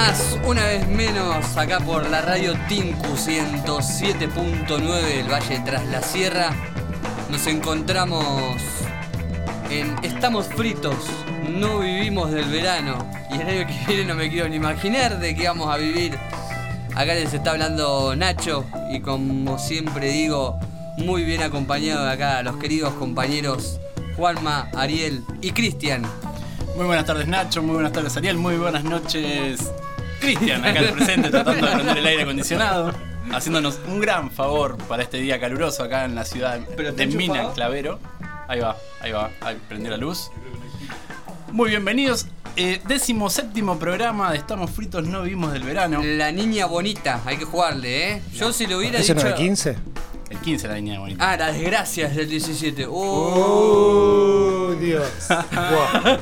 más, una vez menos, acá por la radio Tinku 107.9 del Valle Tras la Sierra. Nos encontramos en Estamos Fritos, no vivimos del verano. Y el año que viene no me quiero ni imaginar de qué vamos a vivir. Acá les está hablando Nacho y como siempre digo, muy bien acompañado de acá los queridos compañeros Juanma, Ariel y Cristian. Muy buenas tardes Nacho, muy buenas tardes Ariel, muy buenas noches Cristian, acá al presente tratando de prender el aire acondicionado, haciéndonos un gran favor para este día caluroso acá en la ciudad de Mina, en Clavero. Ahí prendió la luz. Muy bienvenidos, 17º programa de Estamos Fritos, no vivimos del verano. La niña bonita, hay que jugarle, ¿eh? Yo si lo hubiera ¿Eso dicho... no es el 15? El 15 la niña bonita. Ah, la desgracia es del 17. ¡Oh! Dios. Wow.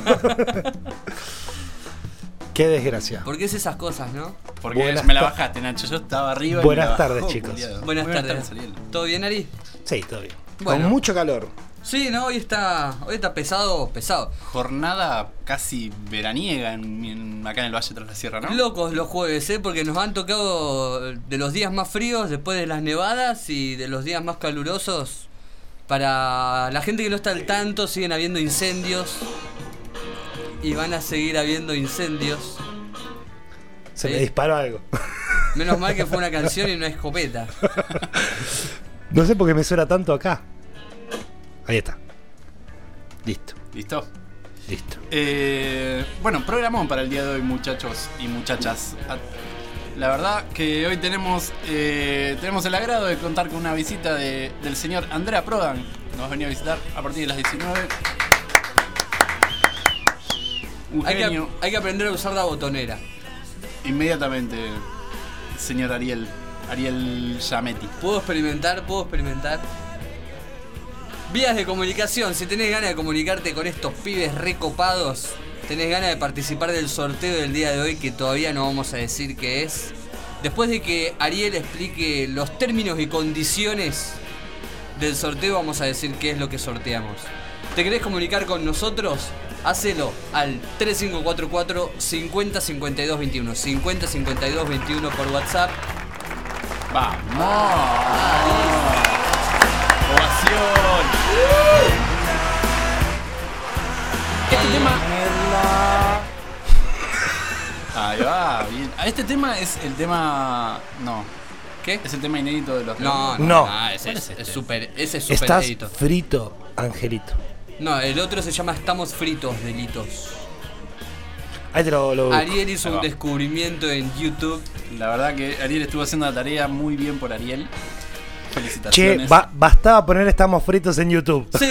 Qué desgracia. ¿Por qué es esas cosas, no? Porque me la bajaste, Nacho. Yo estaba arriba. Buenas tardes, chicos. Buenas tardes, Ariel. ¿Todo bien, Ari? Sí, todo bien. Bueno. Con mucho calor. Sí, no, hoy está pesado. Jornada casi veraniega acá en el Valle Tras la Sierra, ¿no? Locos los jueves, porque nos han tocado de los días más fríos después de las nevadas y de los días más calurosos. Para la gente que no está al tanto, siguen habiendo incendios y van a seguir habiendo incendios. Se me disparó algo. Menos mal que fue una canción y una escopeta. No sé por qué me suena tanto acá. Ahí está. Listo. Bueno, programón para el día de hoy, muchachos y muchachas. La verdad que hoy tenemos el agrado de contar con una visita del señor Andrea Prodan. Nos venía a visitar a partir de las 19. Un genio. Hay que aprender a usar la botonera. Inmediatamente, señor Ariel Yametti. ¿Puedo experimentar? Vías de comunicación, si tenés ganas de comunicarte con estos pibes recopados, tenés ganas de participar del sorteo del día de hoy, que todavía no vamos a decir qué es. Después de que Ariel explique los términos y condiciones del sorteo, vamos a decir qué es lo que sorteamos. ¿Te querés comunicar con nosotros? Hacelo al 3544 50 52 21. 50 52 21 por WhatsApp. ¡Vamos! ¡Ovación! Este tema... Ahí va, bien. Este tema es el tema... No. ¿Qué? Es el tema inédito de los... No. Ese es súper Estás edito. frito, Angelito. No, el otro se llama Estamos Fritos, Delitos. Ahí te lo Ariel hizo un descubrimiento en YouTube. La verdad que Ariel estuvo haciendo la tarea muy bien por Ariel. Felicitaciones. Che, bastaba poner Estamos Fritos en YouTube. Sí.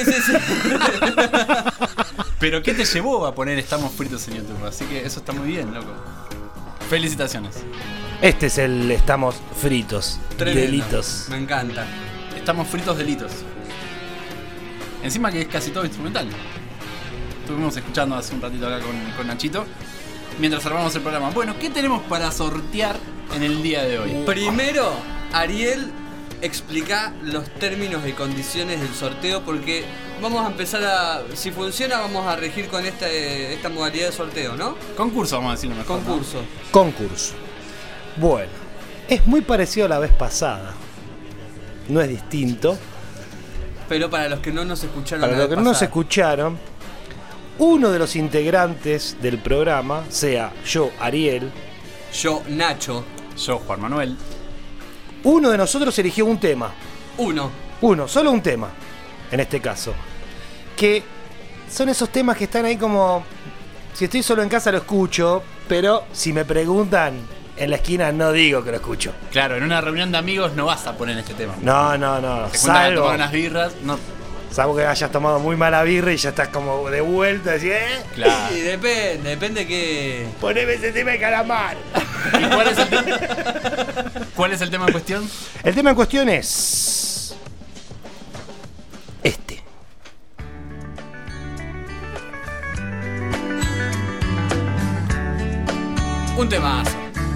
Pero ¿qué te llevó a poner Estamos Fritos en YouTube? Así que eso está muy bien, loco. Felicitaciones. Este es el Estamos Fritos. Tremendo. Delitos. Me encanta. Estamos Fritos Delitos. Encima que es casi todo instrumental. Estuvimos escuchando hace un ratito acá con Nachito mientras armamos el programa. Bueno, ¿qué tenemos para sortear en el día de hoy? Primero, Ariel, explica los términos y condiciones del sorteo, porque vamos a empezar a... Si funciona, vamos a regir con esta modalidad de sorteo, ¿no? Concurso, vamos a decirlo mejor. Concurso. Bueno, es muy parecido a la vez pasada. No es distinto. Pero para los que no nos escucharon... Para los que no nos escucharon, uno de los integrantes del programa, sea yo, Ariel, yo, Nacho, yo, Juan Manuel, uno de nosotros eligió un tema. Solo un tema, en este caso. Que son esos temas que están ahí como... Si estoy solo en casa lo escucho, pero si me preguntan en la esquina no digo que lo escucho. Claro, en una reunión de amigos no vas a poner este tema. No. Te juntan a tomar unas birras, no. Salvo que hayas tomado muy mala birra y ya estás como de vuelta, así, Claro. Y depende que... Poneme ese tema de calamar. ¿Y cuál es el tema en cuestión? El tema en cuestión es... este. Un temazo.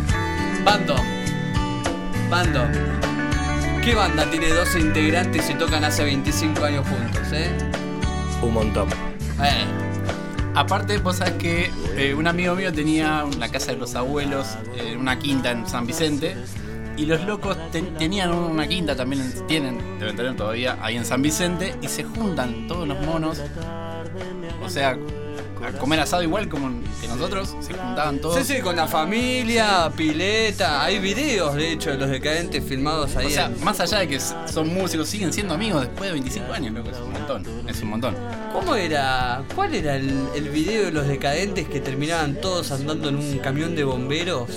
Bando. ¿Qué banda tiene 12 integrantes y tocan hace 25 años juntos, Un montón. Aparte, vos sabés que un amigo mío tenía la casa de los abuelos, una quinta en San Vicente. Y los locos tenían una quinta, también deben tener todavía, ahí en San Vicente. Y se juntan todos los monos. O sea, a comer asado igual como que nosotros. Se juntaban todos. Sí, con la familia, pileta. Hay videos, de hecho, de los Decadentes filmados ahí. O sea, más allá de que son músicos, siguen siendo amigos después de 25 años, loco. Es un montón, es un montón. ¿Cómo era? ¿Cuál era el video de los Decadentes que terminaban todos andando en un camión de bomberos?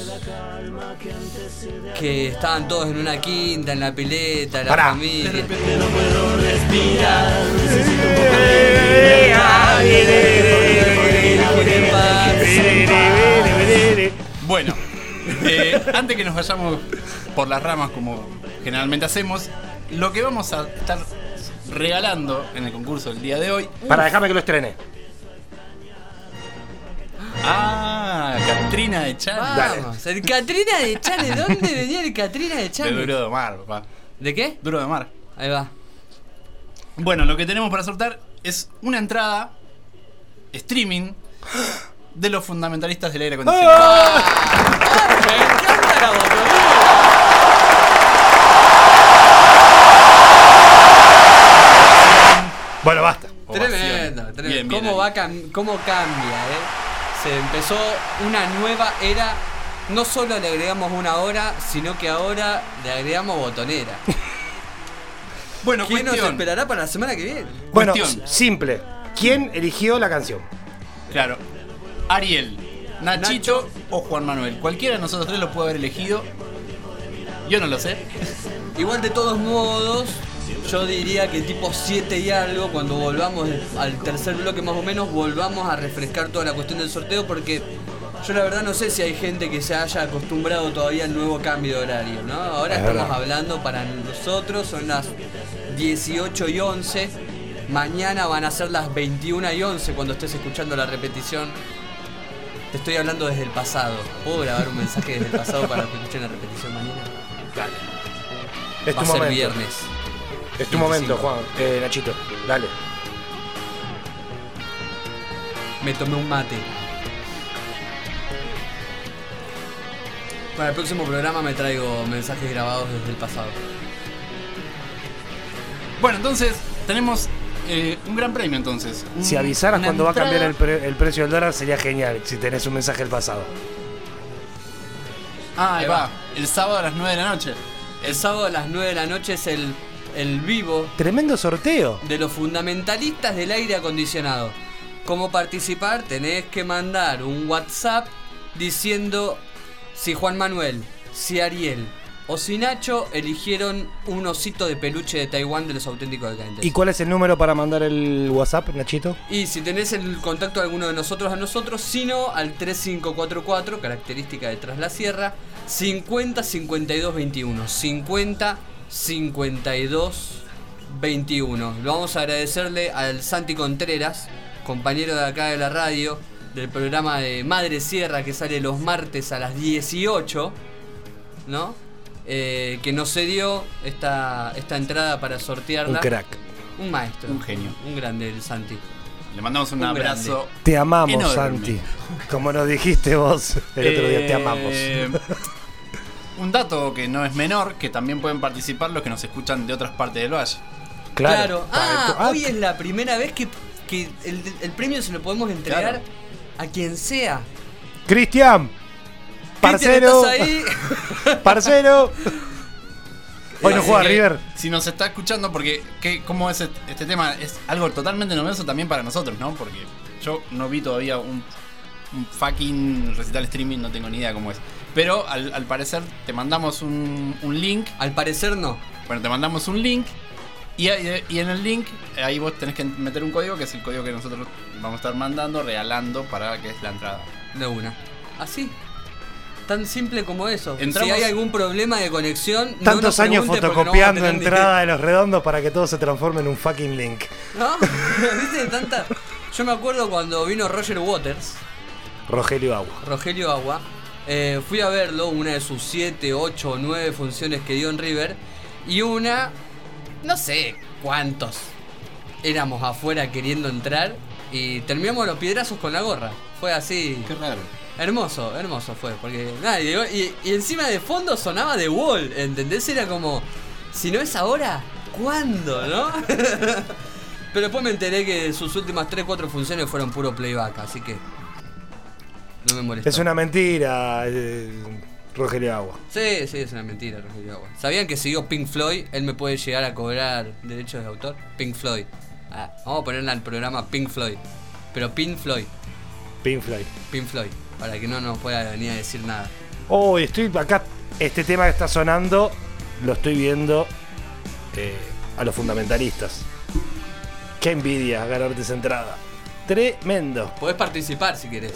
Que estaban todos en una quinta, en la pileta, la familia. De repente no puedo respirar. Bueno, antes que nos vayamos por las ramas como generalmente hacemos, lo que vamos a estar regalando en el concurso del día de hoy. Para dejarme que lo estrene. Catrina de Chane. Vamos, el Catrina de Chane. ¿De dónde venía el Catrina de Chane? De Duro de Mar, papá. ¿De qué? Duro de Mar. Ahí va. Bueno, lo que tenemos para sortear es una entrada streaming de los fundamentalistas del aire acondicionado. ¡Me encanta la botonera! Bueno, basta. Tremendo. Bien, ¿Cómo cambia, Se empezó una nueva era. No solo le agregamos una hora, sino que ahora le agregamos botonera. Bueno, ¿Quién nos esperará para la semana que viene? Bueno, simple. ¿Quién eligió la canción? Claro. Ariel, Nachito o Juan Manuel. Cualquiera de nosotros tres lo puede haber elegido. Yo no lo sé. Igual de todos modos, yo diría que tipo 7 y algo, cuando volvamos al tercer bloque más o menos, volvamos a refrescar toda la cuestión del sorteo, porque yo la verdad no sé si hay gente que se haya acostumbrado todavía al nuevo cambio de horario, ¿no? Ahora estamos hablando para nosotros, son las 18:11, mañana van a ser las 21:11 cuando estés escuchando la repetición. Te estoy hablando desde el pasado. ¿Puedo grabar un mensaje desde el pasado para que escuchen la repetición mañana? Dale. Va a ser viernes. Es tu momento, Juan. Nachito, dale. Me tomé un mate. Para el próximo programa me traigo mensajes grabados desde el pasado. Bueno, entonces tenemos un gran premio entonces. Si avisaras cuando va a cambiar el precio del dólar sería genial, si tenés un mensaje del pasado. Ahí va. El sábado a las 9 de la noche. El sábado a las 9 de la noche es el vivo. Tremendo sorteo. De los fundamentalistas del aire acondicionado. ¿Cómo participar? Tenés que mandar un WhatsApp diciendo si Juan Manuel, si Ariel o si Nacho eligieron un osito de peluche de Taiwán de los auténticos decadentes. ¿Y cuál es el número para mandar el WhatsApp, Nachito? Y si tenés el contacto de alguno de nosotros, a nosotros, sino al 3544, característica de Tras la Sierra, 50 52 21. 50 52 21. Lo vamos a agradecerle al Santi Contreras, compañero de acá de la radio, del programa de Madre Sierra que sale los martes a las 18, ¿no? Que nos cedió esta entrada para sortearla. Un crack. Un maestro. Un genio. Un grande, el Santi. Le mandamos un abrazo. Grande. Te amamos, enorme. Santi. Como nos dijiste vos el otro día, te amamos. Un dato que no es menor, que también pueden participar los que nos escuchan de otras partes del valle. Claro. Hoy es la primera vez que el premio se lo podemos entregar a quien sea. Cristian. Parcero. ¿Estás ahí? Parcero. Hoy no juega River. Si nos está escuchando, porque ¿cómo es este tema? Es algo totalmente novedoso también para nosotros, ¿no? Porque yo no vi todavía un fucking recital streaming, no tengo ni idea cómo es. Pero al parecer te mandamos un link. Al parecer no. Bueno, te mandamos un link. Y en el link, ahí vos tenés que meter un código, que es el código que nosotros vamos a estar mandando, regalando para que es la entrada. De una. Así. Tan simple como eso. Entramos, si hay algún problema de conexión, tantos no años fotocopiando entrada de los redondos para que todo se transforme en un fucking link. ¿No? ¿Viste? Tanta. Yo me acuerdo cuando vino Roger Waters. Rogelio Agua. Fui a verlo, una de sus 7, 8 o 9 funciones que dio en River. Y una, no sé cuántos éramos afuera queriendo entrar. y terminamos los piedrazos con la gorra. Fue así. Qué raro. Hermoso fue, porque nada, y encima de fondo sonaba The Wall, ¿entendés? Era como, si no es ahora, ¿cuándo, no? Pero después me enteré que sus últimas 3-4 funciones fueron puro playback, así que no me molestó. Es una mentira, Rogelio Agua. Sí, es una mentira, Rogelio Agua. ¿Sabían que siguió Pink Floyd? Él me puede llegar a cobrar derechos de autor. Pink Floyd. Vamos a ponerle al programa Pink Floyd. Pero Pink Floyd. Pink Floyd. Pink Floyd. Para que no nos pueda venir a decir nada. Oh, estoy acá. Este tema que está sonando lo estoy viendo a los fundamentalistas. Qué envidia ganarte esa entrada. Tremendo. Podés participar si querés.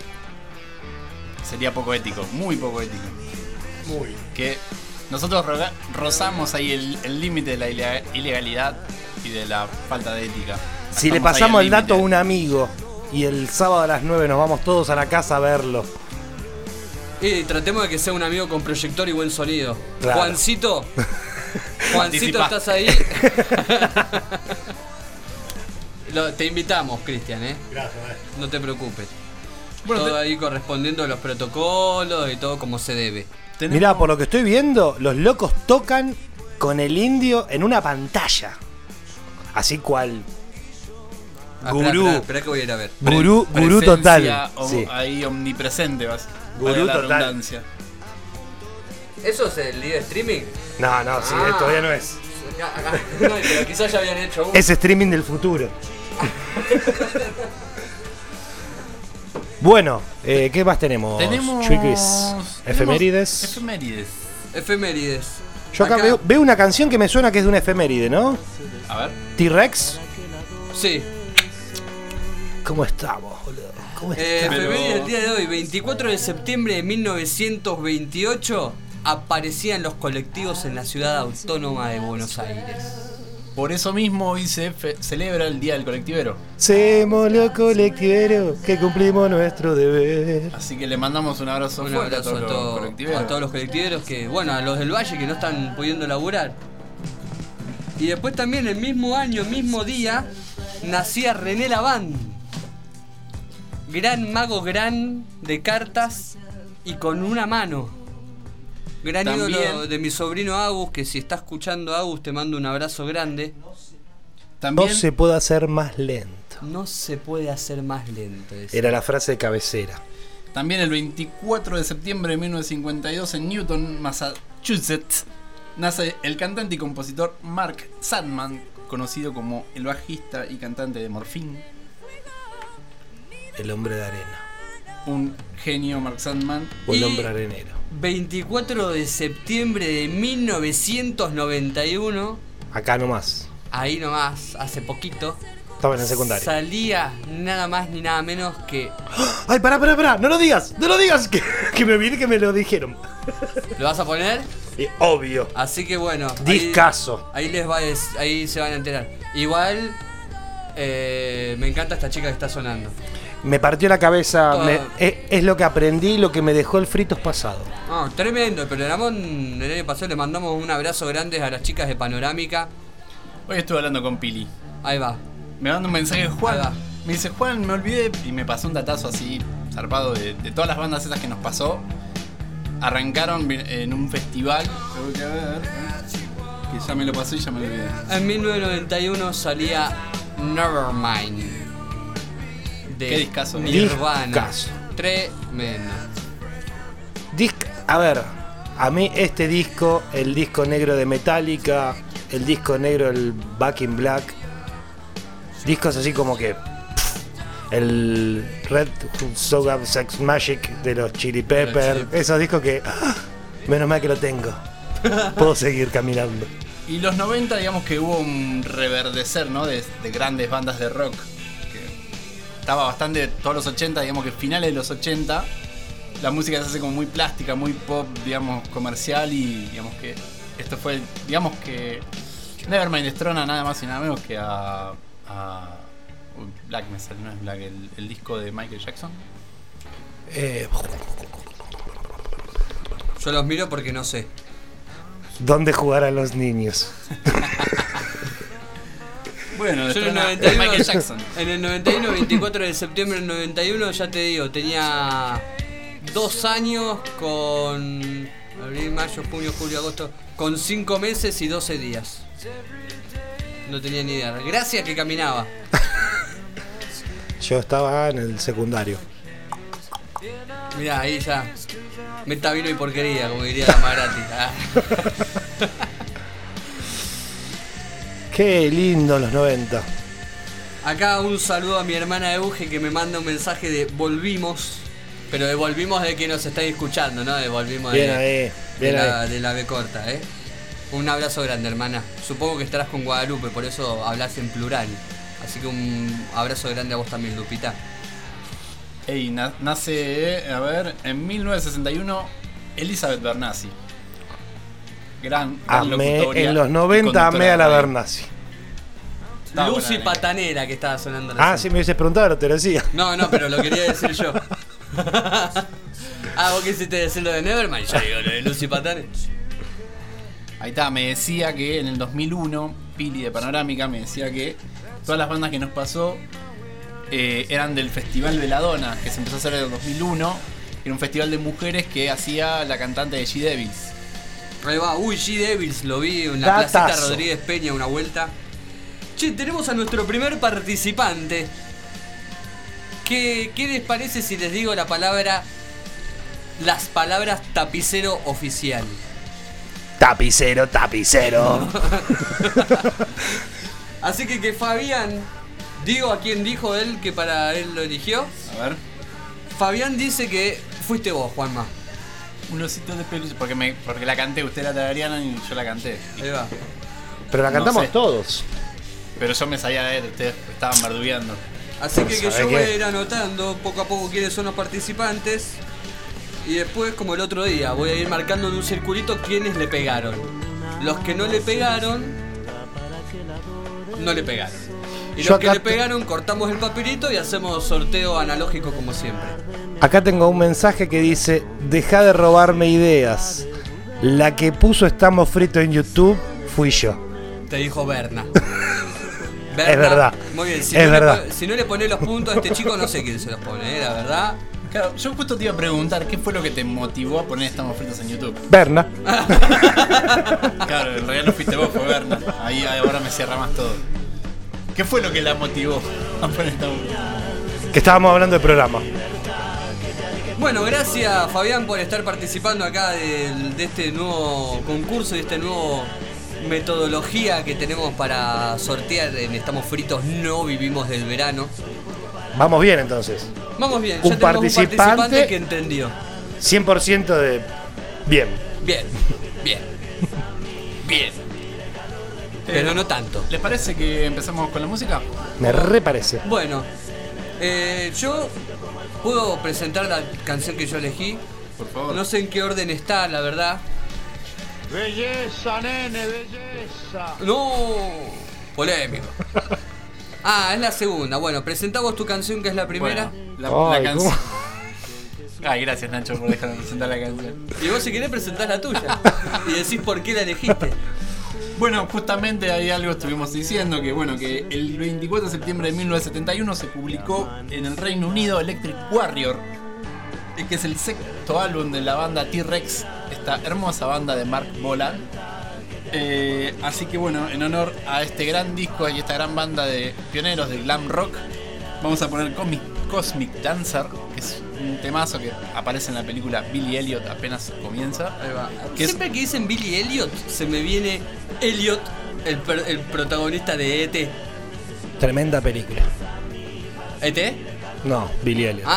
Sería poco ético, muy poco ético. Muy. Que nosotros rozamos ahí el límite de la ilegalidad y de la falta de ética. Si le pasamos el dato a un amigo y el sábado a las 9 nos vamos todos a la casa a verlo. Y tratemos de que sea un amigo con proyector y buen sonido. Claro. Juancito, ¿estás ahí? Te invitamos, Cristian, Gracias, no te preocupes. Bueno, todo ahí correspondiendo a los protocolos y todo como se debe. Mirá, por lo que estoy viendo, los locos tocan con el indio en una pantalla. Así cual. Gurú. Espera que voy a ir a ver. Gurú total. Sí. Ahí omnipresente vas. Gurú la total. redundancia. ¿Eso es el live streaming? No, sí, todavía no es. No, pero quizás ya habían hecho uno. Es streaming del futuro. Bueno, ¿qué más tenemos? Chuiquis. Efemérides. Yo acá veo una canción que me suena que es de una efeméride, ¿no? A ver. T-Rex. Sí. ¿Cómo estamos, boludo? ¿Cómo estamos? Efeméride del día de hoy, 24 de septiembre de 1928, aparecían los colectivos en la ciudad autónoma de Buenos Aires. Por eso mismo hoy se celebra el Día del Colectivero. Somos los colectiveros que cumplimos nuestro deber. Así que le mandamos un abrazo fuerte a todos los colectiveros. A todos los colectiveros que, bueno, a los del Valle que no están pudiendo laburar. Y después también el mismo año, el mismo día, nacía René Lavand. Gran mago de cartas y con una mano. Gran también, ídolo de mi sobrino Agus, que si está escuchando Agus te mando un abrazo grande. También, no se puede hacer más lento. No se puede hacer más lento. Era la frase de cabecera. También el 24 de septiembre de 1952 en Newton, Massachusetts, nace el cantante y compositor Mark Sandman, conocido como el bajista y cantante de Morphine. El hombre de arena. Un genio, Mark Sandman. O el hombre arenero. 24 de septiembre de 1991. Acá nomás. Ahí nomás, hace poquito. Estaba en el secundario. Salía nada más ni nada menos que... ¡Ay, pará! ¡No lo digas! Que me olvidé que me lo dijeron. ¿Lo vas a poner? Obvio. Así que bueno. Discazo. Ahí se van a enterar. Igual, me encanta esta chica que está sonando. Me partió la cabeza, es lo que aprendí, lo que me dejó el Fritos pasado. Tremendo, el programa el año pasado le mandamos un abrazo grande a las chicas de Panorámica. Hoy estuve hablando con Pili. Ahí va. Me manda un mensaje Juan. Me dice, Juan, me olvidé, y me pasó un datazo así, zarpado de todas las bandas esas que nos pasó. Arrancaron en un festival, tengo que ver, que ya me lo pasó y ya me lo olvidé. En 1991 salía Nevermind. ¿Qué discazo? Nirvana. Discazo. Tremendo. A ver, a mí este disco, el disco negro de Metallica, el disco negro del Back in Black, discos así como que el Red Soga Sex Magic de los Chili Peppers, esos discos que menos mal que lo tengo, puedo seguir caminando. Y los 90, digamos que hubo un reverdecer, ¿no? de grandes bandas de rock. Estaba bastante, todos los 80, digamos que finales de los 80, la música se hace como muy plástica, muy pop, digamos, comercial, y digamos que esto fue, digamos que Nevermind destrona nada más y nada menos que a Black Mesa, no es Black, el disco de Michael Jackson. Yo los miro porque no sé. ¿Dónde jugarán los niños? Bueno, yo en el 91, Michael Jackson. En el 91, 24 de septiembre del 91, ya te digo, tenía 2 años con abril, mayo, junio, julio, agosto, con 5 meses y 12 días. No tenía ni idea. Gracias que caminaba. Yo estaba en el secundario. Mirá, ahí ya. Meta vino y porquería, como diría la Magrati. Qué lindo los 90. Acá un saludo a mi hermana Euge que me manda un mensaje de volvimos. Pero de volvimos de que nos estáis escuchando, ¿no? De volvimos bien ahí, bien de la B corta, ¿eh? Un abrazo grande, hermana. Supongo que estarás con Guadalupe, por eso hablas en plural. Así que un abrazo grande a vos también, Lupita. Ey, nace, a ver, en 1961, Elizabeth Bernassi. Gran locutora. En los 90 amé a la Bernassi. Lucy Patanera que estaba sonando. Si me hubieses preguntado, te lo decía. No, pero lo quería decir yo. Vos quisiste decir lo de Nevermind, yo digo lo de Lucy Patanera. Ahí está, me decía que en el 2001, Pili de Panorámica me decía que todas las bandas que nos pasó eran del Festival Veladona, que se empezó a hacer en el 2001. Era un festival de mujeres que hacía la cantante de G-Devils. Ahí va, G-Devils, lo vi en la placita Rodríguez Peña una vuelta. Che, tenemos a nuestro primer participante. ¿Qué les parece si les digo las palabras tapicero oficial? Tapicero. Así que Fabián, digo a quién dijo él que para él lo eligió. A ver. Fabián dice que fuiste vos, Juanma. Un osito de peluche, porque la canté, usted la Adriana y yo la canté. Ahí va. Pero la cantamos todos. Pero yo me sabía de él, ustedes estaban bardubeando. Así que yo voy a ir anotando poco a poco quiénes son los participantes. Y después, como el otro día, voy a ir marcando en un circulito quiénes le pegaron. Los que no le pegaron, no le pegaron. Y los que le pegaron, cortamos el papelito y hacemos sorteo analógico como siempre. Acá tengo un mensaje que dice: deja de robarme ideas. La que puso Estamos Fritos en YouTube fui yo. Te dijo Berna. Es verdad. Muy bien, si no le pones los puntos a este chico, no sé quién se los pone, la verdad. Claro, yo justo te iba a preguntar qué fue lo que te motivó a poner Estamos Fritos en YouTube. Berna. Claro, en realidad no fuiste vos, fue Berna. Ahí ahora me cierra más todo. ¿Qué fue lo que la motivó a poner Estamos Fritos? Que estábamos hablando del programa. Bueno, gracias Fabián por estar participando acá de este nuevo concurso y este nuevo metodología que tenemos para sortear en Estamos Fritos. No vivimos del verano. Vamos bien entonces. Vamos bien, ya tenemos un participante que entendió. 100% de bien. Bien. Pero no tanto. ¿Les parece que empezamos con la música? Me reparece. Bueno, yo puedo presentar la canción que yo elegí. Por favor. No sé en qué orden está, la verdad. Belleza, nene, belleza. No, polémico. Es la segunda. Bueno, presentá vos tu canción, que es la primera. Bueno, la canción. Ay, gracias Nacho por dejarme presentar la canción. Y vos si querés presentás la tuya y decís por qué la elegiste. Bueno, justamente hay algo estuvimos diciendo que el 24 de septiembre de 1971 se publicó en el Reino Unido Electric Warrior, que es el 6º álbum de la banda T-Rex, esta hermosa banda de Mark Bolan. Así que bueno, en honor a este gran disco y esta gran banda de pioneros de glam rock, vamos a poner Cosmic Dancer, que es un temazo que aparece en la película Billy Elliot apenas comienza. Ahí va. Siempre que dicen Billy Elliot, se me viene Elliot, el protagonista de E.T. Tremenda película. ¿E.T.? No, Billy Elliot.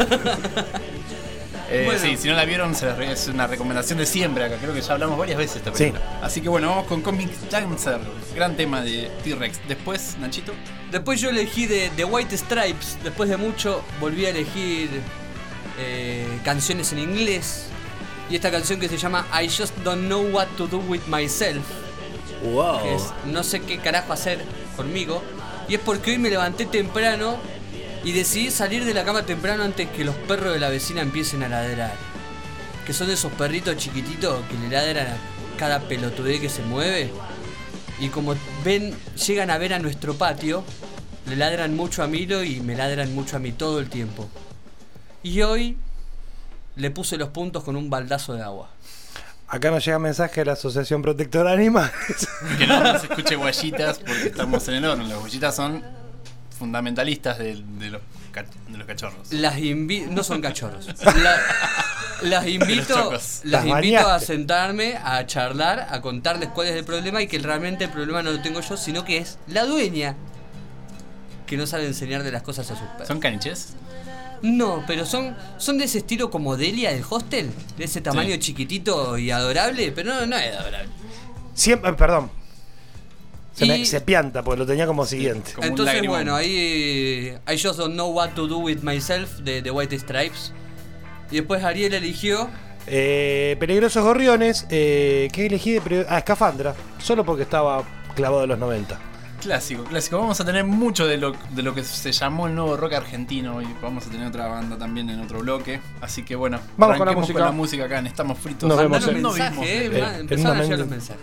Bueno. Sí, si no la vieron, es una recomendación de siempre acá. Creo que ya hablamos varias veces de esta película. Sí. Así que bueno, vamos con Comic Dancer, gran tema de T-Rex. Después, Nachito. Después yo elegí de White Stripes. Después de mucho volví a elegir canciones en inglés. Y esta canción que se llama I Just Don't Know What to Do With Myself. Wow. Que es no sé qué carajo hacer conmigo. Y es porque hoy me levanté temprano y decidí salir de la cama temprano antes que los perros de la vecina empiecen a ladrar. Que son esos perritos chiquititos que le ladran a cada pelotudez que se mueve. Y como ven, llegan a ver a nuestro patio, le ladran mucho a Milo y me ladran mucho a mí todo el tiempo. Y hoy le puse los puntos con un baldazo de agua. Acá nos llega mensaje de la Asociación Protectora de Animales. Que no nos escuche Guayitas porque estamos en el horno. Las Guayitas son fundamentalistas de los cachorros. No son cachorros. Las invito a sentarme, a charlar, a contarles cuál es el problema y que realmente el problema no lo tengo yo, sino que es la dueña que no sabe enseñarle las cosas a sus perros. ¿Son caniches? No, pero son de ese estilo como Delia del hostel, de ese tamaño chiquitito y adorable, pero no es adorable. Siempre, perdón. Se pianta porque lo tenía como siguiente. Como entonces, bueno, ahí I just don't know what to do with myself de The White Stripes. Y después Ariel eligió Peligrosos Gorriones. ¿Qué elegí de Escafandra? Solo porque estaba clavado de los 90. Clásico. Vamos a tener mucho de lo que se llamó el nuevo rock argentino y vamos a tener otra banda también en otro bloque. Así que bueno, vamos con la música acá en Estamos Fritos. Nos vemos en empezaron a llegar los mensajes.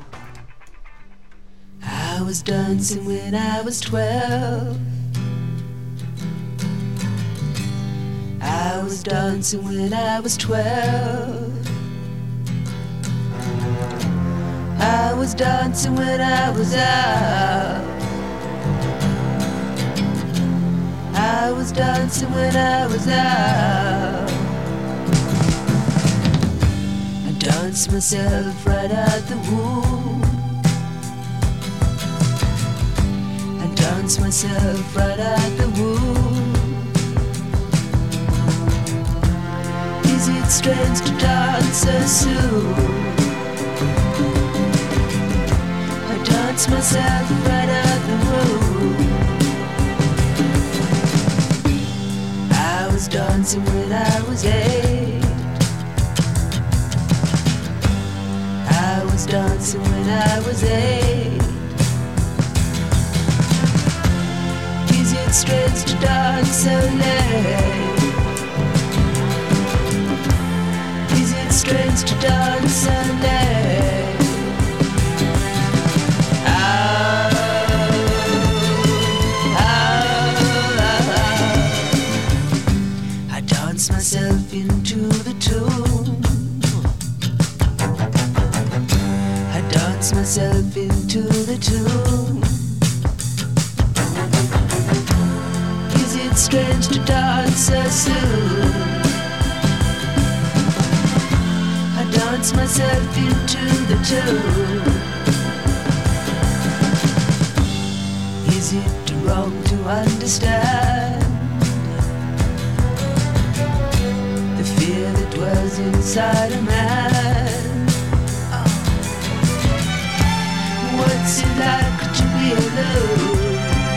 I was dancing when I was 12. I was dancing when I was 12. I was dancing when I was out. I was dancing when I was out. I danced myself right out the womb. I danced myself right out the womb. Is it strange to dance so soon? Dance myself right out the room. I was dancing when I was 8. I was dancing when I was 8. Is it strange to dance so late? Is it strange to dance so late? Myself into the tune. I dance myself into the tune. Is it strange to dance so soon? I dance myself into the tune. Is it wrong to understand the fear that dwells inside a man? What's it like to be alone?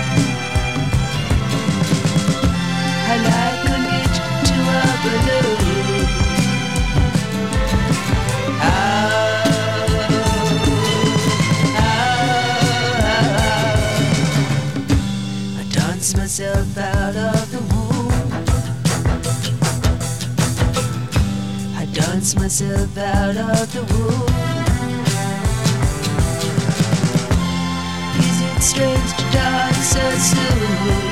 I liken it to a balloon. I dance myself out of the womb. I dance myself out of the womb. Is it strange to dance so soon?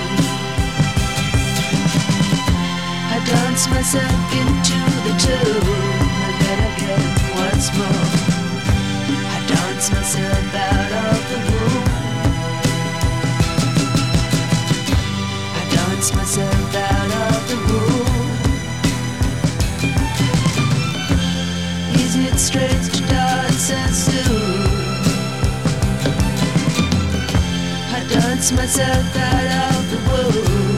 I dance myself into the tune. And then again once more. I dance myself out of the womb. I dance myself out of the womb. Is it strange to dance so soon? I dance myself out of the womb.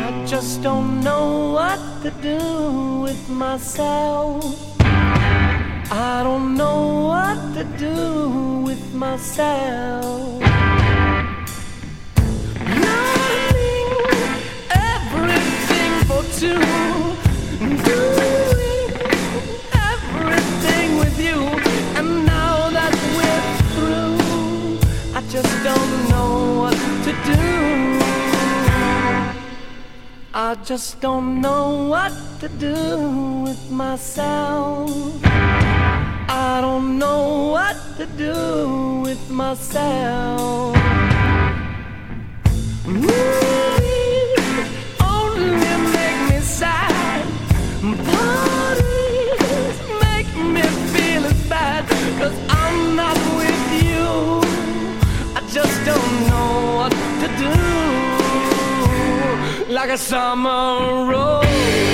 I just don't know what to do with myself. I don't know what to do with myself. Learning everything for two, doing everything with you, and now that we're through, I just don't know what to do. I just don't know what to do with myself. I don't know what to do with myself. Only make me sad. Parties make me feel as bad, 'cause I'm not with you. I just don't know what to do. Like a summer rose.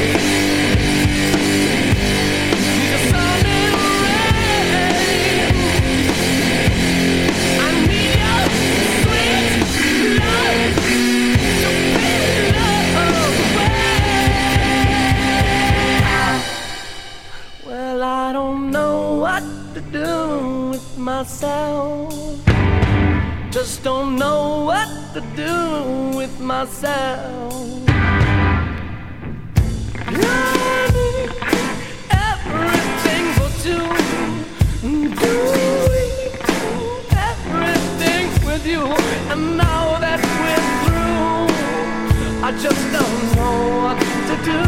Well, I don't know what to do with myself. Just don't know what to do with myself. Learning everything for two, doing everything with you, and now that we're through, I just don't know what to do.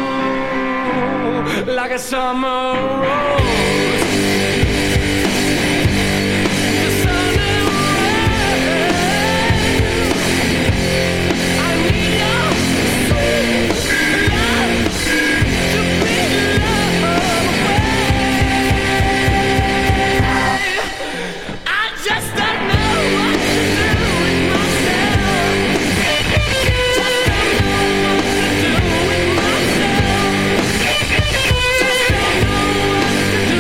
Like a summer rose. Do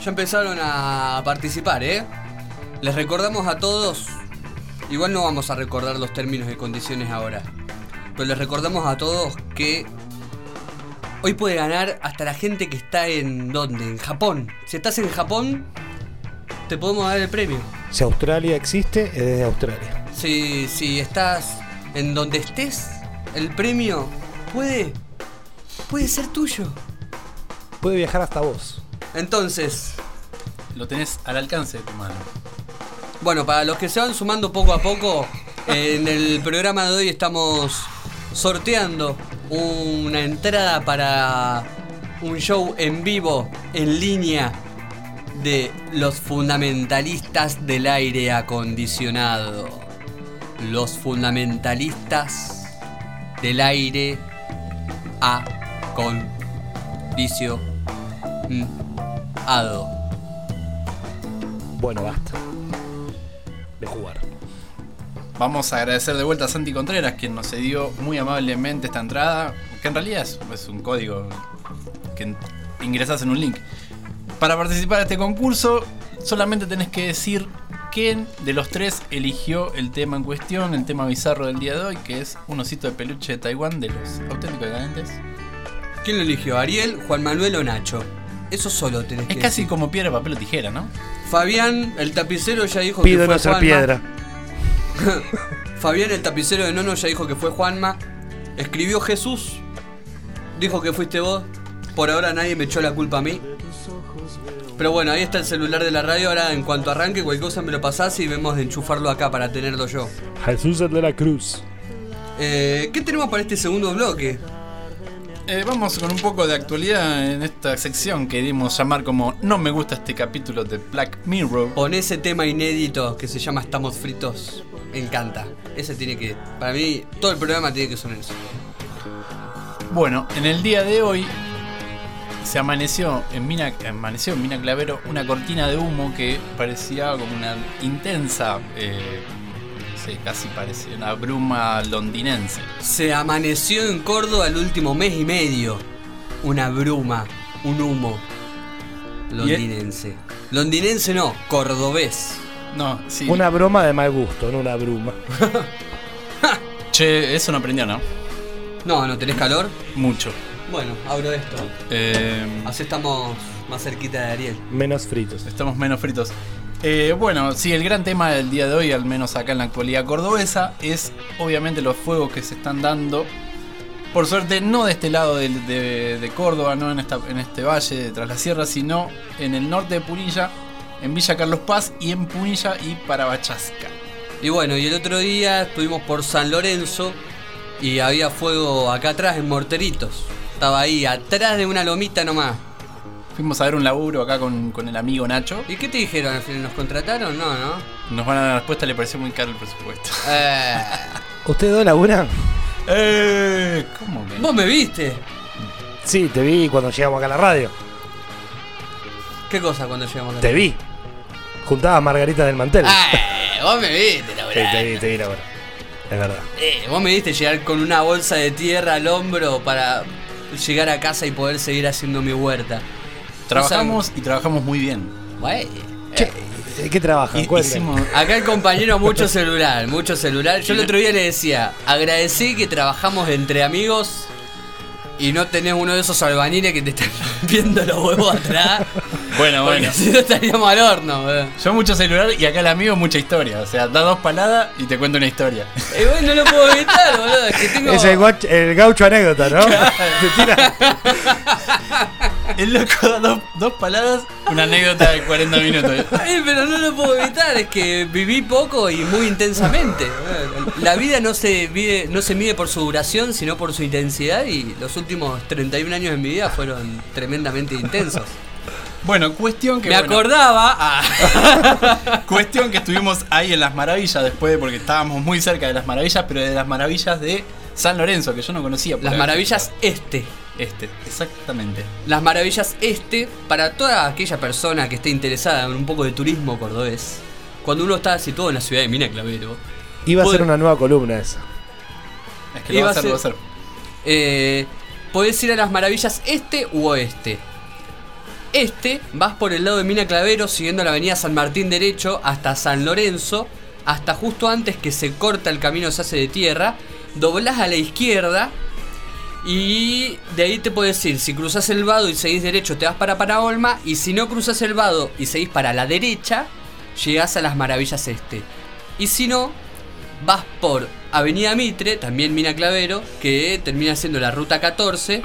Ya empezaron a participar, ¿eh? Les recordamos a todos, igual no vamos a recordar los términos y condiciones ahora, pero les recordamos a todos que hoy puede ganar hasta la gente que está en ¿dónde? En Japón. Si estás en Japón, te podemos dar el premio. Si Australia existe, es desde Australia. Si estás en donde estés, el premio puede ser tuyo. Puede viajar hasta vos. Entonces, lo tenés al alcance de tu mano. Bueno, para los que se van sumando poco a poco, en el programa de hoy estamos sorteando una entrada para un show en vivo, en línea, de los fundamentalistas del aire acondicionado. Los fundamentalistas del aire acondicionado. Bueno, basta de jugar. Vamos a agradecer de vuelta a Santi Contreras, quien nos cedió muy amablemente esta entrada, que en realidad es un código que ingresás en un link. Para participar de este concurso, solamente tenés que decir quién de los tres eligió el tema en cuestión, el tema bizarro del día de hoy, que es un osito de peluche de Taiwán de los auténticos decadentes. ¿Quién lo eligió? ¿Ariel, Juan Manuel o Nacho? Eso solo tenés que Es casi decir. como piedra, papel o tijera, ¿no? Fabián, el tapicero, ya dijo Pido que fue no ser Juanma. piedra. Fabián, el tapicero de Nono, ya dijo que fue Juanma. Escribió Jesús, dijo que fuiste vos. Por ahora nadie me echó la culpa a mí. Pero bueno, ahí está el celular de la radio. Ahora en cuanto arranque cualquier cosa me lo pasás y vemos de enchufarlo acá para tenerlo yo. Jesús de la Cruz. ¿Qué tenemos para este segundo bloque? Vamos con un poco de actualidad en esta sección que dimos llamar como No me gusta este capítulo de Black Mirror. Pon ese tema inédito que se llama Estamos Fritos. Me encanta. Ese tiene que... Para mí, todo el programa tiene que sonar eso. Bueno, en el día de hoy se amaneció en Mina Clavero una cortina de humo que parecía como una intensa, casi parecía una bruma londinense. Se amaneció en Córdoba el último mes y medio. Una bruma, un humo londinense. Londinense no, cordobés. No, sí. Una broma de mal gusto, no una bruma. Che, eso no aprendió, ¿no? No tenés calor. Mucho. Bueno, abro esto. Así estamos más cerquita de Ariel. Menos fritos. Estamos menos fritos. Bueno, sí, el gran tema del día de hoy, al menos acá en la actualidad cordobesa, es obviamente los fuegos que se están dando. Por suerte, no de este lado de Córdoba, no en este valle de Tras la Sierra, sino en el norte de Punilla, en Villa Carlos Paz y en Punilla y Parabachasca. Y bueno, y el otro día estuvimos por San Lorenzo y había fuego acá atrás en Morteritos. Estaba ahí, atrás de una lomita nomás. Fuimos a ver un laburo acá con el amigo Nacho. ¿Y qué te dijeron al final? ¿Nos contrataron? No. Nos van a dar la respuesta, le pareció muy caro el presupuesto. ¿Ustedes dos laburan? ¿Cómo que? ¿Vos me viste? Sí, te vi cuando llegamos acá a la radio. ¿Qué cosa cuando llegamos a la Te vi. Juntabas Margarita del Mantel. Vos me viste, la Sí, te vi la verdad. Es verdad. Vos me viste llegar con una bolsa de tierra al hombro para llegar a casa y poder seguir haciendo mi huerta. Trabajamos y trabajamos muy bien. Güey. Che, ¿qué trabajan? Hicimos... Acá el compañero mucho celular. Yo el otro día le decía, agradecí que trabajamos entre amigos y no tenés uno de esos albañiles que te están rompiendo los huevos atrás. Bueno. Si no estaríamos al horno, weón. Yo mucho celular y acá el amigo mucha historia. O sea, da dos paladas y te cuento una historia. Y bueno, no lo puedo evitar, boludo. Es que tengo... Es el gaucho anécdota, ¿no? Te tira. El loco da dos paladas, una anécdota de 40 minutos. Pero no lo puedo evitar, es que viví poco y muy intensamente. La vida no se mide por su duración, sino por su intensidad, y los últimos 31 años de mi vida fueron tremendamente intensos. Bueno, cuestión que... Me acordaba... Cuestión que estuvimos ahí en Las Maravillas después, porque estábamos muy cerca de Las Maravillas, pero de Las Maravillas de San Lorenzo, que yo no conocía. Las Maravillas Este. Exactamente. Las Maravillas Este, para toda aquella persona que esté interesada en un poco de turismo cordobés, cuando uno está situado en la ciudad de Mina Clavero, Iba a ser una nueva columna esa. Es que lo va a hacer. Podés ir a Las Maravillas Este u Oeste. vas por el lado de Mina Clavero, siguiendo la avenida San Martín derecho hasta San Lorenzo, hasta justo antes que se corta el camino, se hace de tierra, doblás a la izquierda y de ahí te puedes ir. Si cruzás el vado y seguís derecho te vas para Olma, y si no cruzás el vado y seguís para la derecha, llegás a las Maravillas Este. Y si no, vas por Avenida Mitre, también Mina Clavero, que termina siendo la ruta 14.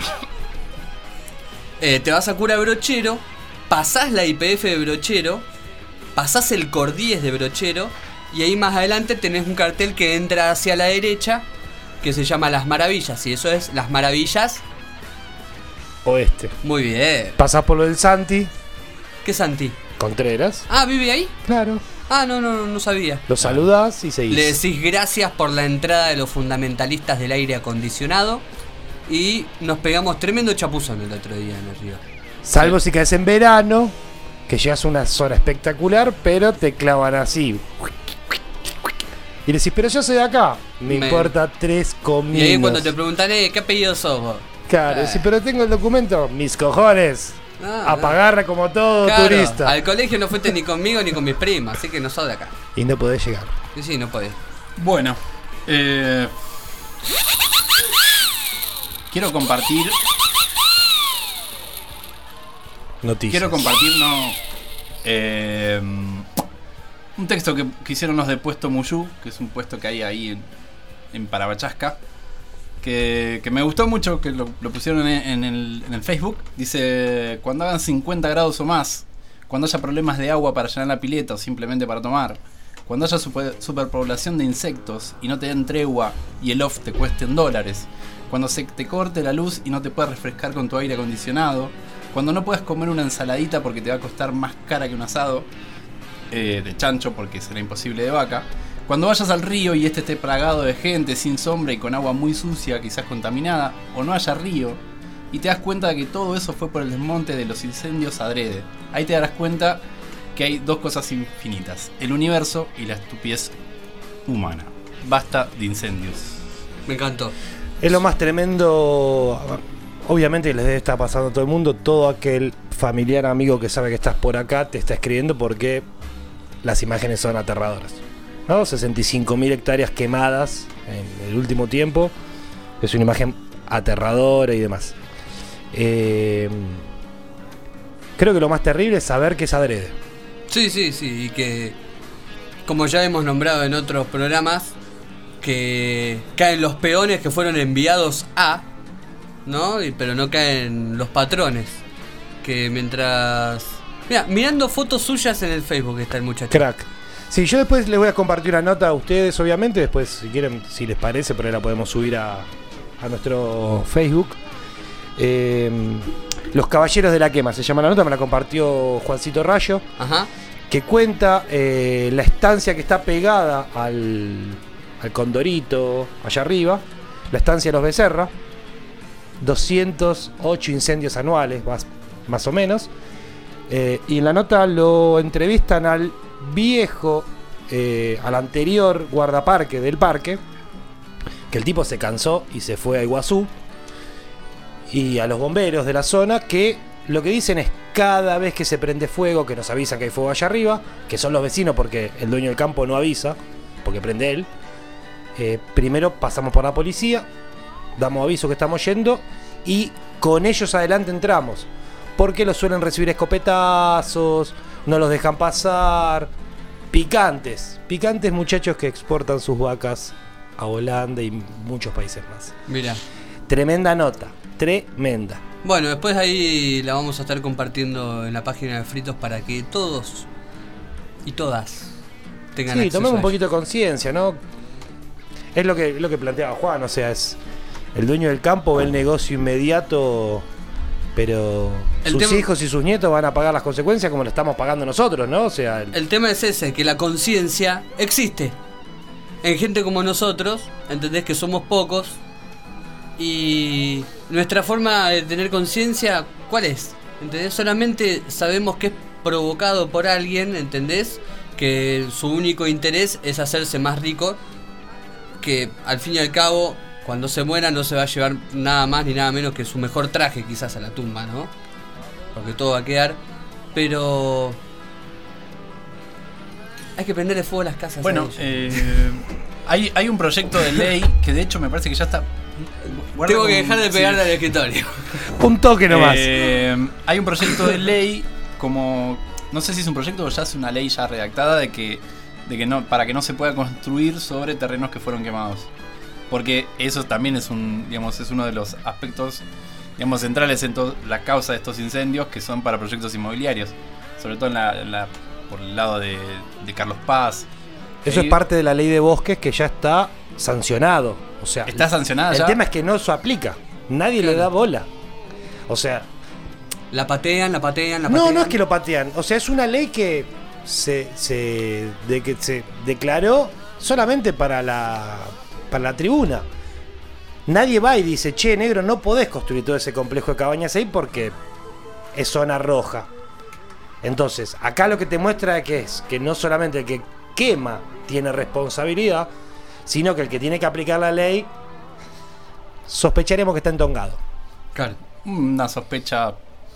Te vas a Cura Brochero, pasás la YPF de Brochero, pasás el Cordíes de Brochero, y ahí más adelante tenés un cartel que entra hacia la derecha, que se llama Las Maravillas, y eso es Las Maravillas Oeste. Muy bien. Pasás por lo del Santi. ¿Qué Santi? Contreras. Ah, ¿vive ahí? Claro. Ah, no sabía. Lo saludás y seguís. Le decís gracias por la entrada de los fundamentalistas del aire acondicionado. Y nos pegamos tremendo chapuzón el otro día en el río. Salvo si caes en verano, que llegas a una zona espectacular, pero te clavan así. Y le decís, pero yo soy de acá. Me importa 3 cominos. Y ahí cuando te preguntan, ¿qué apellido sos vos? Claro, sí, pero tengo el documento. Mis cojones. A pagar como todo turista. Al colegio no fuiste ni conmigo ni con mis primas, así que no sos de acá. Y no podés llegar. Sí, no podés. Bueno, quiero compartir. Noticias. Quiero compartir, un texto que hicieron los de Puesto Muyú, que es un puesto que hay ahí en Parabachasca, que me gustó mucho, que lo pusieron en el Facebook. Dice: cuando hagan 50 grados o más, cuando haya problemas de agua para llenar la pileta o simplemente para tomar, cuando haya superpoblación de insectos y no te den tregua y el off te cueste $1, cuando se te corte la luz y no te puedas refrescar con tu aire acondicionado, cuando no puedas comer una ensaladita porque te va a costar más cara que un asado de chancho porque será imposible de vaca, cuando vayas al río y este esté plagado de gente sin sombra y con agua muy sucia, quizás contaminada, o no haya río, y te das cuenta de que todo eso fue por el desmonte de los incendios adrede, ahí te darás cuenta que hay dos cosas infinitas: el universo y la estupidez humana. Basta de incendios. Me encantó. Es lo más tremendo. Obviamente les debe estar pasando a todo el mundo. Todo aquel familiar, amigo que sabe que estás por acá te está escribiendo porque las imágenes son aterradoras, ¿no? 65.000 hectáreas quemadas en el último tiempo. Es una imagen aterradora y demás. Creo que lo más terrible es saber que es adrede. Sí, y que, como ya hemos nombrado en otros programas, que caen los peones que fueron enviados a, ¿no? Pero no caen los patrones. Que mientras... Mira, mirando fotos suyas en el Facebook está el muchacho. Crack. Sí, yo después les voy a compartir una nota a ustedes, obviamente. Después, si quieren, si les parece, por ahí la podemos subir a nuestro Facebook. Los Caballeros de la Quema se llama la nota, me la compartió Juancito Rayo. Ajá. Que cuenta la estancia que está pegada al Condorito, allá arriba. La estancia de los Becerra. 208 incendios anuales, más o menos. Y en la nota lo entrevistan al viejo, al anterior guardaparque del parque, que el tipo se cansó y se fue a Iguazú, y a los bomberos de la zona, que lo que dicen es: cada vez que se prende fuego, que nos avisan que hay fuego allá arriba, que son los vecinos porque el dueño del campo no avisa, porque prende él, primero pasamos por la policía, damos aviso que estamos yendo y con ellos adelante entramos, porque los suelen recibir escopetazos, no los dejan pasar. Picantes muchachos que exportan sus vacas a Holanda y muchos países más. Mira. Tremenda nota, tremenda. Bueno, después ahí la vamos a estar compartiendo en la página de Fritos para que todos y todas tengan acceso. Sí, tomemos un poquito de conciencia, ¿no? Es lo que planteaba Juan, o sea, es el dueño del campo ve el negocio inmediato, pero sus hijos y sus nietos van a pagar las consecuencias como lo estamos pagando nosotros, ¿no? O sea, el tema es ese, que la conciencia existe en gente como nosotros, ¿entendés? Que somos pocos. Y nuestra forma de tener conciencia, ¿cuál es? ¿Entendés? Solamente sabemos que es provocado por alguien, ¿entendés? Que su único interés es hacerse más rico, que al fin y al cabo, cuando se muera no se va a llevar nada más ni nada menos que su mejor traje quizás a la tumba, ¿no? porque todo va a quedar, pero hay que prenderle fuego a las casas. Bueno, hay un proyecto de ley que de hecho me parece que ya está. Tengo que dejar de pegarle al escritorio. Un toque nomás. Hay un proyecto de ley como, no sé si es un proyecto o ya es una ley ya redactada de que no, para que no se pueda construir sobre terrenos que fueron quemados. Porque eso también es es uno de los aspectos, digamos, centrales en la causa de estos incendios, que son para proyectos inmobiliarios, sobre todo por el lado de Carlos Paz. Eso es parte de la ley de bosques que ya está sancionado. O sea, ¿está sancionada ya? El tema es que no se aplica. Nadie le da bola. O sea, la patean. No es que lo patean. O sea, es una ley que se declaró solamente para la tribuna. Nadie va y dice, che, negro, no podés construir todo ese complejo de cabañas ahí porque es zona roja. Entonces, acá lo que te muestra es que no solamente el que quema tiene responsabilidad, sino que el que tiene que aplicar la ley, sospecharemos que está entongado. Claro. Una sospecha.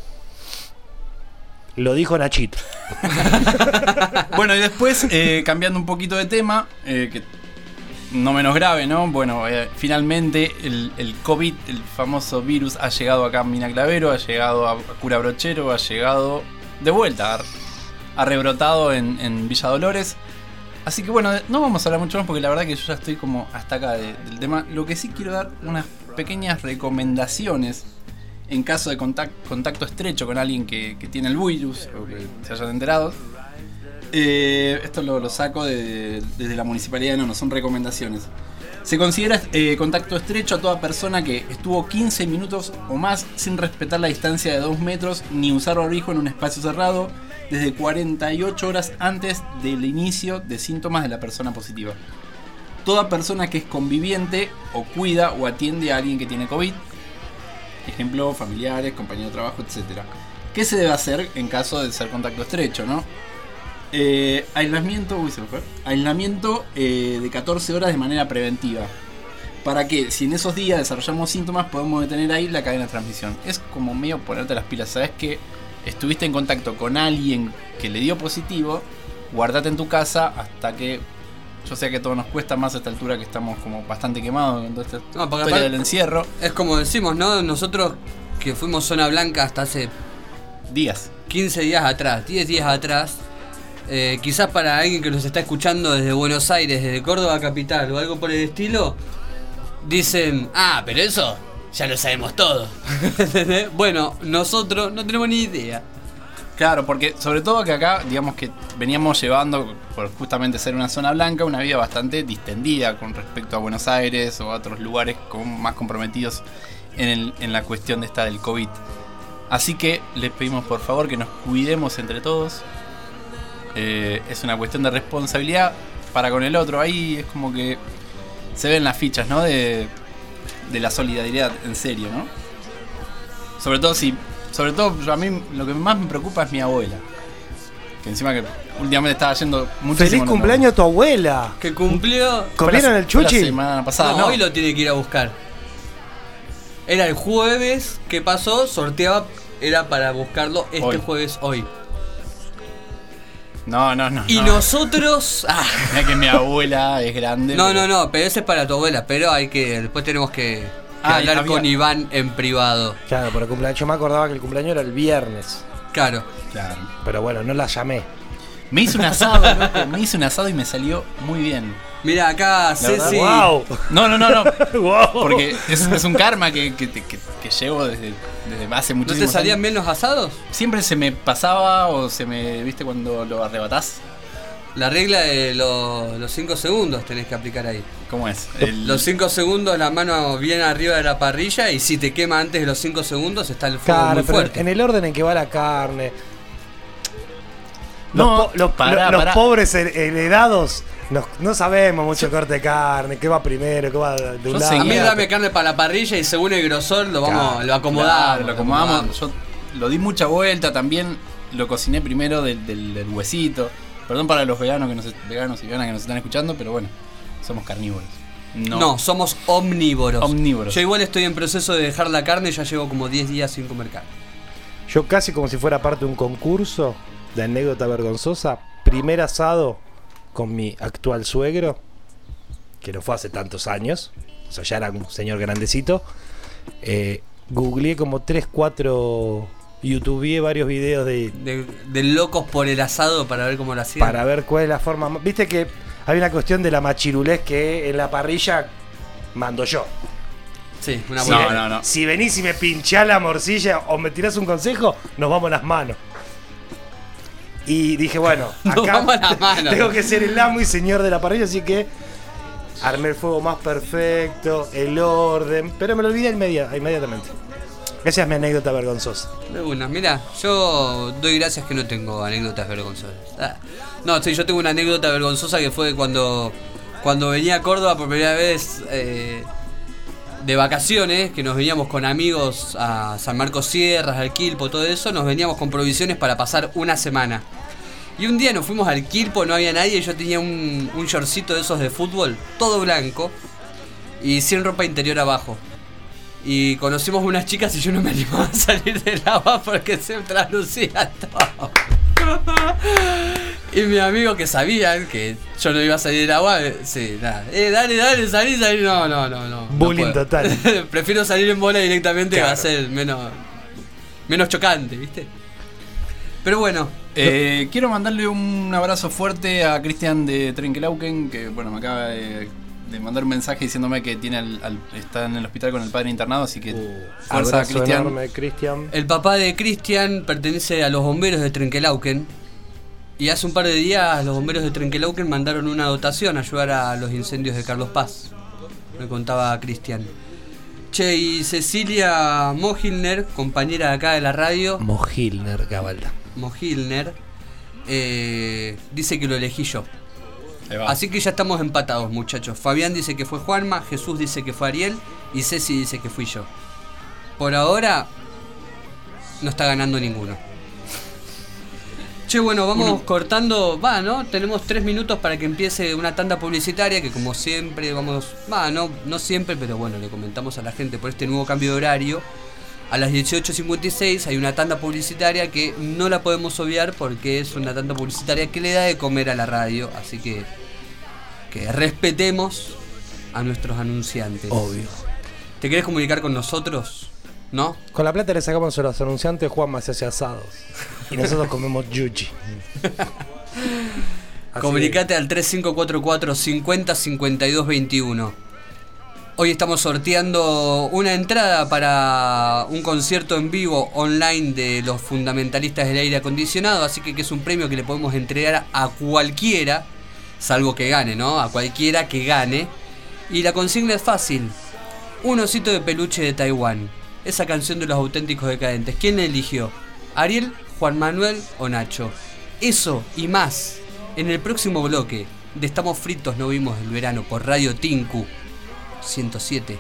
Lo dijo Nachito. Bueno, y después, cambiando un poquito de tema, que no menos grave, ¿no? Bueno, finalmente el COVID, el famoso virus, ha llegado acá a Mina Clavero, ha llegado a Cura Brochero, ha llegado de vuelta, ha rebrotado en Villa Dolores. Así que bueno, no vamos a hablar mucho más porque la verdad que yo ya estoy como hasta acá del tema. Lo que sí quiero dar unas pequeñas recomendaciones en caso de contacto estrecho con alguien que tiene el virus o que se hayan enterado. Esto lo saco desde la municipalidad, no son recomendaciones. Se considera contacto estrecho a toda persona que estuvo 15 minutos o más sin respetar la distancia de 2 metros ni usar barbijo en un espacio cerrado desde 48 horas antes del inicio de síntomas de la persona positiva. Toda persona que es conviviente o cuida o atiende a alguien que tiene COVID. Ejemplo, familiares, compañeros de trabajo, etc. ¿Qué se debe hacer en caso de ser contacto estrecho, no? Aislamiento de 14 horas de manera preventiva. Para que si en esos días desarrollamos síntomas podemos detener ahí la cadena de transmisión. Es como medio ponerte las pilas. Sabes que estuviste en contacto con alguien que le dio positivo, guardate en tu casa hasta que, yo sé que todo nos cuesta más a esta altura que estamos como bastante quemados con toda esta historia del encierro. Es como decimos, ¿no? Nosotros que fuimos zona blanca hasta hace 15 días atrás, 10 días atrás. Quizás para alguien que nos está escuchando desde Buenos Aires, desde Córdoba capital o algo por el estilo, dicen, pero eso ya lo sabemos todo. Bueno, nosotros no tenemos ni idea. Claro, porque sobre todo que acá, digamos que veníamos llevando, por justamente ser una zona blanca, una vida bastante distendida con respecto a Buenos Aires o a otros lugares más comprometidos en la cuestión del COVID. Así que les pedimos por favor que nos cuidemos entre todos. Es una cuestión de responsabilidad para con el otro. Ahí es como que se ven las fichas, ¿no? De la solidaridad en serio, ¿no? Sobre todo a mí lo que más me preocupa es mi abuela, que encima que últimamente estaba yendo muchísimo. ¡Feliz cumpleaños a tu abuela! Que cumplió. ¿Comieron el chuchi? La semana pasada, no. Hoy lo tiene que ir a buscar. Era el jueves que pasó, sorteaba, era para buscarlo jueves hoy. No. Y nosotros. Mira que mi abuela es grande. No, pero ese es para tu abuela. Pero después tenemos que hablar con Iván en privado. Claro, por el cumpleaños. Yo me acordaba que el cumpleaños era el viernes. Claro. Pero bueno, no la llamé. Me hice un asado, loco. Me hice un asado y me salió muy bien. Mira, acá Ceci. ¡Wow! No. Wow. Porque es un karma que llevo desde hace muchísimo tiempo. ¿No te salían bien los asados? Siempre se me pasaba o se me, ¿viste cuando lo arrebatás? La regla de los 5 segundos tenés que aplicar ahí. ¿Cómo es? Los 5 segundos, la mano bien arriba de la parrilla, y si te quema antes de los 5 segundos está el fuego muy fuerte. En el orden en que va la carne. No, los pobres heredados no sabemos mucho corte de carne, qué va primero, qué va de un lado. A mí dame carne para la parrilla y según el grosor lo acomodamos. Lo acomodamos. Yo lo di mucha vuelta, también lo cociné primero del huesito. Perdón para los veganos y veganas que nos están escuchando, pero bueno, somos carnívoros. No, somos omnívoros. Omnívoros. Yo igual estoy en proceso de dejar la carne, ya llevo como 10 días sin comer carne. Yo casi como si fuera parte de un concurso de anécdota vergonzosa, primer asado con mi actual suegro, que no fue hace tantos años, o sea, ya era un señor grandecito. Googleé como 3, 4, YouTubeé varios videos de locos por el asado para ver cómo lo hacían. Para ver cuál es la forma. Viste que hay una cuestión de la machirulés que en la parrilla mando yo. Sí, una buena. No. Si venís y me pinchás la morcilla o me tirás un consejo, nos vamos las manos. Y dije, bueno, acá tengo que ser el amo y señor de la parrilla, así que armé el fuego más perfecto, el orden, pero me lo olvidé inmediatamente. Esa es mi anécdota vergonzosa. Mira, yo doy gracias que no tengo anécdotas vergonzosas. No, sí, yo tengo una anécdota vergonzosa que fue cuando venía a Córdoba por primera vez de vacaciones, que nos veníamos con amigos a San Marcos Sierras, al Quilpo, todo eso, nos veníamos con provisiones para pasar una semana. Y un día nos fuimos al Quilpo, no había nadie, y yo tenía un shortcito de esos de fútbol, todo blanco, y sin ropa interior abajo. Y conocimos unas chicas y yo no me animaba a salir del agua porque se traslucía todo. Y mis amigos que sabían que yo no iba a salir del agua, sí, nada. Dale, salí. No. Bullying no total. Prefiero salir en bola directamente, claro. Va a ser menos chocante, ¿viste? Pero bueno. Quiero mandarle un abrazo fuerte a Cristian de Trenkelauken, que bueno, me acaba de mandar un mensaje diciéndome que está en el hospital con el padre internado, así que fuerza a Cristian. El papá de Cristian pertenece a los bomberos de Trenkelauken y hace un par de días los bomberos de Trenkelauken mandaron una dotación a ayudar a los incendios de Carlos Paz, me contaba Cristian. Che, y Cecilia Mohilner, compañera de acá de la radio. Mohilner, Gabalda. Mohilner, dice que lo elegí yo. Así que ya estamos empatados, muchachos. Fabián dice que fue Juanma, Jesús dice que fue Ariel y Ceci dice que fui yo. Por ahora no está ganando ninguno. Che, bueno, vamos cortando. ¿No? Tenemos 3 minutos para que empiece una tanda publicitaria que como siempre no siempre, pero bueno, le comentamos a la gente por este nuevo cambio de horario. A las 18:56 hay una tanda publicitaria que no la podemos obviar porque es una tanda publicitaria que le da de comer a la radio, así que respetemos a nuestros anunciantes. Obvio. ¿Te querés comunicar con nosotros? ¿No? Con la plata le sacamos a los anunciantes, Juanma se hace asados y nosotros comemos yuchi. Comunicate al 3544 50 52 21. Hoy estamos sorteando una entrada para un concierto en vivo online de los fundamentalistas del aire acondicionado, así que es un premio que le podemos entregar a cualquiera, salvo que gane, ¿no? A cualquiera que gane. Y la consigna es fácil: un osito de peluche de Taiwán. Esa canción de los auténticos decadentes. ¿Quién la eligió? ¿Ariel, Juan Manuel o Nacho? Eso y más en el próximo bloque de Estamos Fritos No Vimos el Verano por Radio Tinku 107.9.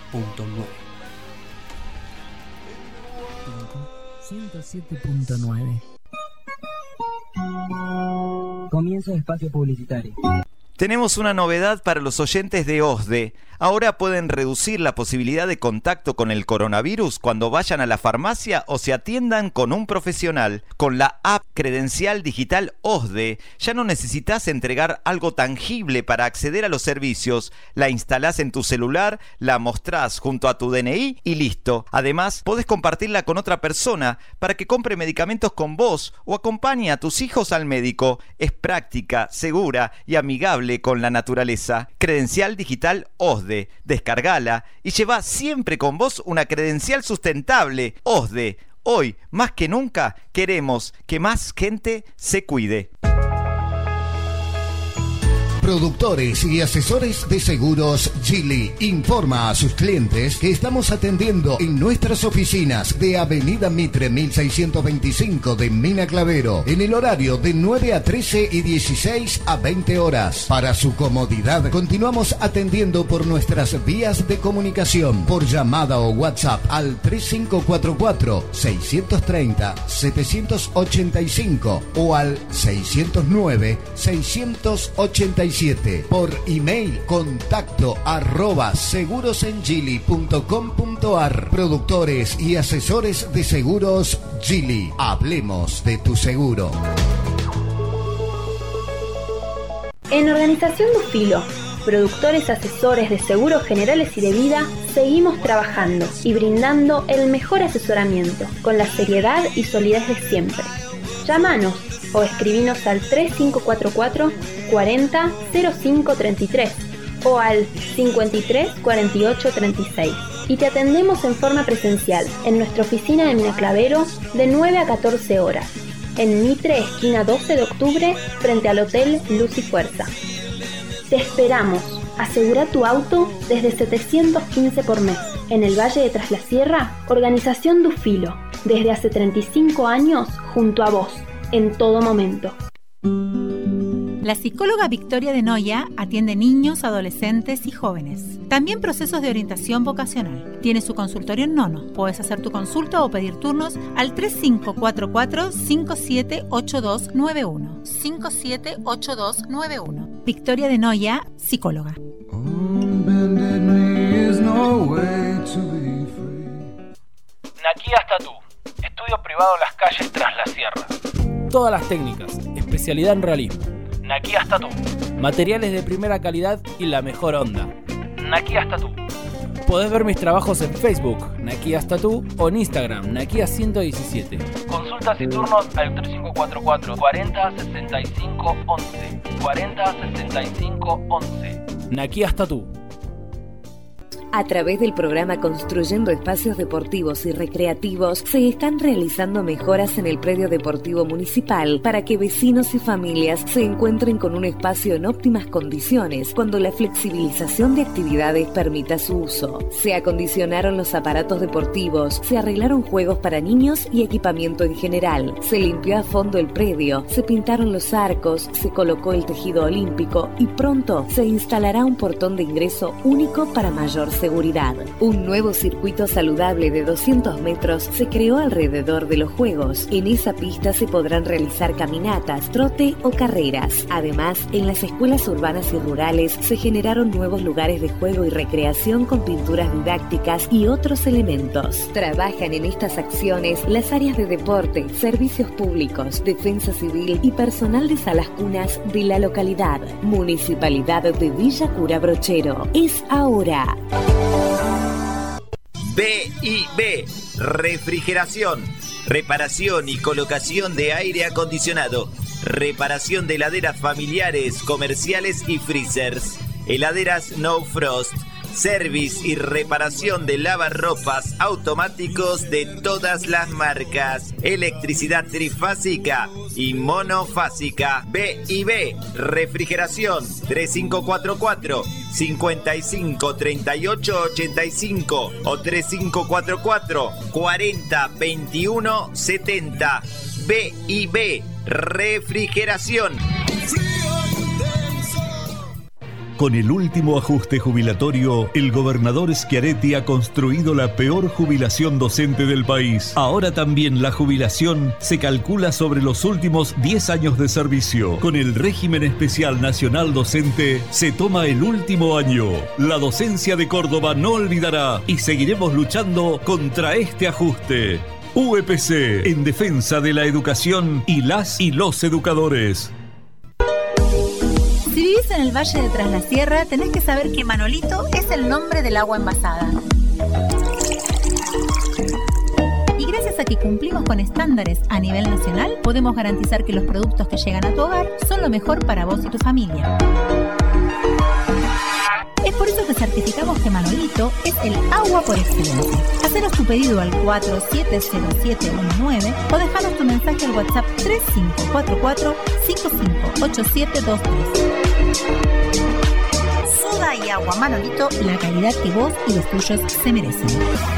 107.9. Comienza el espacio publicitario. Tenemos una novedad para los oyentes de OSDE. Ahora pueden reducir la posibilidad de contacto con el coronavirus cuando vayan a la farmacia o se atiendan con un profesional. Con la app Credencial Digital OSDE ya no necesitas entregar algo tangible para acceder a los servicios. La instalás en tu celular, la mostrás junto a tu DNI y listo. Además, podés compartirla con otra persona para que compre medicamentos con vos o acompañe a tus hijos al médico. Es práctica, segura y amigable con la naturaleza. Credencial Digital OSDE. Descargala y lleva siempre con vos una credencial sustentable. OSDE. Hoy, más que nunca, queremos que más gente se cuide. Productores y asesores de seguros Gili informa a sus clientes que estamos atendiendo en nuestras oficinas de Avenida Mitre 1625 de Mina Clavero en el horario de 9 a 13 y 16 a 20 horas. Para su comodidad, continuamos atendiendo por nuestras vías de comunicación, por llamada o WhatsApp al 3544-630-785 o al 609-685 17. Por email, contacto@segurosengili.com.ar. Productores y asesores de seguros Gili. Hablemos de tu seguro. En Organización Dufilo, productores asesores de seguros generales y de vida, seguimos trabajando y brindando el mejor asesoramiento con la seriedad y solidez de siempre. Llámanos o escribinos al 3544 40 05 33 o al 53 48 36 y te atendemos en forma presencial en nuestra oficina de Miraclavero de 9 a 14 horas. En Mitre, esquina 12 de octubre, frente al Hotel Luz y Fuerza. Te esperamos. Asegura tu auto desde 715 por mes. En el Valle de Tras la Sierra, Organización Dufilo. Desde hace 35 años, junto a vos, en todo momento. La psicóloga Victoria de Noia atiende niños, adolescentes y jóvenes. También procesos de orientación vocacional. Tiene su consultorio en Nono. Puedes hacer tu consulta o pedir turnos al 3544-578291. 578291. Victoria de Noia, psicóloga. Nakia Tattoo. Estudio privado en las calles Tras la Sierra. Todas las técnicas. Especialidad en realismo. Nakia Tattoo. Materiales de primera calidad y la mejor onda. Nakia Tattoo. Podés ver mis trabajos en Facebook, Nakia Tattoo, o en Instagram, Nakia 117. Consultas y turnos al 3544 40 65 11. 40 65 11. Nakia Tattoo. A través del programa Construyendo Espacios Deportivos y Recreativos se están realizando mejoras en el predio deportivo municipal para que vecinos y familias se encuentren con un espacio en óptimas condiciones cuando la flexibilización de actividades permita su uso. Se acondicionaron los aparatos deportivos, se arreglaron juegos para niños y equipamiento en general, se limpió a fondo el predio, se pintaron los arcos, se colocó el tejido olímpico y pronto se instalará un portón de ingreso único para mayor seguridad. Un nuevo circuito saludable de 200 metros se creó alrededor de los juegos. En esa pista se podrán realizar caminatas, trote o carreras. Además, en las escuelas urbanas y rurales se generaron nuevos lugares de juego y recreación con pinturas didácticas y otros elementos. Trabajan en estas acciones las áreas de deporte, servicios públicos, defensa civil y personal de salas cunas de la localidad. Municipalidad de Villa Cura Brochero. Es ahora. BIB, refrigeración, reparación y colocación de aire acondicionado, reparación de heladeras familiares, comerciales y freezers, heladeras No Frost, service y reparación de lavarropas automáticos de todas las marcas, electricidad trifásica y monofásica. BIB, refrigeración, 3544 55 38 85 o 3544 40 21 70. BIB, refrigeración. Con el último ajuste jubilatorio, el gobernador Schiaretti ha construido la peor jubilación docente del país. Ahora también la jubilación se calcula sobre los últimos 10 años de servicio. Con el régimen especial nacional docente, se toma el último año. La docencia de Córdoba no olvidará y seguiremos luchando contra este ajuste. UEPC, en defensa de la educación y las y los educadores. Si vivís en el Valle de Tras la Sierra, tenés que saber que Manolito es el nombre del agua envasada. Y gracias a que cumplimos con estándares a nivel nacional, podemos garantizar que los productos que llegan a tu hogar son lo mejor para vos y tu familia. Es por eso que certificamos que Manolito es el agua por excelencia. Hacenos tu pedido al 470719 o dejanos tu mensaje al WhatsApp 3544 558723. Soda y agua Manolito, la calidad que vos y los tuyos se merecen.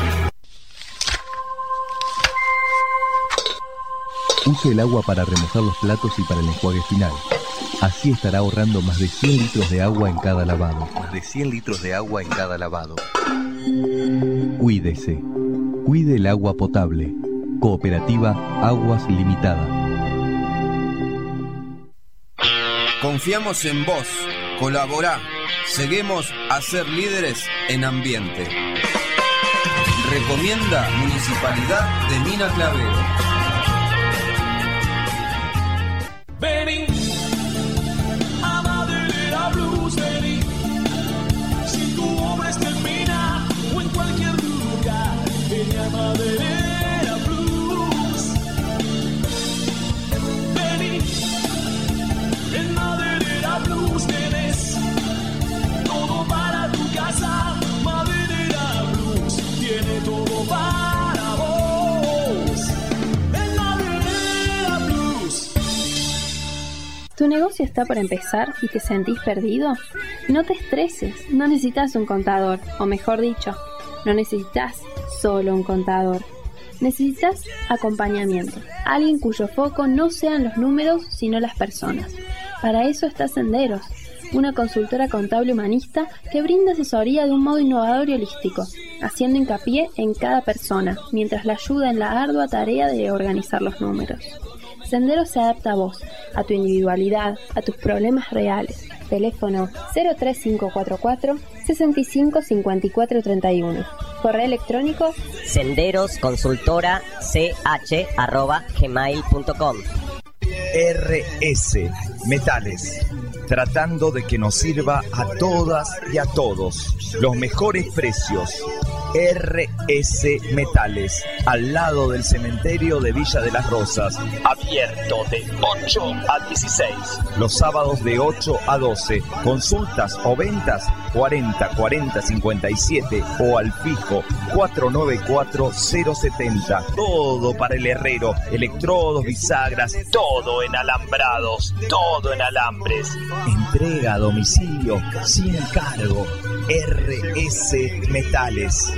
Use el agua para remojar los platos y para el enjuague final. Así estará ahorrando más de 100 litros de agua en cada lavado. Más de 100 litros de agua en cada lavado. Cuídese. Cuide el agua potable. Cooperativa Aguas Limitada. Confiamos en vos. Colaborá. Seguimos a ser líderes en ambiente. Recomienda Municipalidad de Mina Clavero. Vení a Maderera Blues, vení. Si tu obra está en Mina o en cualquier lugar, vení a Maderera Blues. Vení, en Maderera Blues tenés todo para tu casa. Maderera Blues tiene todo para vos. En Maderera Blues. ¿Tu negocio está por empezar y te sentís perdido? No te estreses, no necesitas un contador, o mejor dicho, no necesitas solo un contador. Necesitas acompañamiento, alguien cuyo foco no sean los números, sino las personas. Para eso está Senderos, una consultora contable humanista que brinda asesoría de un modo innovador y holístico, haciendo hincapié en cada persona, mientras la ayuda en la ardua tarea de organizar los números. Senderos se adapta a vos, a tu individualidad, a tus problemas reales. Teléfono 03544 65 54 31. Correo electrónico senderosconsultora.ch@gmail.com. RS Metales, tratando de que nos sirva a todas y a todos. Los mejores precios. RS Metales, al lado del cementerio de Villa de las Rosas. Abierto de 8 a 16. Los sábados de 8 a 12. Consultas o ventas 40 40 57 o al fijo 494 070. Todo para el herrero. Electrodos, bisagras, todo en alambrados, todo en alambres. Entrega a domicilio sin cargo. RS Metales.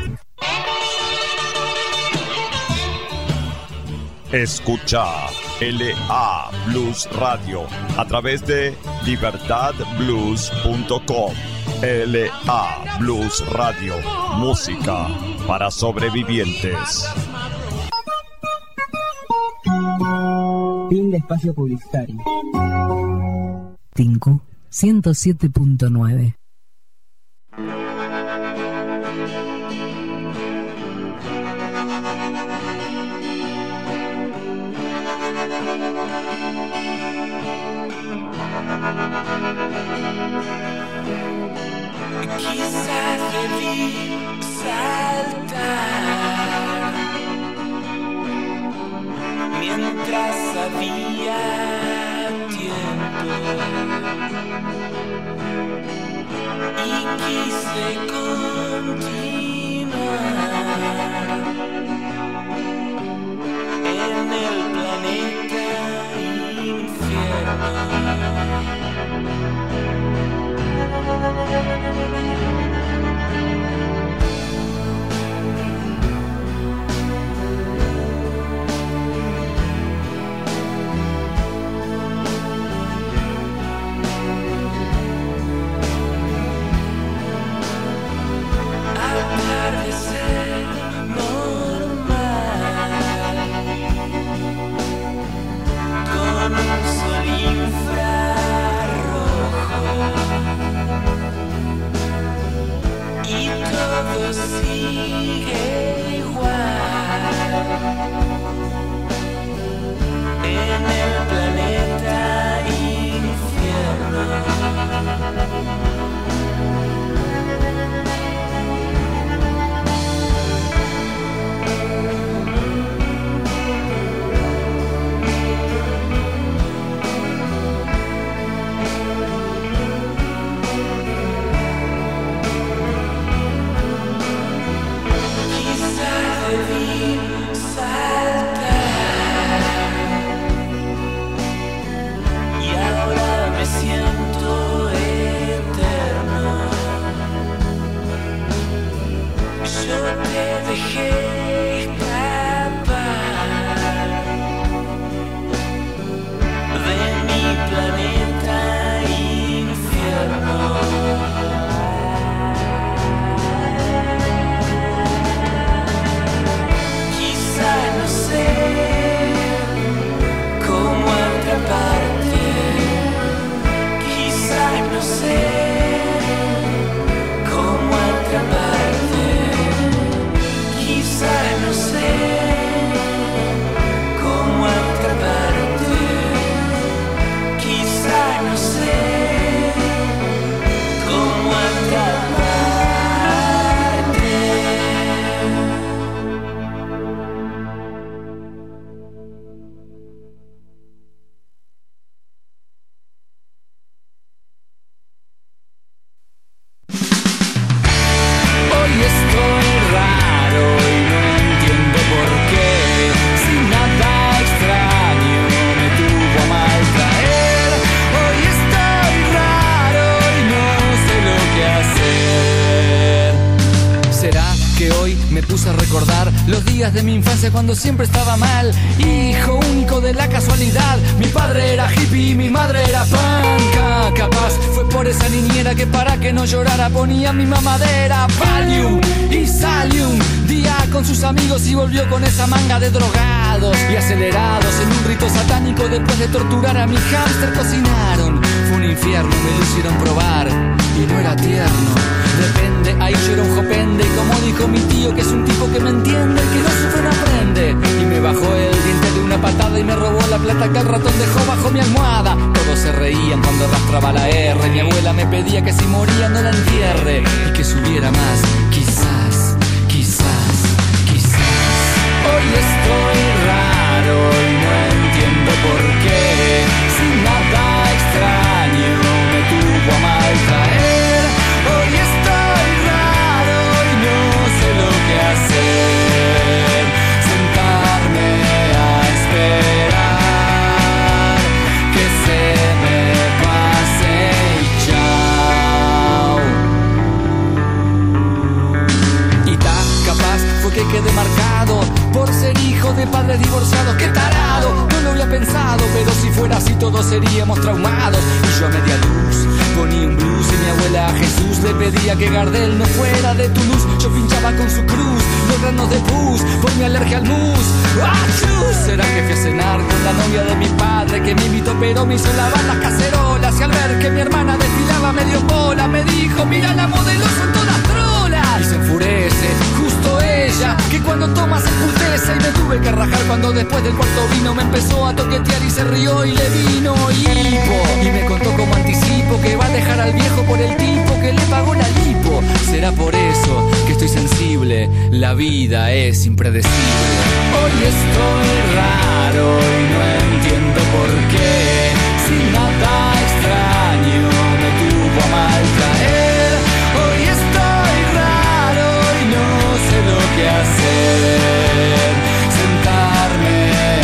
Escucha LA Blues Radio a través de libertadblues.com. LA Blues Radio, música para sobrevivientes. Fin de espacio publicitario. Tinku 107.9. Quizás debí saltar mientras había tiempo y quise continuar en el planeta infierno. Atardecer normal con un sol infrarrojo. días de mi infancia cuando siempre estaba mal. Hijo único de la casualidad, mi padre era hippie y mi madre era punk. Capaz fue por esa niñera que para que no llorara ponía mi mamadera Valium y Salium. Día con sus amigos y volvió con esa manga de drogados y acelerados en un rito satánico. Después de torturar a mi hámster cocinaron. Fue un infierno, me lo hicieron probar y no era tierno. Depende, ahí yo era un jopende. Y como dijo mi tío, que es un tipo que me entiende, el que no sufre no aprende. Y me bajó el diente de una patada y me robó la plata que el ratón dejó bajo mi almohada. Todos se reían cuando arrastraba la R. Mi abuela me pedía que si moría no la entierre y que subiera más. Quizás, quizás, quizás. Hoy estoy raro y no entiendo por qué. Sin nada extraño me tuvo a maltraer. Hoy estoy raro y no sé lo que hacer. Sentarme a esperar que se me pase y chao. Y tan capaz fue que quedé marcado por ser hijo de padres divorciados. ¡Qué tarado! No lo había pensado, pero si fuera así todos seríamos traumados. Y yo a media luz ponía un blues y mi abuela a Jesús le pedía que Gardel no fuera de Toulouse. Yo pinchaba con su cruz los granos de pus por mi alergia al mus. ¡Achus! ¿Será que fui a cenar con la novia de mi padre que me invitó pero me hizo lavar las cacerolas? Y al ver que mi hermana desfilaba medio bola me dijo: mira la modelo, son todas trolas. Y se enfurece, justo ella, que cuando toma se emputece. Y me tuve que rajar cuando después del cuarto vino me empezó a toquetear y se rió y le vino hipo. Y me contó como anticipo que va a dejar al viejo por el tipo que le pagó la lipo. Será por eso que estoy sensible, la vida es impredecible. Hoy estoy raro y no entiendo por qué. Sin nada extraño me tuvo a maltraer. Hoy estoy raro y no sé lo que hacer. Sentarme a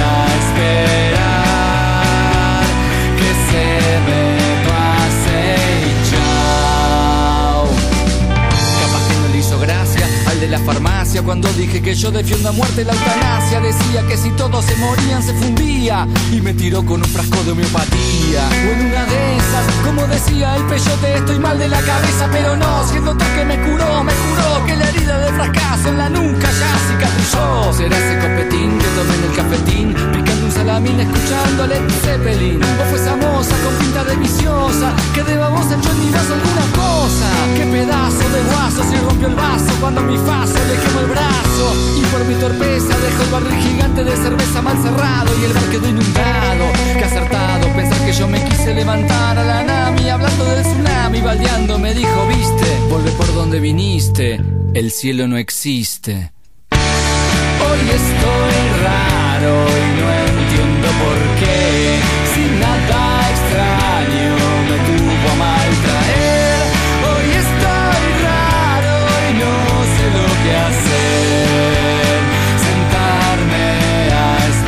esperar que se me pase y chao. Capaz que no le hizo gracia al de la farmacia cuando dije que yo defiendo a muerte la eutanasia. Decía que si todos se morían se fundía y me tiró con un frasco de homeopatía. O en una de esas, como decía el peyote, estoy mal de la cabeza, pero no, si el doctor que me juró que la herida del fracaso en la nuca ya cicatrizó. Será ese copetín que tomé en el cafetín picando un salamín escuchando Led Zeppelin. O fue esa moza con pinta de viciosa que de babosa echó en mi vaso alguna cosa. Qué pedazo de guaso si rompió el vaso cuando mi faso le quemó el brazo. Y por mi torpeza dejó el barril gigante de cerveza mal cerrado y el bar quedó inundado. Qué acertado pensar que yo me quise levantar a la Nami hablando del tsunami. Baldeando me dijo: viste, volvé por donde viniste, el cielo no existe. Hoy estoy raro y no entiendo por qué. Sin nada extraño me tuvo a maltraer. Hoy estoy raro y no sé lo que hacer. Sentarme a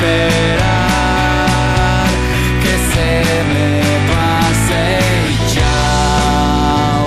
esperar que se me pase y chao.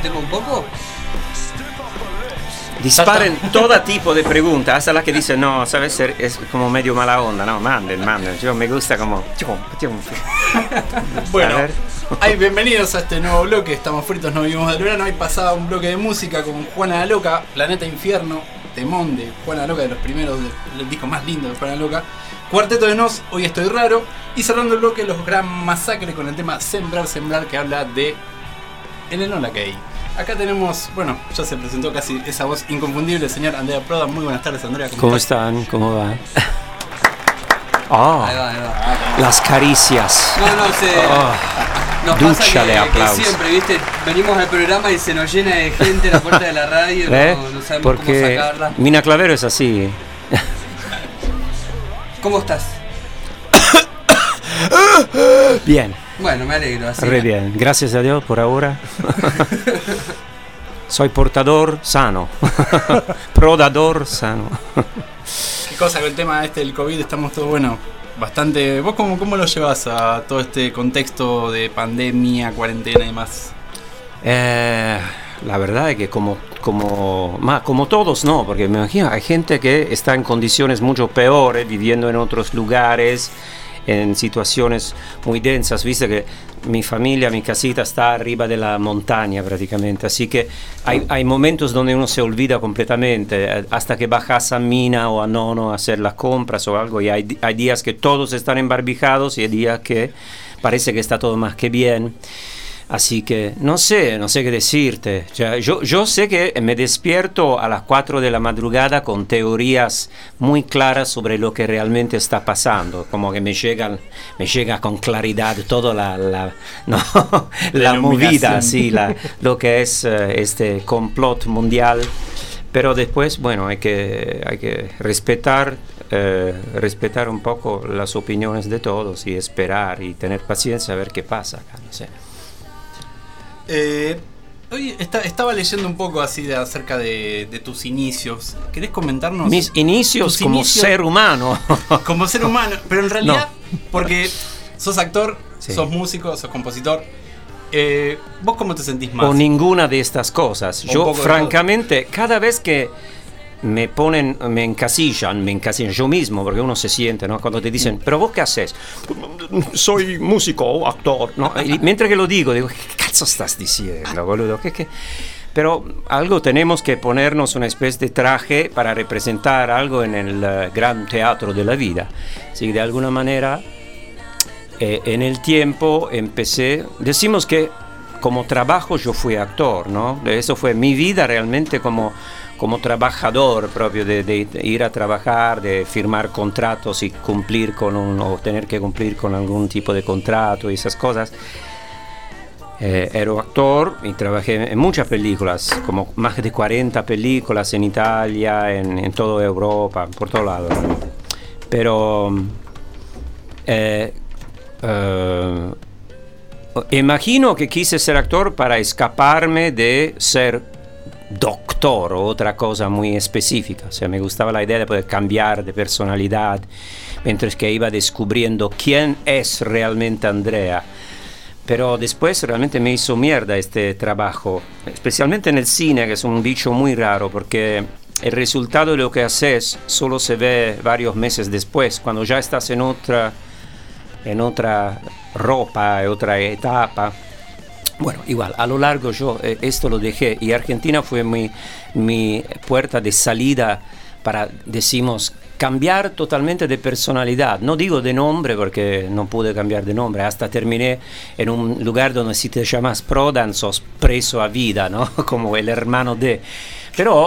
tema un poco? Disparen todo tipo de preguntas, hasta la que dicen, no, sabes, es como medio mala onda, no, manden, yo me gusta como... Bueno, bienvenidos a este nuevo bloque, estamos fritos, no vivimos del verano, hoy pasaba un bloque de música con Juana la Loca, Planeta Infierno, temón de Juana la Loca, de los primeros, del disco más lindo de Juana la Loca, Cuarteto de Nos, Hoy Estoy Raro, y cerrando el bloque Los Gran Masacre con el tema Sembrar, que habla de el Enola Gay. Acá tenemos, bueno, ya se presentó casi esa voz inconfundible, señor Andrea Proda. Muy buenas tardes, Andrea. ¿Cómo están? ¿Cómo va? Ahí va. Las caricias. Nos pasa que siempre, ¿viste? Venimos al programa y se nos llena de gente la puerta de la radio, no sabemos porque cómo sacarla. Mina Clavero es así. ¿Cómo estás? Bien. Bueno, me alegro. Así Re bien, gracias a Dios por ahora. Soy portador sano. Prodador sano. Qué cosa con el tema del COVID, estamos todos, bastante... ¿Vos cómo lo llevas a todo este contexto de pandemia, cuarentena y demás? La verdad es que como todos no, porque me imagino hay gente que está en condiciones mucho peores, viviendo en otros lugares, en situaciones muy densas, viste que mi familia, mi casita está arriba de la montaña prácticamente, así que hay momentos donde uno se olvida completamente, hasta que bajas a Mina o a Nono a hacer las compras o algo, y hay días que todos están embarbijados y hay días que parece que está todo más que bien. Así que no sé qué decirte. Yo sé que me despierto a las 4 de la madrugada con teorías muy claras sobre lo que realmente está pasando, como que me llega con claridad toda la movida, sí, lo que es este complot mundial. Pero después, hay que respetar un poco las opiniones de todos y esperar y tener paciencia a ver qué pasa acá, no sé. Hoy estaba leyendo un poco así acerca de tus inicios. ¿Querés comentarnos? Mis inicios como ser humano. Como ser humano, pero en realidad, no. Porque sos actor, sí. Sos músico, sos compositor. ¿Vos cómo te sentís más? O ninguna de estas cosas. Yo, francamente, cada vez que me encasillan yo mismo, porque uno se siente, ¿no? Cuando te dicen, ¿pero vos qué haces? Soy músico o actor, ¿no? Y mientras que lo digo, ¿qué cazzo estás diciendo, boludo? ¿Qué? Pero algo tenemos que ponernos una especie de traje para representar algo en el gran teatro de la vida. Así que de alguna manera, en el tiempo empecé, decimos que como trabajo yo fui actor, ¿no? Eso fue mi vida realmente como trabajador propio, de ir a trabajar, de firmar contratos y o tener que cumplir con algún tipo de contrato y esas cosas. Era actor y trabajé en muchas películas, como más de 40 películas en Italia, en toda Europa, por todos lados. Pero imagino que quise ser actor para escaparme de ser doctor o otra cosa muy específica. O sea, me gustaba la idea de poder cambiar de personalidad mientras que iba descubriendo quién es realmente Andrea. Pero después realmente me hizo mierda este trabajo, especialmente en el cine, que es un bicho muy raro, porque el resultado de lo que haces solo se ve varios meses después, cuando ya estás en otra ropa, en otra etapa. Bueno, igual, a lo largo yo esto lo dejé, y Argentina fue mi puerta de salida para, decimos, cambiar totalmente de personalidad. No digo de nombre porque no pude cambiar de nombre, hasta terminé en un lugar donde si te llamas Prodan sos preso a vida, ¿no? Como el hermano de... Pero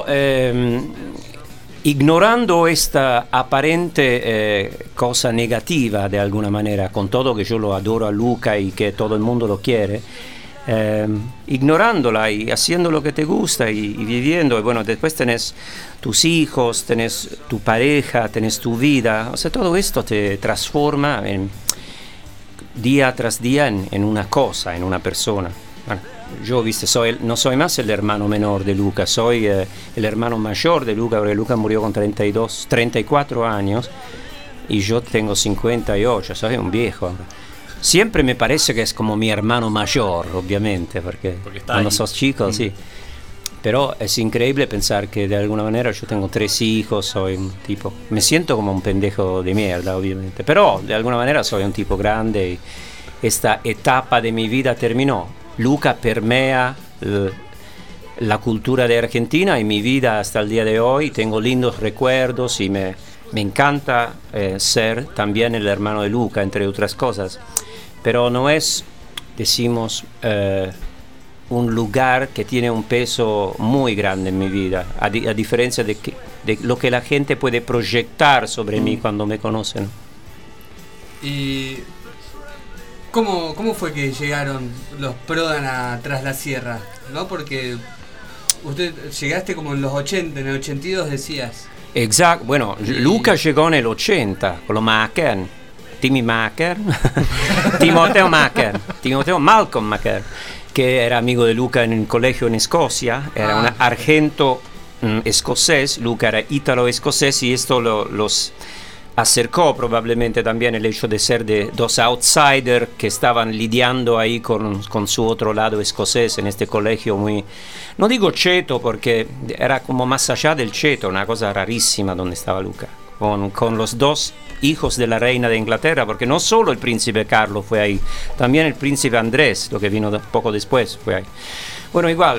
ignorando esta aparente cosa negativa de alguna manera, con todo que yo lo adoro a Luca y que todo el mundo lo quiere, ignorándola y haciendo lo que te gusta y viviendo, y bueno, después tenés tus hijos, tenés tu pareja, tenés tu vida, o sea, todo esto te transforma día tras día en una cosa, en una persona. Bueno, yo, viste, no soy más el hermano menor de Luca, soy el hermano mayor de Luca, porque Luca murió con 34 años y yo tengo 58, soy un viejo. siempre me parece que es como mi hermano mayor, obviamente, porque cuando sos chico, sí. Pero es increíble pensar que de alguna manera yo tengo 3 hijos, soy un tipo... Me siento como un pendejo de mierda, obviamente. Pero de alguna manera soy un tipo grande y esta etapa de mi vida terminó. Luca permea la cultura de Argentina y mi vida hasta el día de hoy. Tengo lindos recuerdos y me encanta ser también el hermano de Luca, entre otras cosas. Pero no es, decimos... un lugar que tiene un peso muy grande en mi vida, a diferencia de lo que la gente puede proyectar sobre mí cuando me conocen. ¿Y cómo fue que llegaron los Prodan a Tras la Sierra? ¿No? Porque usted llegaste como en los 80, en el 82 decías. Exacto, bueno, Luca llegó en el 80 con los Macker, Timmy Macker, Timoteo Malcolm Macker, que era amigo de Luca en el colegio en Escocia, era un argento escocés, Luca era ítalo-escocés y esto los acercó probablemente también el hecho de ser de 2 outsiders que estaban lidiando ahí con su otro lado escocés en este colegio muy, no digo cheto porque era como más allá del cheto, una cosa rarísima donde estaba Luca, con los 2 hijos de la reina de Inglaterra, porque no solo el príncipe Carlos fue ahí, también el príncipe Andrés, lo que vino poco después, fue ahí. Bueno, igual,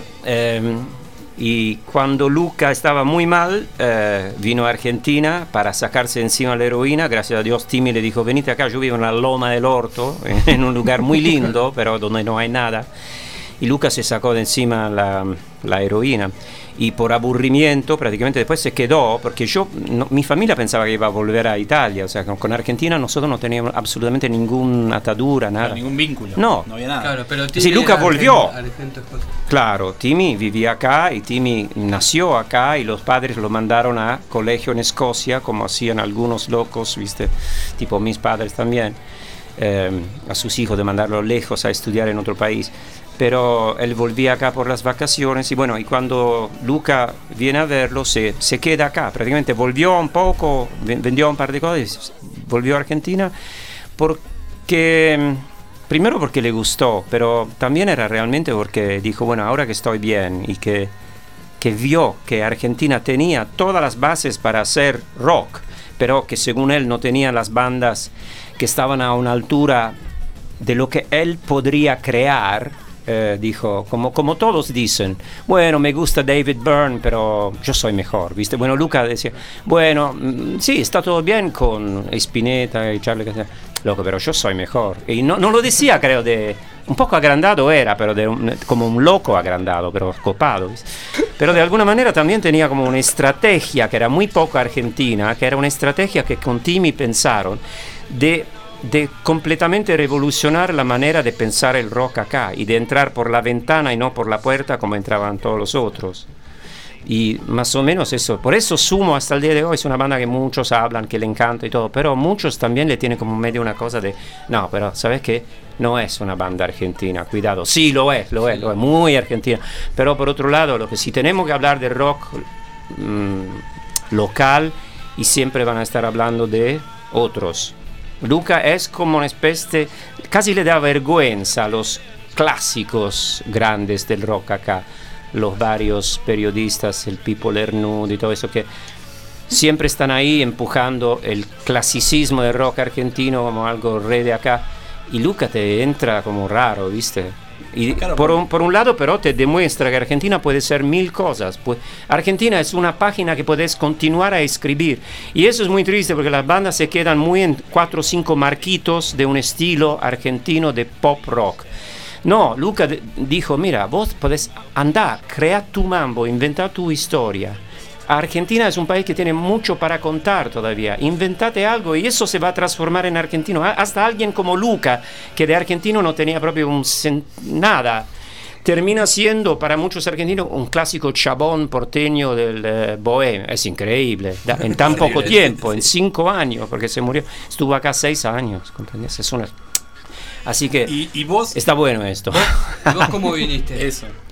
y cuando Luca estaba muy mal, vino a Argentina para sacarse encima la heroína. Gracias a Dios Timmy le dijo, venite acá, yo vivo en la Loma del Orto, en un lugar muy lindo, pero donde no hay nada. Y Luca se sacó de encima la heroína. Y por aburrimiento prácticamente después se quedó, porque mi familia pensaba que iba a volver a Italia, o sea, con Argentina nosotros no teníamos absolutamente ninguna atadura, nada. Ningún vínculo. No había nada. Claro, pero sí, Luca volvió. Claro, Timmy vivía acá y Timmy nació acá y los padres lo mandaron a colegio en Escocia, como hacían algunos locos, viste, tipo mis padres también, a sus hijos de mandarlos lejos a estudiar en otro país. Pero él volvía acá por las vacaciones y bueno, y cuando Luca viene a verlo se queda acá, prácticamente volvió un poco, vendió un par de cosas, volvió a Argentina primero porque le gustó, pero también era realmente porque dijo, bueno, ahora que estoy bien y que vio que Argentina tenía todas las bases para hacer rock, pero que según él no tenía las bandas que estaban a una altura de lo que él podría crear. Dijo, como todos dicen, bueno, me gusta David Byrne, pero yo soy mejor, ¿viste? Bueno, Luca decía, bueno, sí, está todo bien con Spinetta y Charlie García, loco, pero yo soy mejor. Y no lo decía, creo, un poco agrandado era, pero como un loco agrandado, pero copado, ¿viste? Pero de alguna manera también tenía como una estrategia que era muy poco argentina, que era una estrategia que con Timmy pensaron de completamente revolucionar la manera de pensar el rock acá y de entrar por la ventana y no por la puerta como entraban todos los otros. Y más o menos eso, por eso Sumo hasta el día de hoy es una banda que muchos hablan, que le encanta y todo, pero muchos también le tienen como medio una cosa de, no, pero ¿sabes qué? No es una banda argentina, cuidado, sí lo es, muy argentina, pero por otro lado, lo que si tenemos que hablar de rock local y siempre van a estar hablando de otros. Luca es como una especie, casi le da vergüenza a los clásicos grandes del rock acá, los varios periodistas, el Pipo Lernud y todo eso que siempre están ahí empujando el clasicismo del rock argentino como algo re de acá, y Luca te entra como raro, ¿viste? Y claro, por un lado pero te demuestra que Argentina puede ser 1000 cosas, pues Argentina es una página que puedes continuar a escribir, y eso es muy triste porque las bandas se quedan muy en 4 o 5 marquitos de un estilo argentino de pop rock. No, Luca dijo, mira, vos podés andar, crear tu mambo, inventar tu historia. Argentina es un país que tiene mucho para contar todavía. Inventate algo y eso se va a transformar en argentino. Hasta alguien como Luca, que de argentino no tenía propio nada, termina siendo para muchos argentinos un clásico chabón porteño del bohemio. Es increíble, en tan poco tiempo, en 5 años, porque se murió. Estuvo acá 6 años, ¿comprendés? Es Así que ¿Y vos? Está bueno esto. ¿Vos cómo viniste? Eso.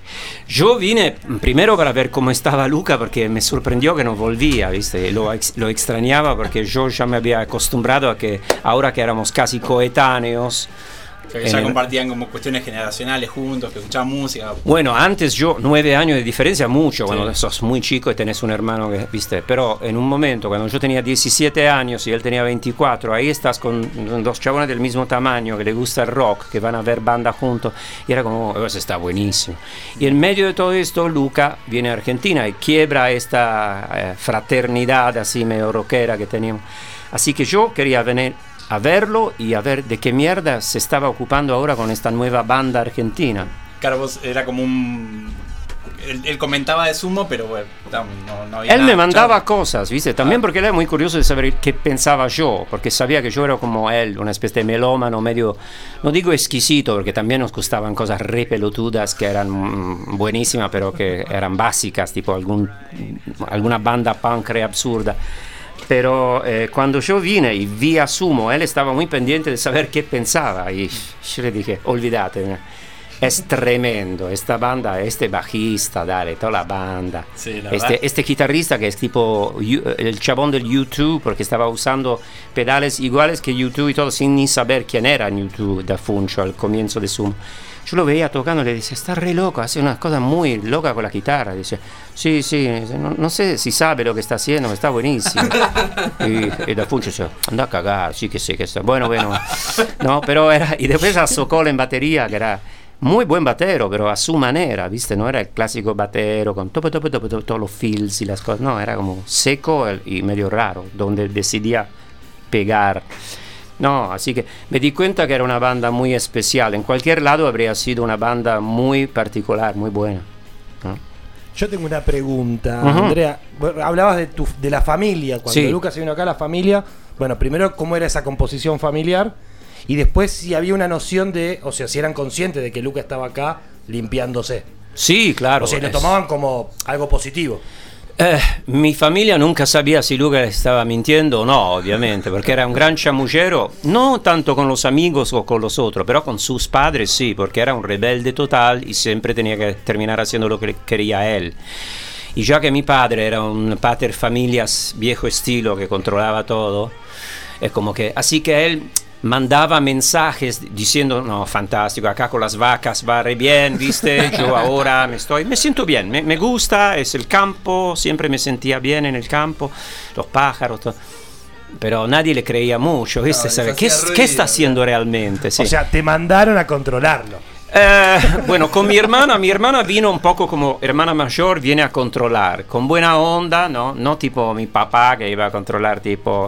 Yo vine primero para ver cómo estaba Luca, porque me sorprendió que no volvía, ¿viste? Lo extrañaba porque yo ya me había acostumbrado a que ahora que éramos casi coetáneos, que ya compartían como cuestiones generacionales juntos, que escuchaban música. Bueno, antes yo, 9 años de diferencia, mucho, cuando sos muy chico y tenés un hermano que, ¿viste? Pero en un momento, cuando yo tenía 17 años y él tenía 24, ahí estás con dos chabones del mismo tamaño, que le gusta el rock, que van a ver banda juntos, y era como, eso está buenísimo. Y en medio de todo esto, Luca viene a Argentina y quiebra esta fraternidad así medio rockera que teníamos. Así que yo quería venir a verlo y a ver de qué mierda se estaba ocupando ahora con esta nueva banda argentina. Claro, vos era como un... Él comentaba de Sumo, pero bueno, no había él nada me mandaba escuchado. cosas, ¿viste? También porque él era muy curioso de saber qué pensaba yo, porque sabía que yo era como él, una especie de melómano medio, no digo exquisito, porque también nos gustaban cosas re pelotudas que eran buenísimas, pero que eran básicas, tipo alguna banda punk re absurda. Pero cuando yo vine y vi a Sumo, él estaba muy pendiente de saber qué pensaba y yo le dije, olvídate, es tremendo esta banda, este bajista, dale, toda la banda, sí, la este guitarrista que es tipo el chabón del U2, porque estaba usando pedales iguales que U2 y todo sin ni saber quién era U2 da Funcho al comienzo de Sumo. Yo lo veía tocando y le decía, está re loco, hace una cosa muy loca con la guitarra. Dice, sí, no sé si sabe lo que está haciendo, está buenísimo. Y da Funcho dice, anda a cagar, sí que sé que está. Bueno, no, pero era, y después a Sokol en batería, que era muy buen batero, pero a su manera, ¿viste? No era el clásico batero con todos los fills y las cosas, no, era como seco y medio raro, donde decidía pegar. No, así que me di cuenta que era una banda muy especial. En cualquier lado habría sido una banda muy particular, muy buena, ¿no? Yo tengo una pregunta, Andrea. Hablabas de la familia. Cuando Lucas se vino acá, la familia. Bueno, primero, ¿cómo era esa composición familiar? Y después, si había una noción de, o sea, si eran conscientes de que Lucas estaba acá limpiándose. Sí, claro. O sea, lo tomaban como algo positivo. Mi familia nunca sabía si Lucas estaba mintiendo o no, obviamente, porque era un gran chamullero, no tanto con los amigos o con los otros, pero con sus padres sí, porque era un rebelde total y siempre tenía que terminar haciendo lo que quería él. Y ya que mi padre era un pater familias viejo estilo que controlaba todo, es como que, así que él mandaba mensajes diciendo, no, fantástico, acá con las vacas va re bien, viste, yo ahora me siento bien, me gusta, es el campo, siempre me sentía bien en el campo, los pájaros, todo. Pero nadie le creía mucho, viste, no, ¿Qué está haciendo realmente? Sí. O sea, te mandaron a controlarlo. Bueno, con mi hermana vino un poco como hermana mayor, viene a controlar, con buena onda, no tipo mi papá que iba a controlar tipo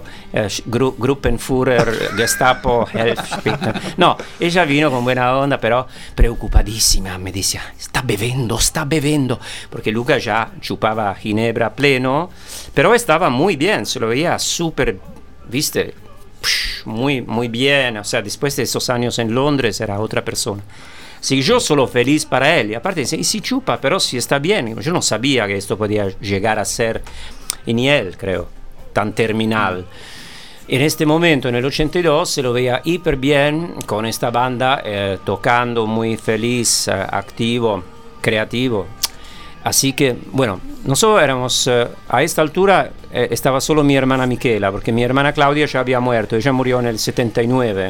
Gruppenführer, Gestapo, no, ella vino con buena onda, pero preocupadísima, me decía, está bebiendo, porque Luca ya chupaba ginebra pleno, pero estaba muy bien, se lo veía súper, viste, muy, muy bien, o sea, después de esos años en Londres era otra persona. Sí, yo solo feliz para él. Y aparte dice, y si chupa, pero si está bien. Yo no sabía que esto podía llegar a ser, y ni él, creo, tan terminal. En este momento, en el 82, se lo veía hiper bien con esta banda, tocando muy feliz, activo, creativo. Así que, bueno, nosotros éramos, a esta altura, estaba solo mi hermana Michela, porque mi hermana Claudia ya había muerto, ella murió en el 79.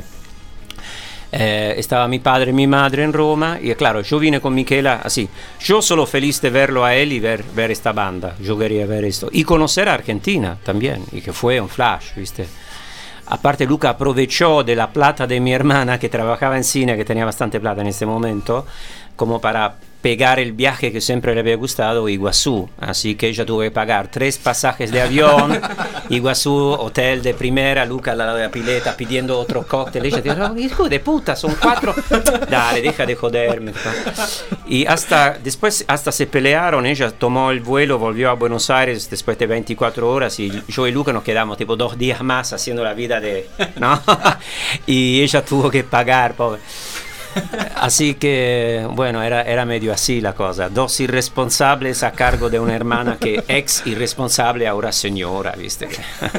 Estaba mi padre y mi madre en Roma y claro, yo vine con Michela así, yo solo feliz de verlo a él y ver esta banda, yo quería ver esto y conocer a Argentina también, y que fue un flash, ¿viste? Aparte Luca aprovechó de la plata de mi hermana que trabajaba en cine, que tenía bastante plata en este momento, como para pegar el viaje que siempre le había gustado, Iguazú, así que ella tuvo que pagar 3 pasajes de avión, Iguazú, hotel de primera, Luca al lado de la pileta pidiendo otro cóctel, ella dijo, no, hijo de puta, son 4, dale, deja de joderme. Y después se pelearon, ella tomó el vuelo, volvió a Buenos Aires después de 24 horas y yo y Luca nos quedamos tipo 2 días más haciendo la vida de, ¿no? Y ella tuvo que pagar, pobre. Así que, bueno, era medio así la cosa. 2 irresponsables a cargo de una hermana que ex irresponsable, ahora señora, ¿viste?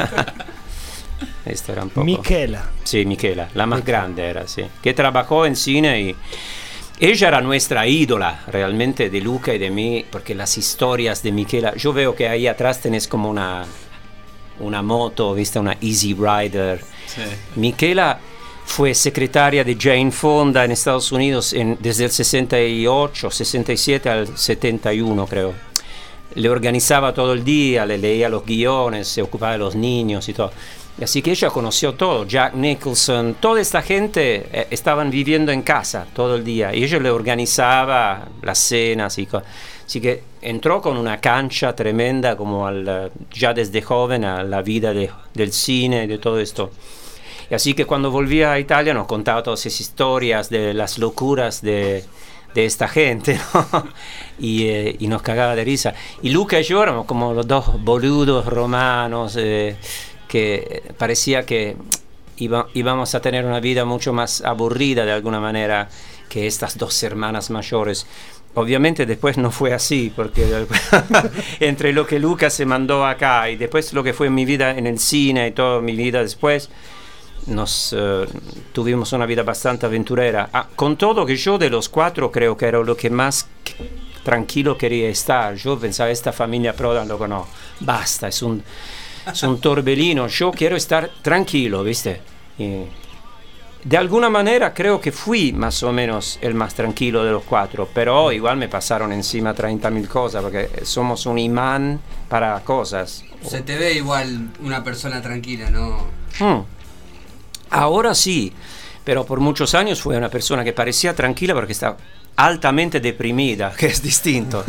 Esto era un poco... Michela. Sí, Michela, la más grande era, sí. Que trabajó en cine ella era nuestra ídola realmente de Luca y de mí, porque las historias de Michela, yo veo que ahí atrás tenés como una moto, ¿viste? Una Easy Rider. Sí. Michela fue secretaria de Jane Fonda en Estados Unidos desde el 68, 67 al 71 creo. Le organizaba todo el día, le leía los guiones, se ocupaba de los niños y todo. Así que ella conoció todo, Jack Nicholson, toda esta gente estaban viviendo en casa todo el día y ella le organizaba las cenas y cosas. Así que entró con una cancha tremenda como ya desde joven a la vida del cine y de todo esto. Y así que cuando volvía a Italia nos contaba todas esas historias de las locuras de esta gente, ¿no? y nos cagaba de risa. Y Luca y yo éramos como los dos boludos romanos, que parecía que íbamos a tener una vida mucho más aburrida de alguna manera que estas dos hermanas mayores. Obviamente después no fue así, porque entre lo que Luca se mandó acá y después lo que fue mi vida en el cine y toda mi vida después, tuvimos una vida bastante aventurera. Con todo que yo de los cuatro creo que era lo que más tranquilo quería estar. Yo pensaba, esta familia Prodan, loco, no, basta, es un torbellino, yo quiero estar tranquilo, ¿viste? Y de alguna manera creo que fui más o menos el más tranquilo de los cuatro, pero igual me pasaron encima 30.000 cosas, porque somos un imán para cosas. Se te ve igual una persona tranquila, ¿no? Ahora sí, pero por muchos años fue una persona que parecía tranquila porque estaba altamente deprimida, que es distinto.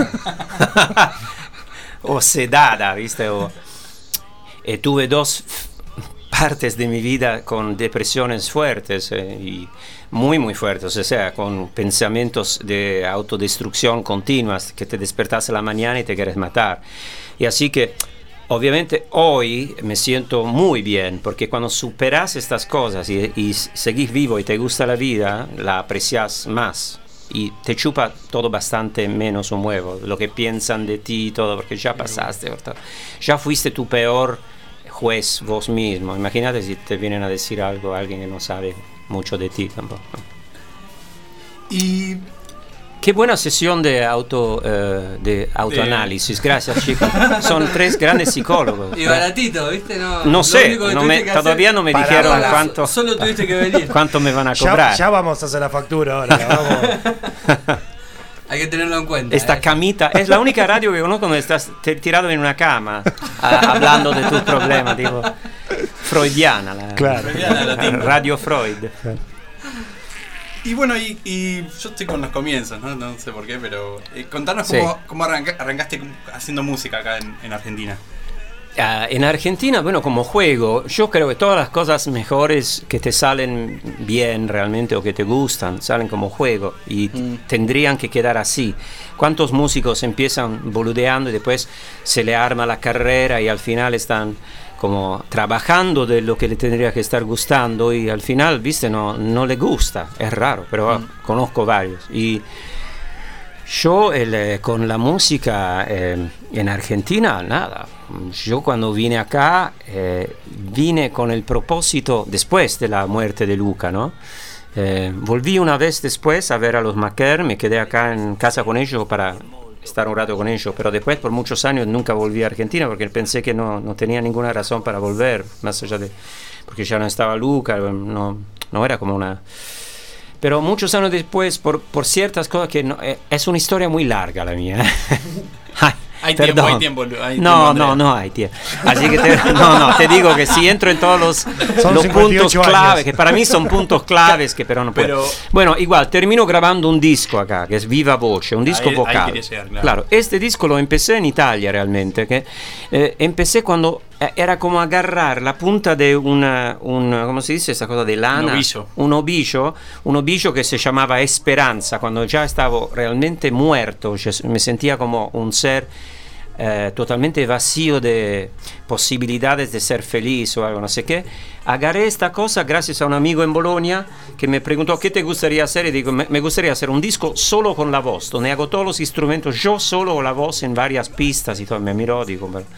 O sedada, ¿viste? Tuve dos partes de mi vida con depresiones fuertes y muy fuertes, o sea, con pensamientos de autodestrucción continuas, que te despertas a la mañana y te quieres matar. Y así que obviamente hoy me siento muy bien, porque cuando superas estas cosas y seguís vivo y te gusta la vida, la aprecias más y te chupa todo bastante menos un huevo, lo que piensan de ti y todo, porque ya pasaste, ¿verdad? Ya fuiste tu peor juez vos mismo. Imagínate si te vienen a decir algo a alguien que no sabe mucho de ti tampoco. Y qué buena sesión de autoanálisis. Gracias, chicos. Son tres grandes psicólogos. Y baratito, ¿viste? No sé, todavía no me dijeron cuánto. Solo tuviste que venir. ¿Cuánto me van a cobrar? Ya vamos a hacer la factura ahora. Vamos. Hay que tenerlo en cuenta. Esta camita es la única radio que conozco donde estás tirado en una cama hablando de tus problemas, tipo freudiana, claro. Radio Freud. Y bueno, y yo estoy con los comienzos, no sé por qué, pero contanos cómo arrancaste haciendo música acá en Argentina. En Argentina, bueno, como juego, yo creo que todas las cosas mejores que te salen bien realmente o que te gustan, salen como juego y tendrían que quedar así. ¿Cuántos músicos empiezan boludeando y después se le arma la carrera y al final están como trabajando de lo que le tendría que estar gustando y al final, viste, no le gusta? Es raro, pero conozco varios. Y yo con la música en Argentina, nada. Yo cuando vine acá, vine con el propósito, después de la muerte de Luca, ¿no? Volví una vez después a ver a los Maquer, me quedé acá en casa con ellos para estar un rato con ellos, pero después por muchos años nunca volví a Argentina porque pensé que no tenía ninguna razón para volver, más allá de... porque ya no estaba Luca, no era como una... Pero muchos años después, por ciertas cosas que es una historia muy larga la mía. Hay tiempo. No hay tiempo. Así que te digo que si entro en todos los puntos claves, que para mí son puntos claves, que pero no puedo. Bueno, igual, termino grabando un disco acá, que es Viva Voce, un disco vocal. Llegar, claro, este disco lo empecé en Italia realmente, que empecé cuando era como agarrar la punta de ¿cómo se dice esa cosa? De lana. Un ovillo que se llamaba Esperanza, cuando ya estaba realmente muerto, me sentía como un ser totalmente vacío de posibilidades de ser feliz o algo, no sé qué. Agarré esta cosa gracias a un amigo en Bolonia que me preguntó ¿qué te gustaría hacer? Y digo, me gustaría hacer un disco solo con la voz, donde hago todos los instrumentos, yo solo con la voz en varias pistas y todo. Me miró, digo,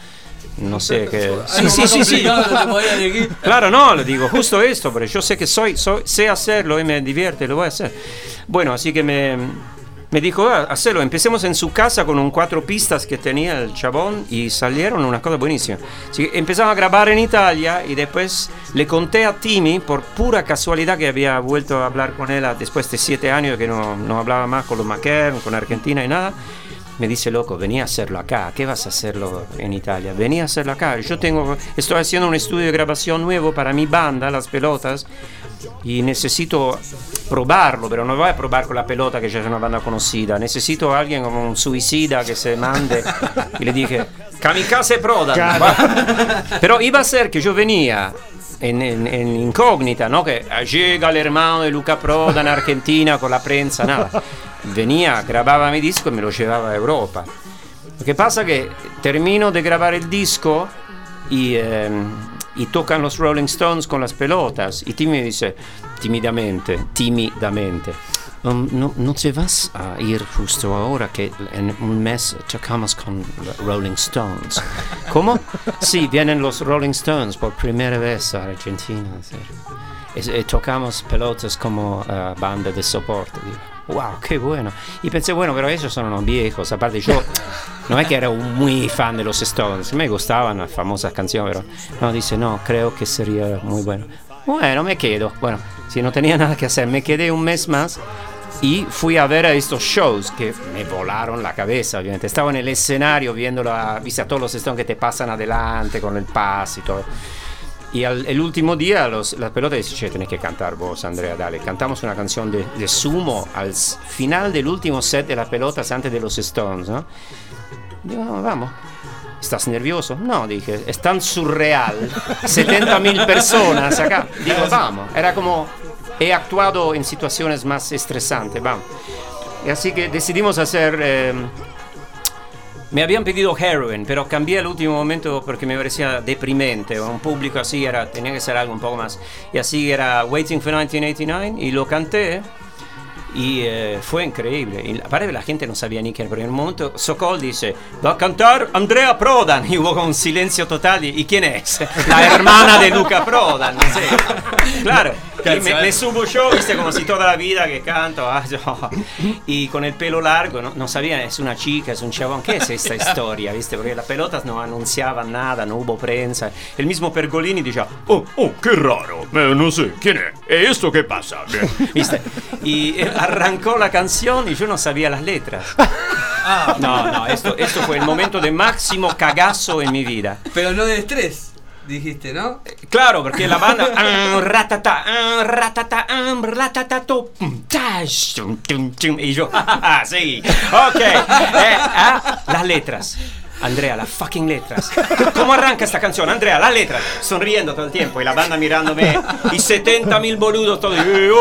no sé qué. Sí. No te podía elegir. Claro, no, le digo justo esto, porque yo sé que sé hacerlo y me divierte, lo voy a hacer. Bueno, así que me dijo, hacerlo. Empecemos en su casa con un 4 pistas que tenía el chabón y salieron una cosa buenísima. Así que empezamos a grabar en Italia y después le conté a Timmy, por pura casualidad que había vuelto a hablar con él después de 7 años que no hablaba más con los McKern, con Argentina y nada. Me dice, loco, vení a hacerlo acá. ¿Qué vas a hacerlo en Italia? Vení a hacerlo acá. Estoy haciendo un estudio de grabación nuevo para mi banda, Las Pelotas, y necesito probarlo, pero no voy a probar con la pelota que ya es una banda conocida. Necesito a alguien como un suicida que se mande. Y le dije, Kamikaze Prodan. Pero iba a ser que yo venía en incógnita, ¿no? Que llega el hermano de Luca Prodan, Argentina, con la prensa, nada. Venía, grababa mi disco y me lo llevaba a Europa. Lo que pasa que termino de grabar el disco y tocan los Rolling Stones con Las Pelotas y Timmy me dice tímidamente, no te vas a ir justo ahora que en un mes tocamos con Rolling Stones. ¿Cómo? Sí, vienen los Rolling Stones por primera vez a Argentina. Tocamos Pelotas como banda de soporte. Wow, qué bueno. Y pensé, bueno, pero ellos son unos viejos. Aparte, yo no es que era muy fan de los Stones, me gustaban las famosas canciones, pero no, dice, no, creo que sería muy bueno. Bueno, me quedo. Bueno, si no tenía nada que hacer, me quedé un mes más y fui a ver a estos shows que me volaron la cabeza, obviamente. Estaba en el escenario viendo viste a todos los Stones que te pasan adelante con el paso y todo. Y el último día Las Pelotas dicen, che, tenés que cantar vos, Andrea, dale. Cantamos una canción de Sumo al final del último set de Las Pelotas antes de los Stones, ¿no? Digo, no, vamos. ¿Estás nervioso? No, dije, es tan surreal. 70.000 personas acá. Digo, vamos. Era como, he actuado en situaciones más estresantes, vamos. Y así que decidimos hacer... me habían pedido Heroin, pero cambié al último momento porque me parecía deprimente. Un público así tenía que ser algo un poco más. Y así era Waiting for 1989 y lo canté. Y fue increíble. Y aparte la gente no sabía ni quién, pero en un momento Sokol dice, va a cantar Andrea Prodan. Y hubo un silencio total. ¿Y quién es? La hermana de Luca Prodan. No sé. Claro. Y me subo yo, viste, como si toda la vida que canto. Y con el pelo largo, no sabían, es una chica, es un chabón. ¿Qué es esta historia? Viste, porque Las Pelotas no anunciaban nada, no hubo prensa. El mismo Pergolini decía, oh, qué raro. No sé, ¿quién es? ¿Esto qué pasa? ¿Viste? Y arrancó la canción y yo no sabía las letras. No, esto fue el momento de máximo cagazo en mi vida. Pero no de estrés. Dijiste, ¿no? Claro, porque la banda y yo, sí, ok, las letras. Andrea, las fucking letras. ¿Cómo arranca esta canción? Andrea, las letras. Sonriendo todo el tiempo y la banda mirándome. Y 70.000 boludos todos.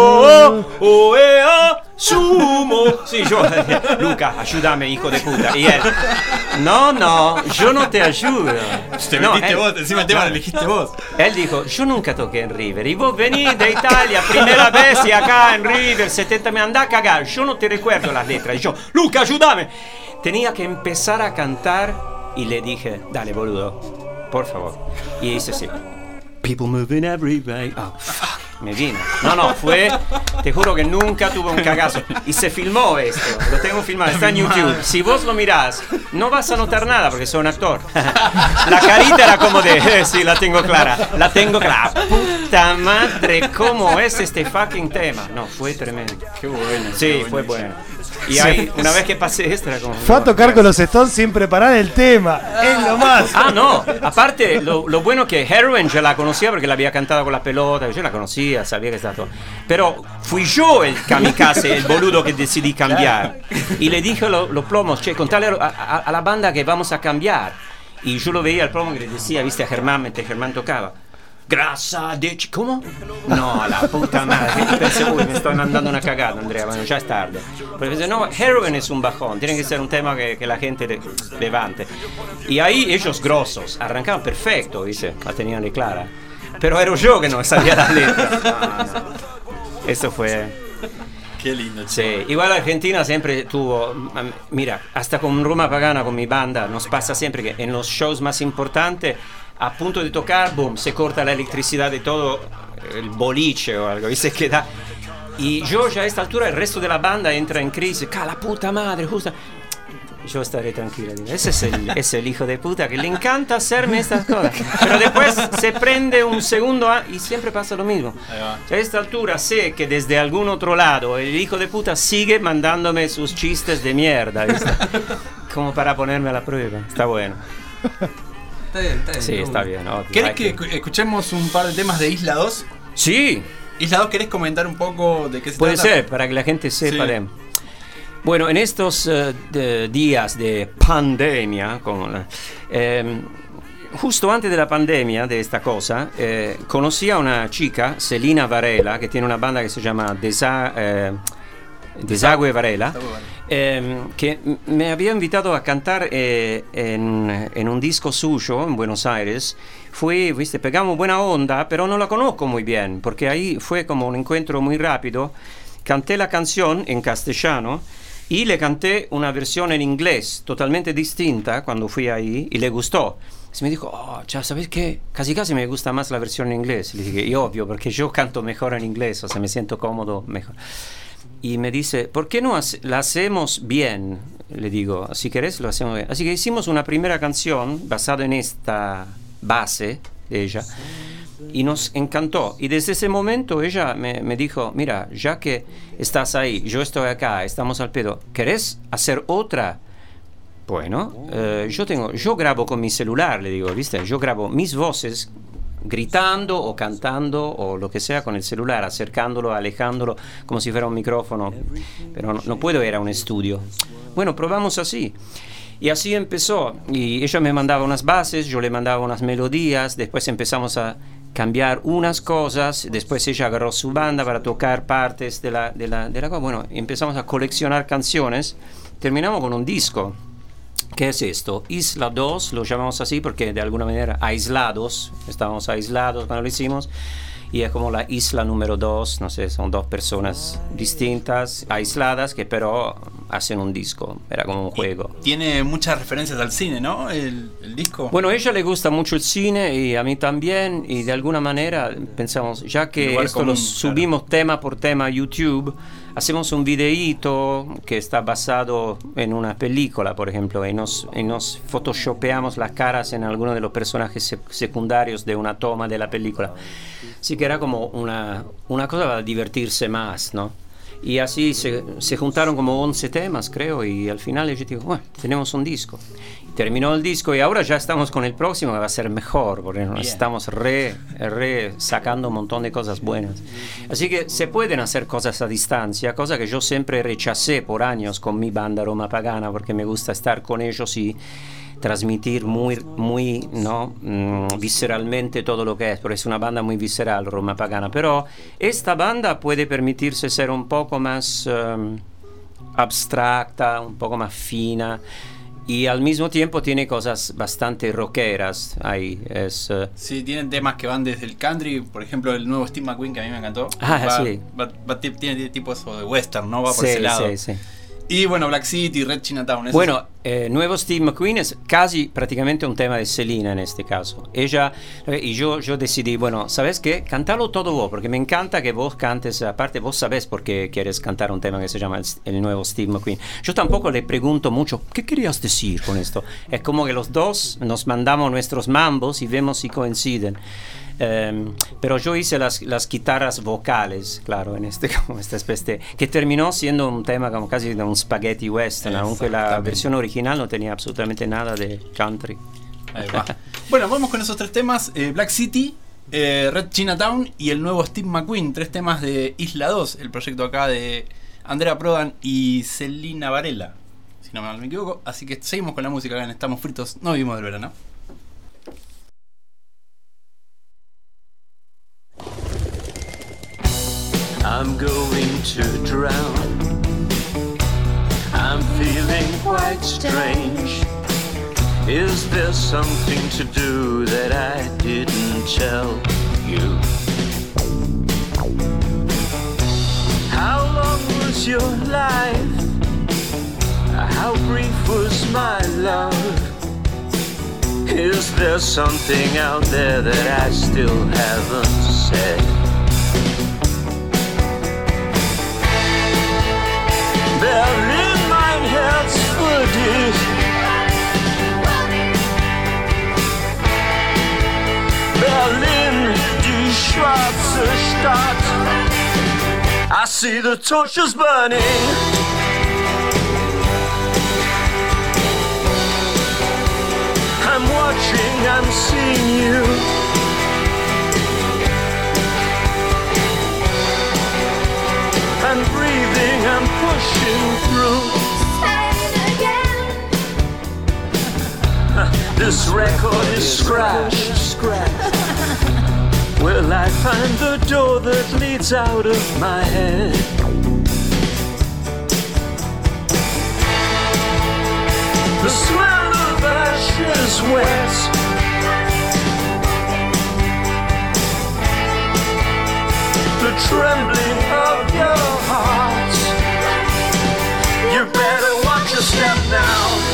Sumo. Sí, yo. Luca, ayúdame, hijo de puta. Y él. No, yo no te ayudo. Te metiste vos, encima el tema lo elegiste vos. Él dijo, yo nunca toqué en River. Y vos venís de Italia, primera vez y acá en River, 70.000, andá a cagar. Yo no te recuerdo las letras. Y yo, Luca, ayúdame. Tenía que empezar a cantar y le dije, dale, boludo, por favor. Y dice sí. People moving every way. Oh, fuck. Me vino. No, te juro que nunca tuve un cagazo. Y se filmó esto, lo tengo filmado, está en YouTube. Si vos lo mirás, no vas a notar nada porque soy un actor. La carita era como de, sí, la tengo clara. Puta madre, ¿cómo es este fucking tema? No, fue tremendo. Qué bueno. Sí, fue bueno. Y ahí, una vez que pasé esto, era como... Fue a tocar con los Stones sin preparar el tema. Es lo más. No. Aparte, lo bueno que Heroin ya la conocía porque la había cantado con Las Pelotas. Yo la conocía, sabía que estaba todo. Pero fui yo el kamikaze, el boludo que decidí cambiar. Y le dije los plomos, che, contale a la banda que vamos a cambiar. Y yo lo veía al plomo que le decía, viste, a Germán, mientras Germán tocaba. Grasa de... ¿Cómo? No, la puta madre. Y pensé, uy, me estoy mandando una cagada, Andrea. Bueno, ya es tarde. Pero pensé, no, Heroin es un bajón. Tiene que ser un tema que la gente levante. Y ahí ellos grosos arrancaban perfecto, dice. La tenían de clara. Pero era yo que no sabía las letras. No. Eso fue... Qué lindo, chico. Sí, igual Argentina siempre tuvo, mira, hasta con Roma Pagana, con mi banda, nos pasa siempre que en los shows más importantes, a punto de tocar, boom, se corta la electricidad de todo el boliche o algo, y se queda. Y yo ya a esta altura, el resto de la banda entra en crisis, la puta madre, justo. Yo estaré tranquila, digo, ese es el hijo de puta que le encanta hacerme estas cosas. Pero después se prende un segundo y siempre pasa lo mismo. A esta altura sé que desde algún otro lado el hijo de puta sigue mandándome sus chistes de mierda, ¿viste? Como para ponerme a la prueba. Está bueno. Está bien. Sí, está bien. ¿Querés que escuchemos un par de temas de Isla 2? Sí. Isla 2, ¿querés comentar un poco de qué se Puede trata? ser, para que la gente sepa. Sí. Bueno, en estos días de pandemia, justo antes de la pandemia de esta cosa, conocí a una chica, Selina Varela, que tiene una banda que se llama Desagüe Varela, que me había invitado a cantar en un disco suyo en Buenos Aires. Pegamos buena onda, pero no la conozco muy bien, porque ahí fue como un encuentro muy rápido. Canté la canción en castellano y le canté una versión en inglés totalmente distinta cuando fui ahí y le gustó. Se me dijo, ya sabes qué, casi me gusta más la versión en inglés. Le dije, y obvio, porque yo canto mejor en inglés, o sea, me siento cómodo mejor. Y me dice, ¿por qué no la hacemos bien? Le digo, si querés lo hacemos bien. Así que hicimos una primera canción basada en esta base de ella. Y nos encantó. Y desde ese momento ella me dijo, mira, ya que estás ahí, yo estoy acá, estamos al pedo, ¿querés hacer otra? Bueno, yo grabo con mi celular, le digo, ¿viste? Yo grabo mis voces gritando o cantando o lo que sea con el celular, acercándolo, alejándolo, como si fuera un micrófono. Pero no puedo ir a un estudio. Bueno, probamos así. Y así empezó. Y ella me mandaba unas bases, yo le mandaba unas melodías, después empezamos a cambiar unas cosas, después ella agarró su banda para tocar partes de la cosa. Bueno, empezamos a coleccionar canciones, terminamos con un disco. ¿Qué es esto? Isla 2, lo llamamos así porque de alguna manera estábamos aislados cuando lo hicimos, y es como la isla número 2, no sé, son dos personas distintas, aisladas, que pero hacen un disco, era como un juego. Tiene muchas referencias al cine, ¿no? El disco. Bueno, a ella le gusta mucho el cine y a mí también, y de alguna manera pensamos, ya que esto común, lo subimos tema por tema a YouTube, hacemos un videíto que está basado en una película, por ejemplo, y nos photoshopeamos las caras en algunos de los personajes secundarios de una toma de la película. Así que era como una cosa para divertirse más, ¿no? Y así se juntaron como 11 temas, creo, y al final yo digo, bueno, tenemos un disco. Y terminó el disco y ahora ya estamos con el próximo que va a ser mejor, porque nos estamos sacando un montón de cosas buenas. Así que se pueden hacer cosas a distancia, cosa que yo siempre rechacé por años con mi banda Roma Pagana, porque me gusta estar con ellos y transmitir muy visceralmente todo lo que es, porque es una banda muy visceral, Roma Pagana, pero esta banda puede permitirse ser un poco más abstracta, un poco más fina, y al mismo tiempo tiene cosas bastante rockeras ahí. Sí, tienen temas que van desde el country, por ejemplo el nuevo Steve McQueen, que a mí me encantó. Tiene tipo eso de western, ¿no? Va por ese lado. Sí. Y bueno, Black City, Red Chinatown. Bueno, nuevo Steve McQueen es casi prácticamente un tema de Selena en este caso. Ella y yo decidí, bueno, ¿sabes qué? Cántalo todo vos, porque me encanta que vos cantes. Aparte, vos sabés por qué quieres cantar un tema que se llama el nuevo Steve McQueen. Yo tampoco le pregunto mucho, ¿qué querías decir con esto? Es como que los dos nos mandamos nuestros mambos y vemos si coinciden. Pero yo hice las guitarras vocales, claro, en como esta especie que terminó siendo un tema como casi de un spaghetti western, aunque la versión original no tenía absolutamente nada de country. Ahí va. Bueno, vamos con esos tres temas: Black City, Red Chinatown y el nuevo Steve McQueen. 3 temas de Isla 2, el proyecto acá de Andrea Prodan y Selina Varela, si no me equivoco. Así que seguimos con la música acá en Estamos Fritos, no vivimos del verano. I'm going to drown. I'm feeling quite strange. Is there something to do that I didn't tell you? How long will was your life? How brief was my love? Is there something out there that I still haven't said? Berlin, mein Herz für dich. Berlin, die schwarze Stadt. I see the torches burning. I'm watching, I'm seeing you. I'm breathing, I'm pushing through. Say it again. This record is scratched. Will I find the door that leads out of my head? The smell of ashes wet. The trembling of your heart. You better watch your step now.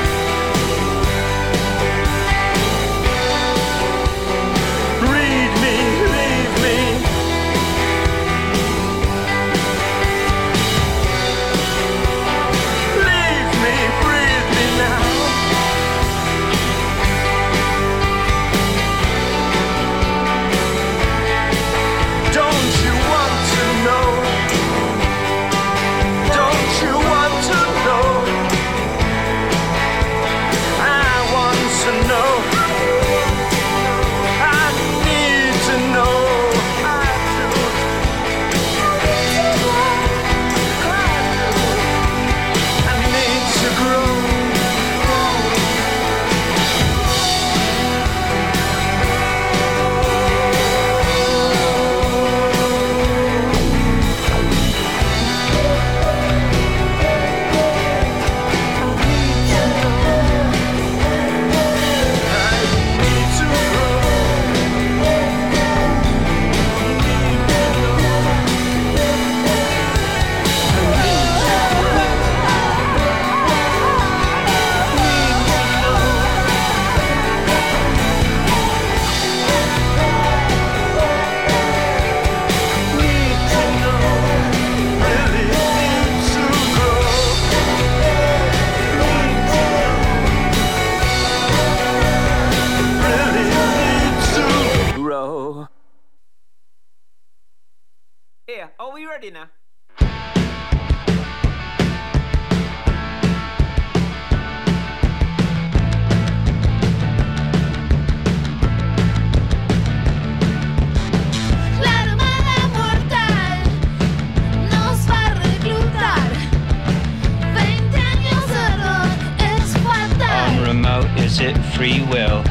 Free will.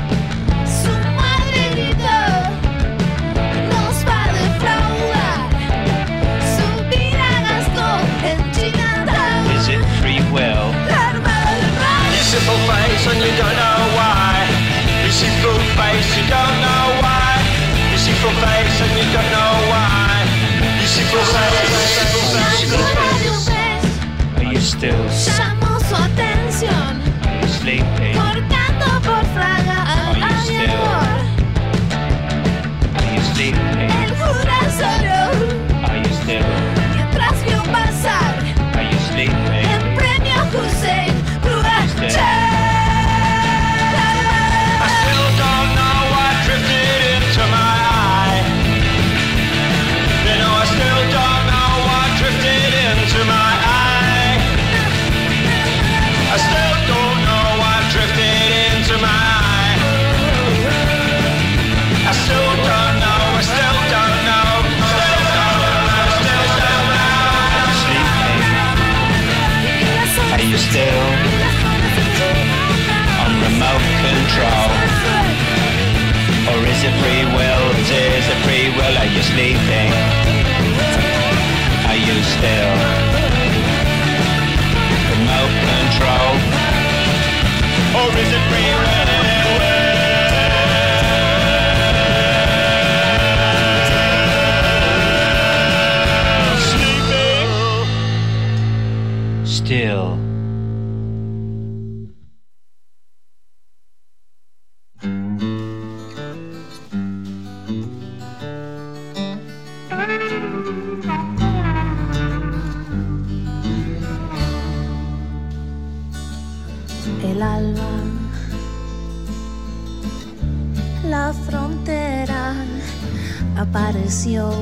Su madre gritó, nos va a defraudar. Su vida gastó en Chinatown. Is it free will? You see full face and you don't know why. You see full face, you don't know why. You see full face and you don't know why. You see full face. Are you still? Llamó su atención. Are you sleeping? Por Fraga al aviador. Are you sleeping? El cura solo. Are you still? Mientras vio pasar. Are you sleeping? El premio Hussein Kruger. I still don't know what drifted into my eye. You know, I still don't know what drifted into my eye. I still don't know what drifted into my eye. I still don't know, I still don't know, still don't know, still don't know. I'm sleeping. Are you still on remote control? Or is it free will? Is it free will? Are you sleeping? Are you still remote control? Or is it free will? Sleeping? still. El alba, la frontera apareció,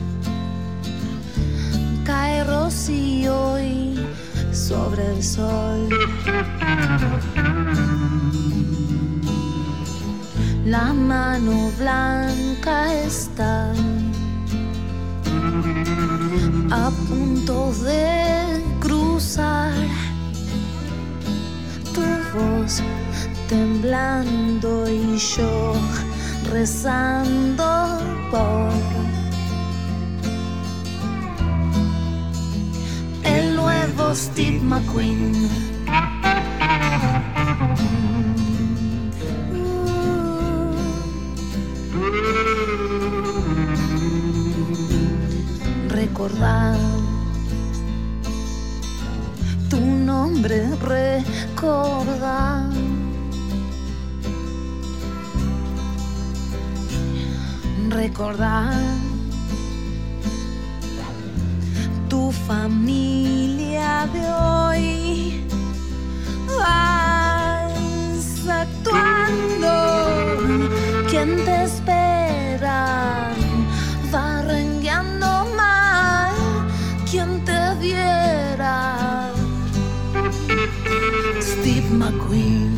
cae rocío y sobre el sol. La mano blanca está a punto de cruzar. Tu voz temblando y yo rezando por el nuevo Steve McQueen. Recordar tu nombre, recordar tu familia de hoy. Vas actuando, quien te espera va rengueando mal, quien te viera. Steve McQueen.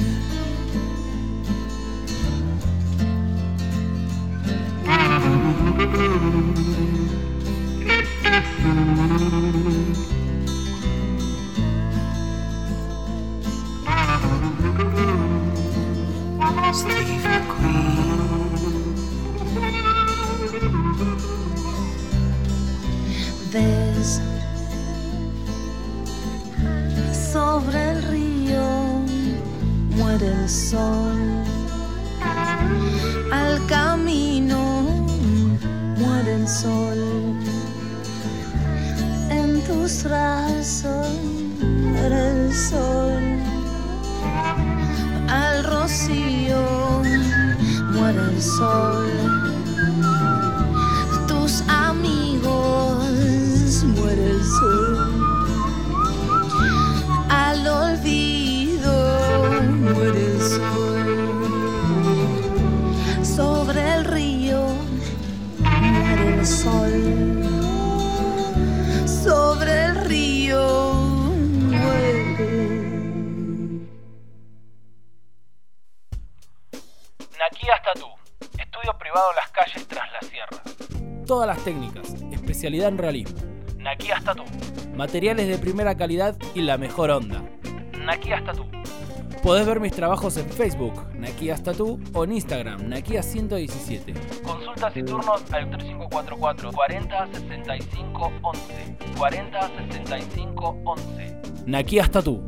Steve McQueen. Ves sobre el río muere el sol, al camino muere el sol, en tus brazos muere el sol, al rocío muere el sol, tus amigos muere el sol, al olvido muere el sol, sobre el río muere el sol, sobre el río muere. Naquías Tatú, estudio privado Las Calles Tras la Sierra. Todas las técnicas, especialidad en realismo. Naquías Tatú. Materiales de primera calidad y la mejor onda. Naquías Tatú. Podés ver mis trabajos en Facebook, Naquías Tatú, o en Instagram, Naquías117. Consultas y turnos al 3544 40 65 11. 40 65 11. Naquías Tatú.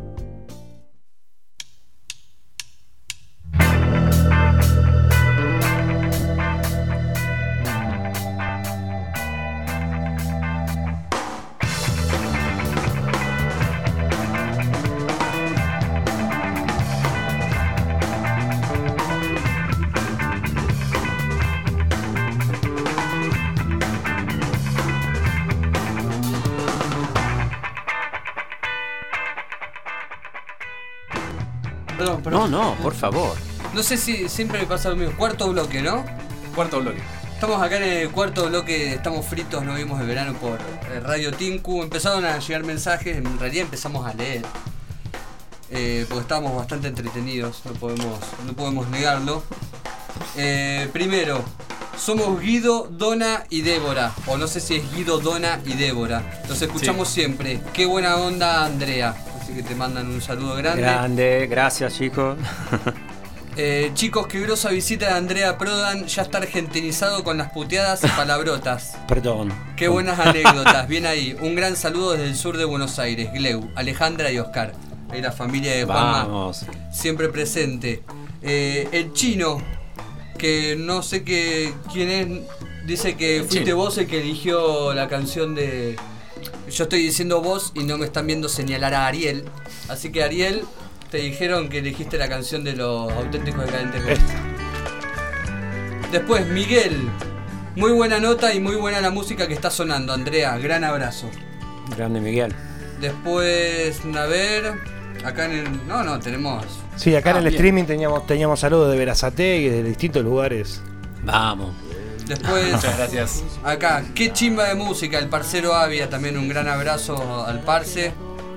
Perdón. No, por favor. No sé si siempre me pasa lo mismo. Cuarto bloque, ¿no? Cuarto bloque. Estamos acá en el cuarto bloque, estamos fritos, nos vimos de verano por Radio Tinku. Empezaron a llegar mensajes, en realidad empezamos a leer. Porque estábamos bastante entretenidos, no podemos negarlo. Primero, somos Guido, Dona y Débora. O no sé si es Guido, Dona y Débora. Los escuchamos siempre. Qué buena onda, Andrea. Así que te mandan un saludo grande. Grande, gracias chicos. Chicos, qué grosa visita de Andrea Prodan. Ya está argentinizado con las puteadas y palabrotas. Perdón. Qué buenas anécdotas. Bien ahí. Un gran saludo desde el sur de Buenos Aires. Gleu, Alejandra y Oscar. Ahí la familia de Juanma. Vamos. Siempre presente. El chino, que no sé quién es, dice que fuiste vos el que eligió la canción de yo estoy diciendo vos y no me están viendo señalar a Ariel. Así que Ariel, te dijeron que elegiste la canción de Los Auténticos Decadentes. Después, Miguel. Muy buena nota y muy buena la música que está sonando, Andrea. Gran abrazo. Grande Miguel. Después, a ver. Acá en el. No, tenemos. Sí, acá en el bien. streaming teníamos saludos de Berazategui, de distintos lugares. Vamos. Después. Muchas gracias. Acá, qué chimba de música, el parcero Avia, también un gran abrazo al parce.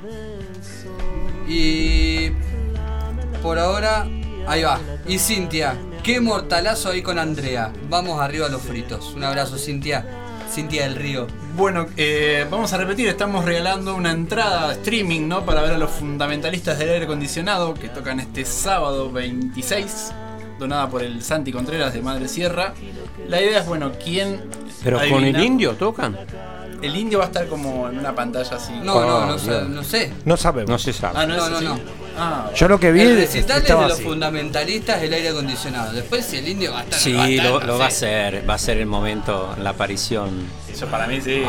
Y. Por ahora. Ahí va. Y Cintia, qué mortalazo ahí con Andrea. Vamos arriba a los fritos. Un abrazo, Cintia. Cintia del Río. Bueno, vamos a repetir, estamos regalando una entrada streaming, ¿no? Para ver a los fundamentalistas del aire acondicionado que tocan este sábado 26, donada por el Santi Contreras de Madre Sierra. La idea es, bueno, ¿quién Pero adivina? con el indio tocan. El indio va a estar como en una pantalla así. No sé. No sabemos. No se sabe. Ah, no, No. Yo lo que vi El recital es de estaba los así. fundamentalistas del aire acondicionado. Después si el indio va a estar. Sí, no lo va a sé. ser. Va a ser el momento, la aparición. Eso para mí sí.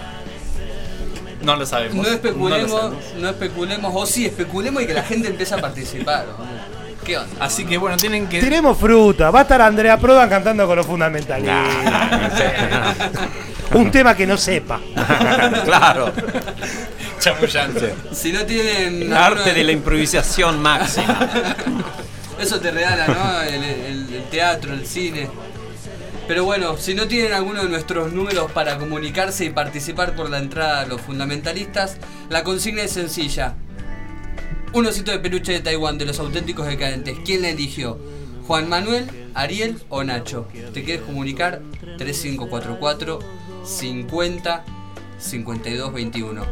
No lo sabemos. No No lo especulemos, sabemos. no especulemos, o sí, especulemos y que la gente empiece a participar. ¿Qué onda? Así que bueno, tienen que. Tenemos fruta. Va a estar Andrea Prodan cantando con los fundamentalistas. Un tema que no sepa. Claro. Chamullante. Si no tienen. El arte de la improvisación máxima. Eso te regala, ¿no? El teatro, el cine. Pero bueno, si no tienen alguno de nuestros números para comunicarse y participar por la entrada a los fundamentalistas, la consigna es sencilla. Un osito de peluche de Taiwán de Los Auténticos Decadentes. ¿Quién la eligió? ¿Juan Manuel, Ariel o Nacho? ¿Te quieres comunicar? 3544 50 52 21.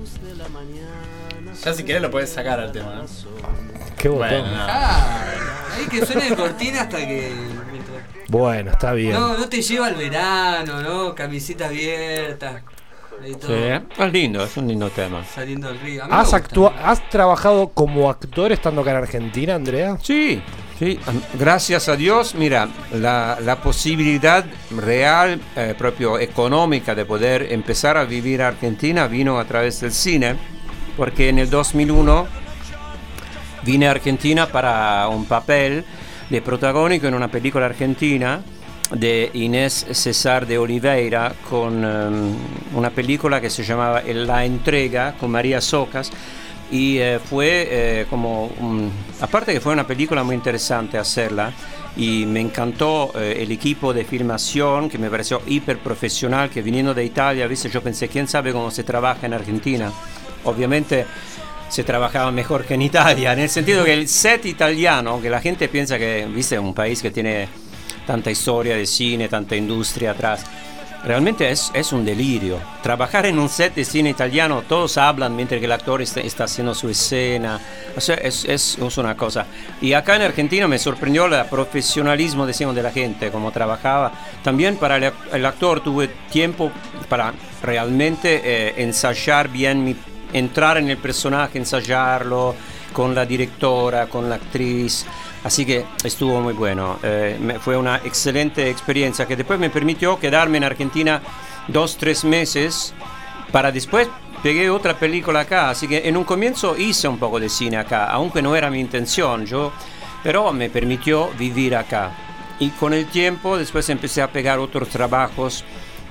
Ya si querés lo podés sacar al tema, ¿no? Qué botón. Bueno, no. Ahí que suene de cortina hasta que. Bueno, está bien. No te lleva al verano, ¿no? Camisita abierta. Ahí todo. Sí, es lindo, es un lindo tema. Saliendo del río. A mí me gusta. ¿Has trabajado como actor estando acá en Argentina, Andrea? Sí, gracias a Dios, mira, la posibilidad real, propio económica de poder empezar a vivir en Argentina vino a través del cine, porque en el 2001 vine a Argentina para un papel de protagónico en una película argentina de Inés César de Oliveira, con una película que se llamaba La Entrega, con María Socas. Y fue aparte que fue una película muy interesante hacerla, y me encantó el equipo de filmación, que me pareció hiper profesional, que viniendo de Italia, ¿viste? Yo pensé, ¿quién sabe cómo se trabaja en Argentina? Obviamente se trabajaba mejor que en Italia, en el sentido que el set italiano, que la gente piensa que, ¿viste? Un país que tiene tanta historia de cine, tanta industria atrás. Realmente es un delirio. Trabajar en un set de cine italiano, todos hablan mientras que el actor está haciendo su escena. O sea, es una cosa. Y acá en Argentina me sorprendió el profesionalismo, decimos, de la gente, cómo trabajaba. También para el actor tuve tiempo para realmente ensayar bien, entrar en el personaje, ensayarlo con la directora, con la actriz. Así que estuvo muy bueno, fue una excelente experiencia que después me permitió quedarme en Argentina 2-3 meses para después pegué otra película acá. Así que en un comienzo hice un poco de cine acá, aunque no era mi intención, pero me permitió vivir acá. Y con el tiempo después empecé a pegar otros trabajos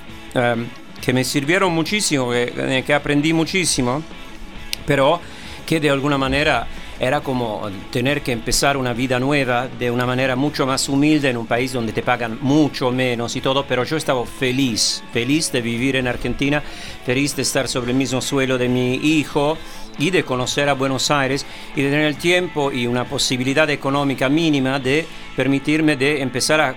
que me sirvieron muchísimo, que aprendí muchísimo, pero que de alguna manera era como tener que empezar una vida nueva de una manera mucho más humilde en un país donde te pagan mucho menos y todo, pero yo estaba feliz de vivir en Argentina, feliz de estar sobre el mismo suelo de mi hijo y de conocer a Buenos Aires y de tener el tiempo y una posibilidad económica mínima de permitirme de empezar a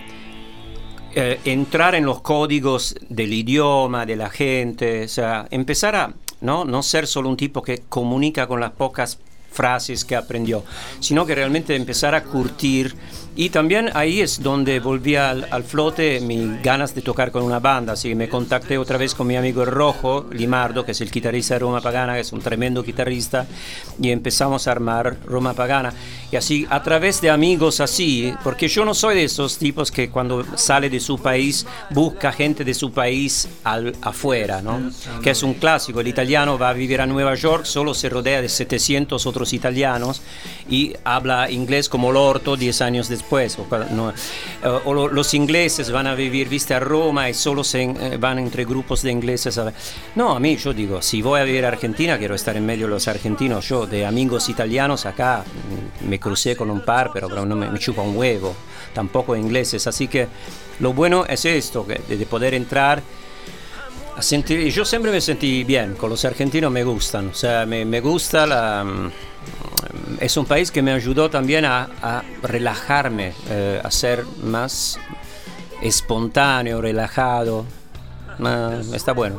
entrar en los códigos del idioma, de la gente, o sea, empezar a no ser solo un tipo que comunica con las pocas frases que aprendió, sino que realmente empezar a curtir. Y también ahí es donde volví al flote mis ganas de tocar con una banda, así que me contacté otra vez con mi amigo el Rojo Limardo, que es el guitarrista de Roma Pagana, que es un tremendo guitarrista, y empezamos a armar Roma Pagana. Y así, a través de amigos así, porque yo no soy de esos tipos que cuando sale de su país busca gente de su país afuera, ¿no? Que es un clásico, el italiano va a vivir a Nueva York, solo se rodea de 700 otros italianos y habla inglés como l'orto 10 años después. Los ingleses van a vivir, viste, a Roma y solo van entre grupos de ingleses. No, a mí yo digo, si voy a vivir a Argentina, quiero estar en medio de los argentinos. Yo de amigos italianos acá me crucé con un par, pero no me chupa un huevo, tampoco ingleses. Así que lo bueno es esto, de poder entrar a sentir. Yo siempre me sentí bien, con los argentinos me gustan, o sea, me gusta es un país que me ayudó también a relajarme, a ser más espontáneo, relajado. Está bueno.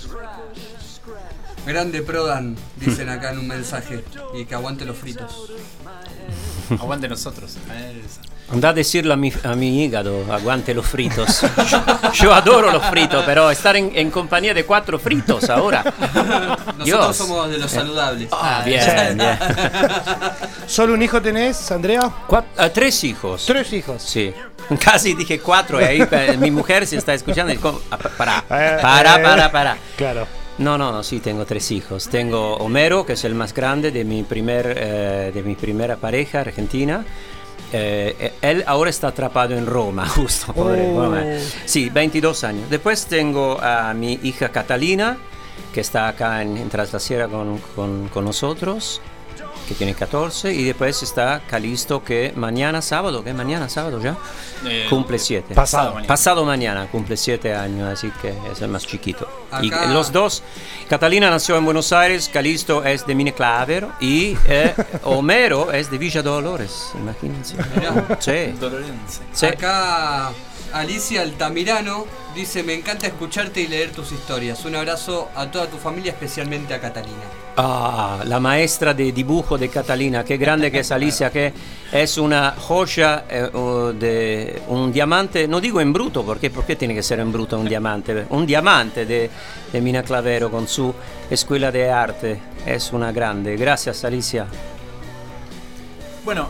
Grande Prodan, dicen acá en un mensaje. Y que aguante los fritos. Aguante nosotros. Anda a decirlo a mi hígado, aguante los fritos. Yo adoro los fritos, pero estar en compañía de 4 fritos ahora. Nosotros Dios. somos de los saludables. Bien, bien. ¿Solo un hijo tenés, Andrea? 3 hijos. 3 hijos. Sí. Casi dije 4 y ahí mi mujer se está escuchando y para. Claro. No, sí, tengo 3 hijos. Tengo Homero, que es el más grande de mi primera pareja argentina. Él ahora está atrapado en Roma, justo. Pobre. Sí, 22 años. Después tengo a mi hija Catalina, que está acá en Tras la Sierra con nosotros, que tiene 14. Y después está Calisto, que mañana sábado ya, cumple 7. Pasado mañana cumple 7 años, así que es el más chiquito. Acá. Y los dos, Catalina nació en Buenos Aires, Calisto es de Mine Clavero y Homero es de Villa Dolores, imagínense. Sí. Acá Alicia Altamirano dice: me encanta escucharte y leer tus historias. Un abrazo a toda tu familia, especialmente a Catalina. La maestra de dibujo de Catalina, qué grande que es Alicia, que es una joya de un diamante, no digo en bruto, porque ¿por qué tiene que ser en bruto un diamante de Mina Clavero con su escuela de arte, es una grande. Gracias, Alicia. Bueno,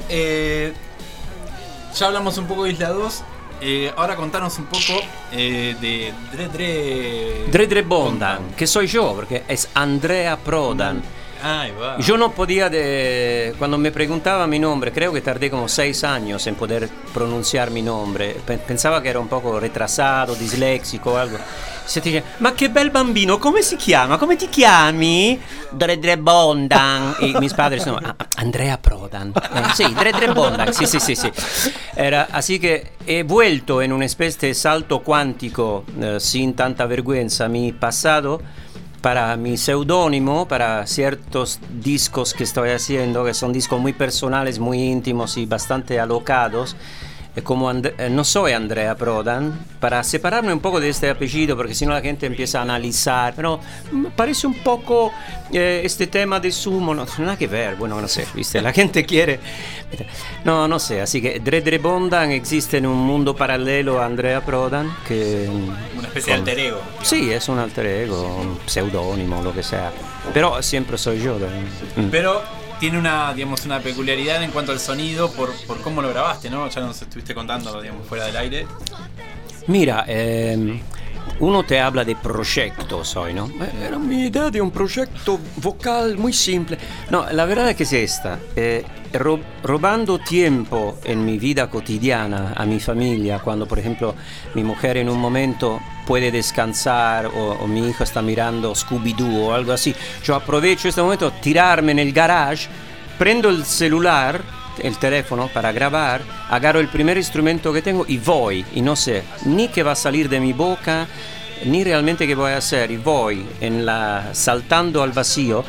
ya hablamos un poco de Isla 2. Ahora contanos un poco de Dre Bondan, que soy yo, porque es Andrea Prodan. Yo no podía, cuando me preguntaba mi nombre, creo que tardé como 6 años en poder pronunciar mi nombre. Pensaba que era un poco retrasado, disléxico o algo. Se ti dice: ma che bel bambino, come si chiama? Come ti chiami? Dre Bondan. Y mis padres no, Andrea Prodan. Sí, Dre Bondan, sí. Era así que he vuelto en una especie de salto cuántico, sin tanta vergüenza, mi pasado, para mi seudónimo, para ciertos discos que estoy haciendo, que son discos muy personales, muy íntimos y bastante alocados. Como no soy Andrea Prodan, para separarme un poco de este apellido, porque si no la gente empieza a analizar, pero me parece un poco este tema de sumo, no nada que ver, bueno, no sé, ¿viste? La gente quiere, no sé, así que Dre Bondan existe en un mundo paralelo a Andrea Prodan, que una especie de alter ego. Sí, es un alter ego, un pseudónimo, lo que sea, pero siempre soy yo. Pero tiene una peculiaridad en cuanto al sonido por cómo lo grabaste, ¿no? Ya nos estuviste contando, fuera del aire. Mira, uno te habla de proyectos hoy, ¿no? Era mi idea de un proyecto vocal muy simple. No, la verdad es que es esta. Robando tiempo en mi vida cotidiana a mi familia, cuando por ejemplo mi mujer en un momento puede descansar o mi hijo está mirando Scooby-Doo o algo así, yo aprovecho este momento, tirarme en el garage, prendo el celular, el teléfono para grabar, agarro el primer instrumento que tengo y voy, y no sé ni qué va a salir de mi boca, ni realmente qué voy a hacer, y voy saltando al vacío.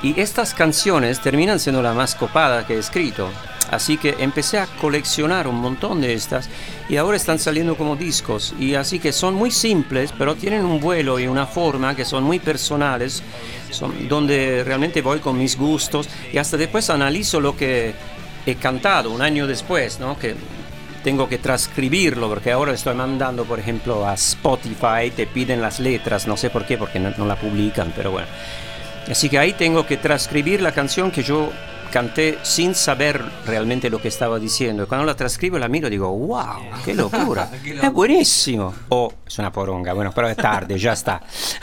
Y estas canciones terminan siendo la más copada que he escrito. Así que empecé a coleccionar un montón de estas y ahora están saliendo como discos. Y así que son muy simples, pero tienen un vuelo y una forma que son muy personales, donde realmente voy con mis gustos y hasta después analizo lo que he cantado un año después, ¿no? Que tengo que transcribirlo porque ahora estoy mandando, por ejemplo, a Spotify, te piden las letras, no sé por qué, porque no la publican, pero bueno. Así que ahí tengo que transcribir la canción que yo canté sin saber realmente lo que estaba diciendo. Y cuando la transcribo la miro y digo, wow, qué locura, es buenísimo. Es una poronga, bueno, pero es tarde, ya está.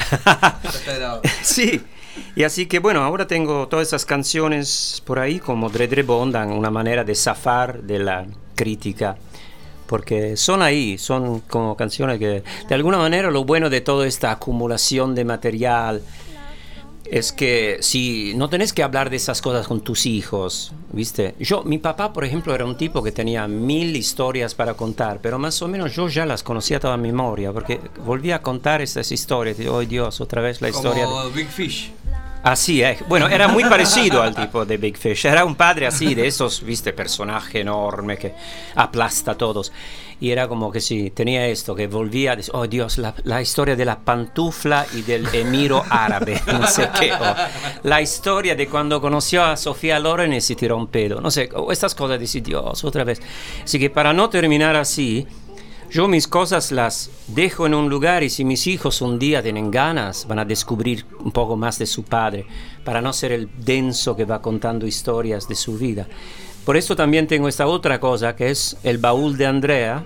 Sí, y así que bueno, ahora tengo todas esas canciones por ahí como Dredre Bondan, una manera de zafar de la crítica. Porque son ahí, son como canciones que de alguna manera lo bueno de toda esta acumulación de material es que si no tenés que hablar de esas cosas con tus hijos, ¿viste? Mi papá, por ejemplo, era un tipo que tenía 1000 historias para contar, pero más o menos yo ya las conocía toda memoria, porque volvía a contar estas historias, y digo, oh Dios, otra vez la historia como Big Fish. Así es. Bueno, era muy parecido al tipo de Big Fish. Era un padre así, de esos, viste, personaje enorme que aplasta a todos. Y era como que sí, tenía esto, que volvía a decir, oh Dios, la historia de la pantufla y del emiro árabe, no sé qué. O la historia de cuando conoció a Sofía Loren y se tiró un pedo. No sé, estas cosas, dice Dios, otra vez. Así que para no terminar así, yo mis cosas las dejo en un lugar y si mis hijos un día tienen ganas van a descubrir un poco más de su padre para no ser el denso que va contando historias de su vida. Por eso también tengo esta otra cosa que es el baúl de Andrea.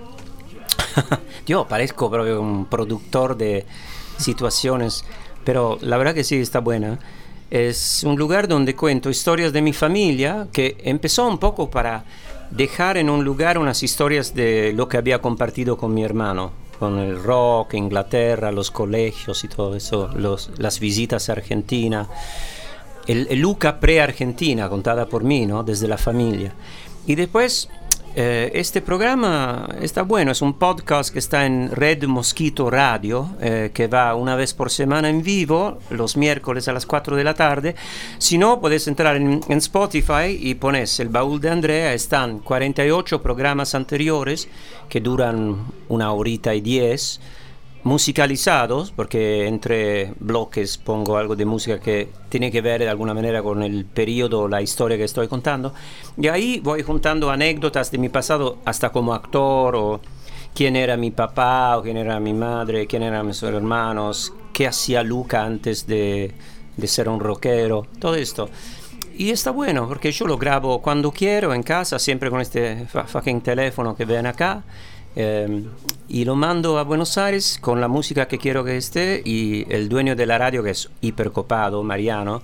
Yo parezco proprio un productor de situaciones, pero la verdad que sí está buena. Es un lugar donde cuento historias de mi familia que empezó un poco para dejar en un lugar unas historias de lo que había compartido con mi hermano, con el rock, Inglaterra, los colegios y todo eso, las visitas a Argentina, el Luca pre-Argentina contada por mí, ¿no? Desde la familia. Y después este programa está bueno, es un podcast que está en Red Mosquito Radio, que va una vez por semana en vivo, los miércoles a las 4 de la tarde. Si no, puedes entrar en Spotify y pones el baúl de Andrea. Están 48 programas anteriores que duran 1 horita y 10, musicalizados, porque entre bloques pongo algo de música que tiene que ver de alguna manera con el periodo, la historia que estoy contando, y ahí voy juntando anécdotas de mi pasado, hasta como actor, o quién era mi papá, o quién era mi madre, quién eran mis hermanos, qué hacía Luca antes de ser un rockero, todo esto. Y está bueno, porque yo lo grabo cuando quiero, en casa, siempre con este fucking teléfono que ven acá, y lo mando a Buenos Aires con la música que quiero que esté, y el dueño de la radio, que es hipercopado, Mariano,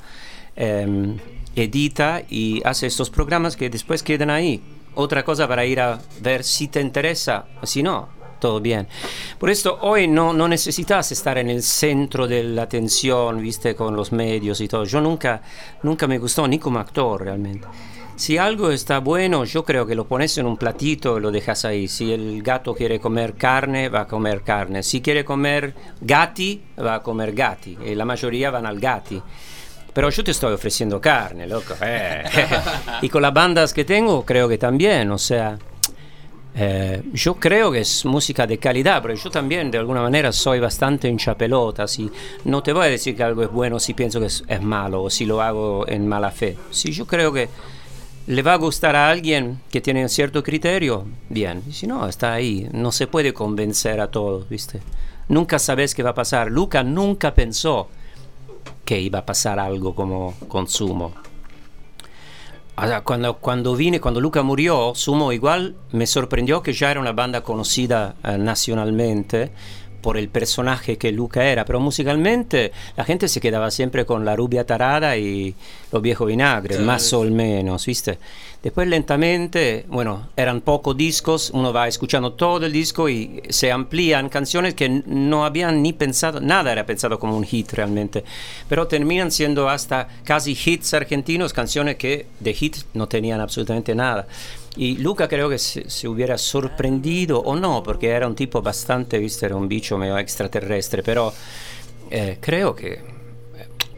edita y hace estos programas que después quedan ahí. Otra cosa para ir a ver si te interesa, si no, todo bien. Por esto hoy no necesitas estar en el centro de la atención, viste, con los medios y todo. Yo nunca me gustó ni como actor realmente. Si algo está bueno, yo creo que lo pones en un platito y lo dejas ahí. Si el gato quiere comer carne, va a comer carne. Si quiere comer gatti, va a comer gatti. Y la mayoría van al gatti. Pero yo te estoy ofreciendo carne, loco. Y con las bandas que tengo, creo que también. O sea, yo creo que es música de calidad, pero yo también de alguna manera soy bastante hinchapelota. Si no te voy a decir que algo es bueno si pienso que es malo o si lo hago en mala fe. Si yo creo que le va a gustar a alguien que tiene un cierto criterio, bien. Si no, está ahí. No se puede convencer a todos, ¿viste? Nunca sabes qué va a pasar. Luca nunca pensó que iba a pasar algo como con Sumo. O sea, cuando Luca murió, Sumo igual me sorprendió que ya era una banda conocida nacionalmente por el personaje que Luca era, pero musicalmente la gente se quedaba siempre con La Rubia Tarada y Los Viejos Vinagres, sí, más o menos, ¿viste? Después lentamente, bueno, eran pocos discos, uno va escuchando todo el disco y se amplían canciones que no habían ni pensado, nada era pensado como un hit realmente, pero terminan siendo hasta casi hits argentinos, canciones que de hit no tenían absolutamente nada. Y Luca creo que se hubiera sorprendido, o no, porque era un tipo bastante, viste, era un bicho medio extraterrestre, pero creo que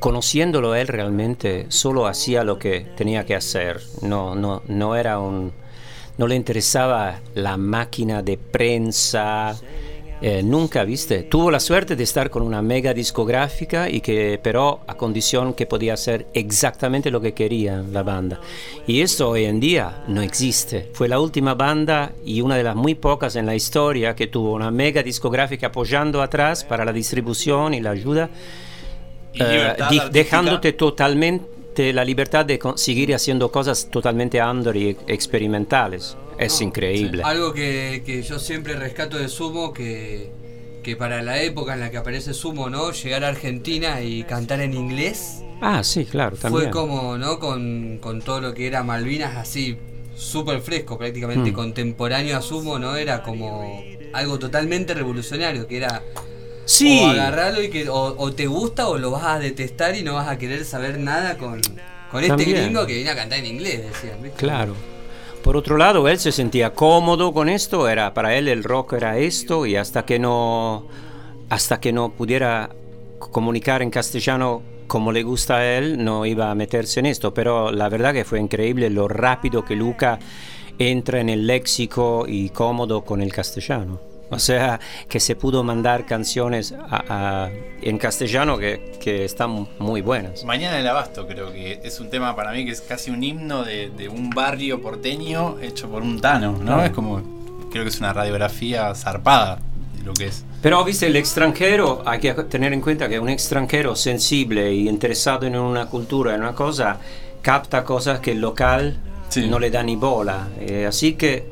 conociéndolo él realmente solo hacía lo que tenía que hacer, no era no le interesaba la máquina de prensa, nunca, viste, tuvo la suerte de estar con una mega discográfica y que pero a condición que podía hacer exactamente lo que quería la banda, y esto hoy en día no existe. Fue la última banda y una de las muy pocas en la historia que tuvo una mega discográfica apoyando atrás para la distribución y la ayuda, dejándote totalmente la libertad de seguir haciendo cosas totalmente under y experimentales. Es increíble. Algo que yo siempre rescato de Sumo, que para la época en la que aparece Sumo, ¿no? Llegar a Argentina y cantar en inglés. Ah, sí, claro, también. Fue como, ¿no? Con todo lo que era Malvinas, así, súper fresco, prácticamente contemporáneo a Sumo, ¿no? Era como algo totalmente revolucionario, que era... Sí. O agarrarlo y que o te gusta o lo vas a detestar y no vas a querer saber nada con este gringo que viene a cantar en inglés, decían, ¿viste? Claro. Por otro lado, él se sentía cómodo con esto, para él el rock era esto, y hasta que no pudiera comunicar en castellano como le gusta a él, no iba a meterse en esto. Pero la verdad que fue increíble lo rápido que Luca entra en el léxico y cómodo con el castellano. O sea, que se pudo mandar canciones en castellano que están muy buenas. Mañana en el Abasto creo que es un tema para mí que es casi un himno de un barrio porteño hecho por un tano, ¿no? Es como, creo que es una radiografía zarpada de lo que es. Pero, viste, el extranjero, hay que tener en cuenta que un extranjero sensible y interesado en una cultura, en una cosa, capta cosas que el local no le da ni bola. Así que...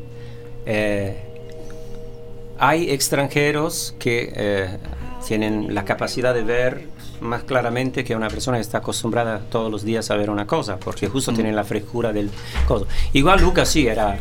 hay extranjeros que tienen la capacidad de ver más claramente que una persona que está acostumbrada todos los días a ver una cosa, porque justo tienen la frescura del coso. Igual Luca sí era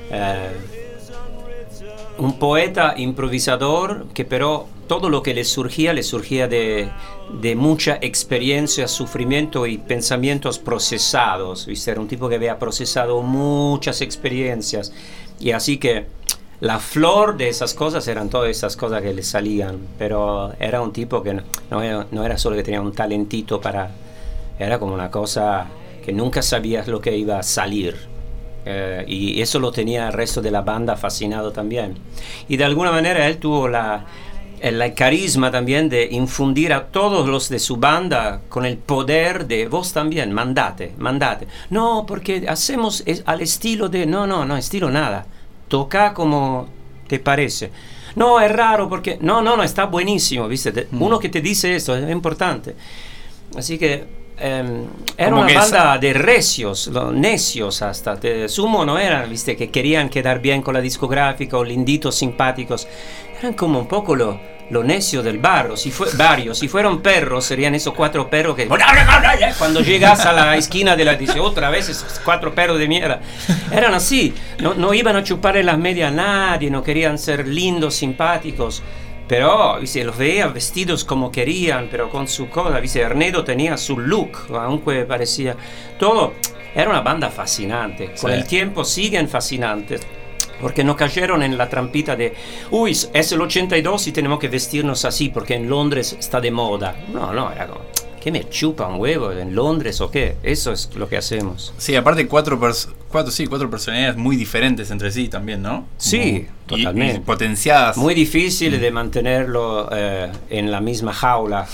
un poeta improvisador, que pero todo lo que le surgía de mucha experiencia, sufrimiento y pensamientos procesados, ¿viste? Era un tipo que había procesado muchas experiencias, y así que la flor de esas cosas eran todas esas cosas que le salían, pero era un tipo que no era solo que tenía un talentito era como una cosa que nunca sabías lo que iba a salir, y eso lo tenía el resto de la banda fascinado también. Y de alguna manera él tuvo el carisma también de infundir a todos los de su banda con el poder de vos también, mandate, no, porque hacemos al estilo de, no, estilo nada, toca como te parece. No, es raro porque... No, está buenísimo, ¿viste? Uno que te dice esto es importante. Así que era como una banda de recios, necios hasta. Sumo no eran, ¿viste? Que querían quedar bien con la discográfica o linditos, simpáticos. Eran como un poco lo necio del barrio. Si fueron perros, serían esos 4 perros que cuando llegas a la esquina de la dice otra vez esos 4 perros de mierda. Eran así, no iban a chuparle las medias a nadie, no querían ser lindos, simpáticos, pero ¿viste? Los veía vestidos como querían, pero con su cosa, ¿viste? Ernedo tenía su look, aunque parecía todo. Era una banda fascinante, con el tiempo siguen fascinantes, porque no cayeron en la trampita de es el 82 y tenemos que vestirnos así porque en Londres está de moda. No, era como, ¿qué me chupa un huevo en Londres o qué? Eso es lo que hacemos. Sí, aparte cuatro personalidades muy diferentes entre sí también, ¿no? Sí, totalmente. Y potenciadas. Muy difícil de mantenerlo en la misma jaula.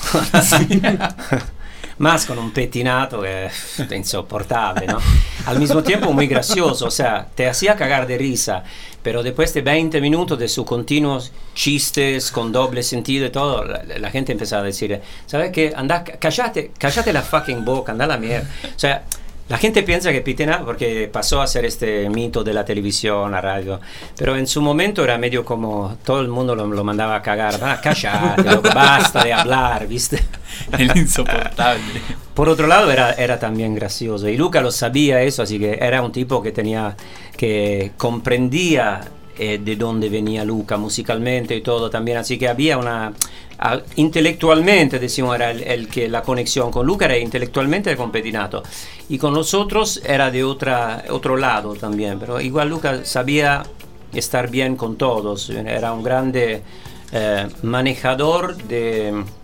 Más con un pettinato que es insoportable, ¿no? Al mismo tiempo muy gracioso, o sea, te hacía cagar de risa, pero después de 20 minutos de sus continuos chistes con doble sentido y todo, la gente empezaba a decir, ¿sabes qué? Anda, cállate la fucking boca, anda a la mierda. O sea, la gente piensa que Pitena, porque pasó a ser este mito de la televisión, la radio, pero en su momento era medio como todo el mundo lo mandaba a cagar. Cállate, loco, basta de hablar, ¿viste? El insoportable. Por otro lado, era también gracioso. Y Luca lo sabía eso, así que era un tipo que comprendía de dónde venía Luca musicalmente y todo también. Así que había intelectualmente, decimos, era la conexión con Luca era intelectualmente con Pettinato, y con los otros era de otro lado también, pero igual Luca sabía estar bien con todos, era un grande manejador de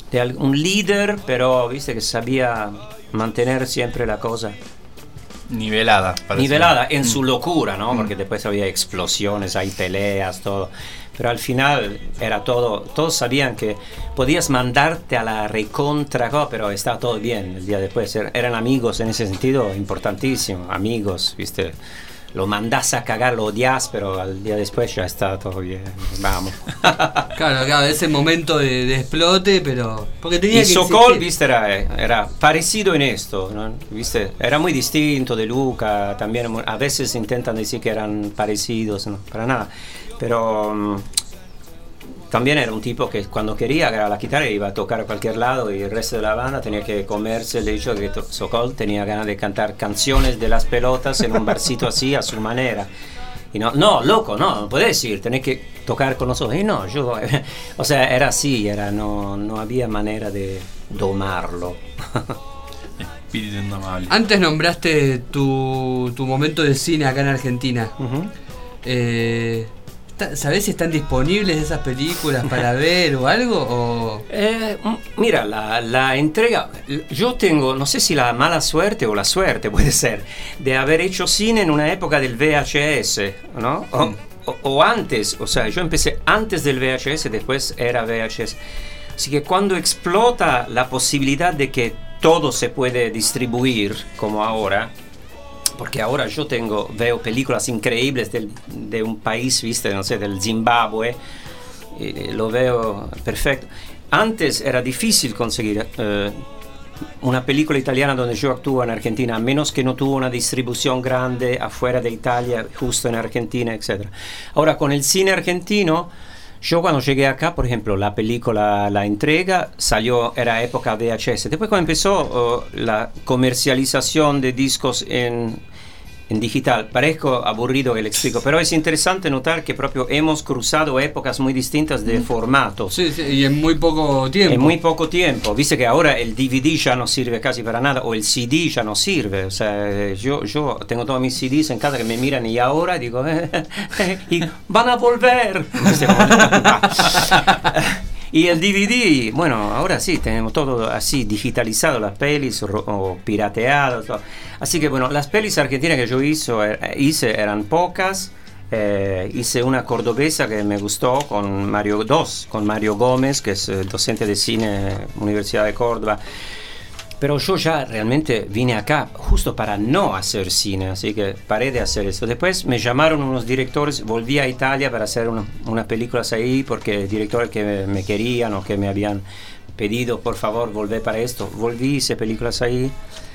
un líder, pero viste que sabía mantener siempre la cosa nivelada en su locura, ¿no? Porque después había explosiones, hay peleas, todo. Pero al final era todo, todos sabían que podías mandarte a la recontra, pero estaba todo bien el día después. Eran amigos en ese sentido, importantísimo, amigos, viste. Lo mandás a cagar, lo odias, pero al día después ya está todo bien, vamos. Claro, ese momento de explote, pero... Porque tenía y que Sokol, existir. viste, era parecido en esto, ¿no? Viste, era muy distinto de Luca, también a veces intentan decir que eran parecidos, no, para nada, pero también era un tipo que cuando quería agarrar la guitarra iba a tocar a cualquier lado y el resto de la banda tenía que comerse el hecho de que Sokol tenía ganas de cantar canciones de las pelotas en un barcito así a su manera. Y no, loco, no puedes ir, tenés que tocar con nosotros. Y no, o sea, era así, no había manera de domarlo. Espíritu indomable. Antes nombraste tu momento de cine acá en Argentina. ¿Sabés si están disponibles esas películas para ver o algo? Mira, la entrega, yo tengo, no sé si la mala suerte o la suerte puede ser, de haber hecho cine en una época del VHS, ¿no? O antes, o sea, yo empecé antes del VHS, después era VHS. Así que cuando explota la posibilidad de que todo se puede distribuir como ahora, porque ahora yo veo películas increíbles de un país, viste, no sé, del Zimbabue, lo veo perfecto. Antes era difícil conseguir una película italiana donde yo actúo en Argentina, a menos que no tuvo una distribución grande afuera de Italia, justo en Argentina, etc. Ahora, con el cine argentino, yo cuando llegué acá, por ejemplo, la película La Entrega era época VHS. Después cuando empezó la comercialización de discos en digital, parezco aburrido que le explico, pero es interesante notar que proprio hemos cruzado épocas muy distintas de formato. Sí, y en muy poco tiempo. En muy poco tiempo. Viste que ahora el DVD ya no sirve casi para nada, o el CD ya no sirve. O sea, yo tengo todos mis CDs en casa que me miran y ahora digo, y van a volver. Y el DVD, bueno, ahora sí, tenemos todo así digitalizado, las pelis o pirateado, todo. Así que bueno, las pelis argentinas que yo hice eran pocas. Hice una cordobesa que me gustó con Mario Gómez, que es docente de cine Universidad de Córdoba. Pero yo ya realmente vine acá justo para no hacer cine, así que paré de hacer eso. Después me llamaron unos directores, volví a Italia para hacer unas películas ahí, porque directores que me querían o que me habían pedido, por favor, volvé para esto. Volví, hice películas ahí,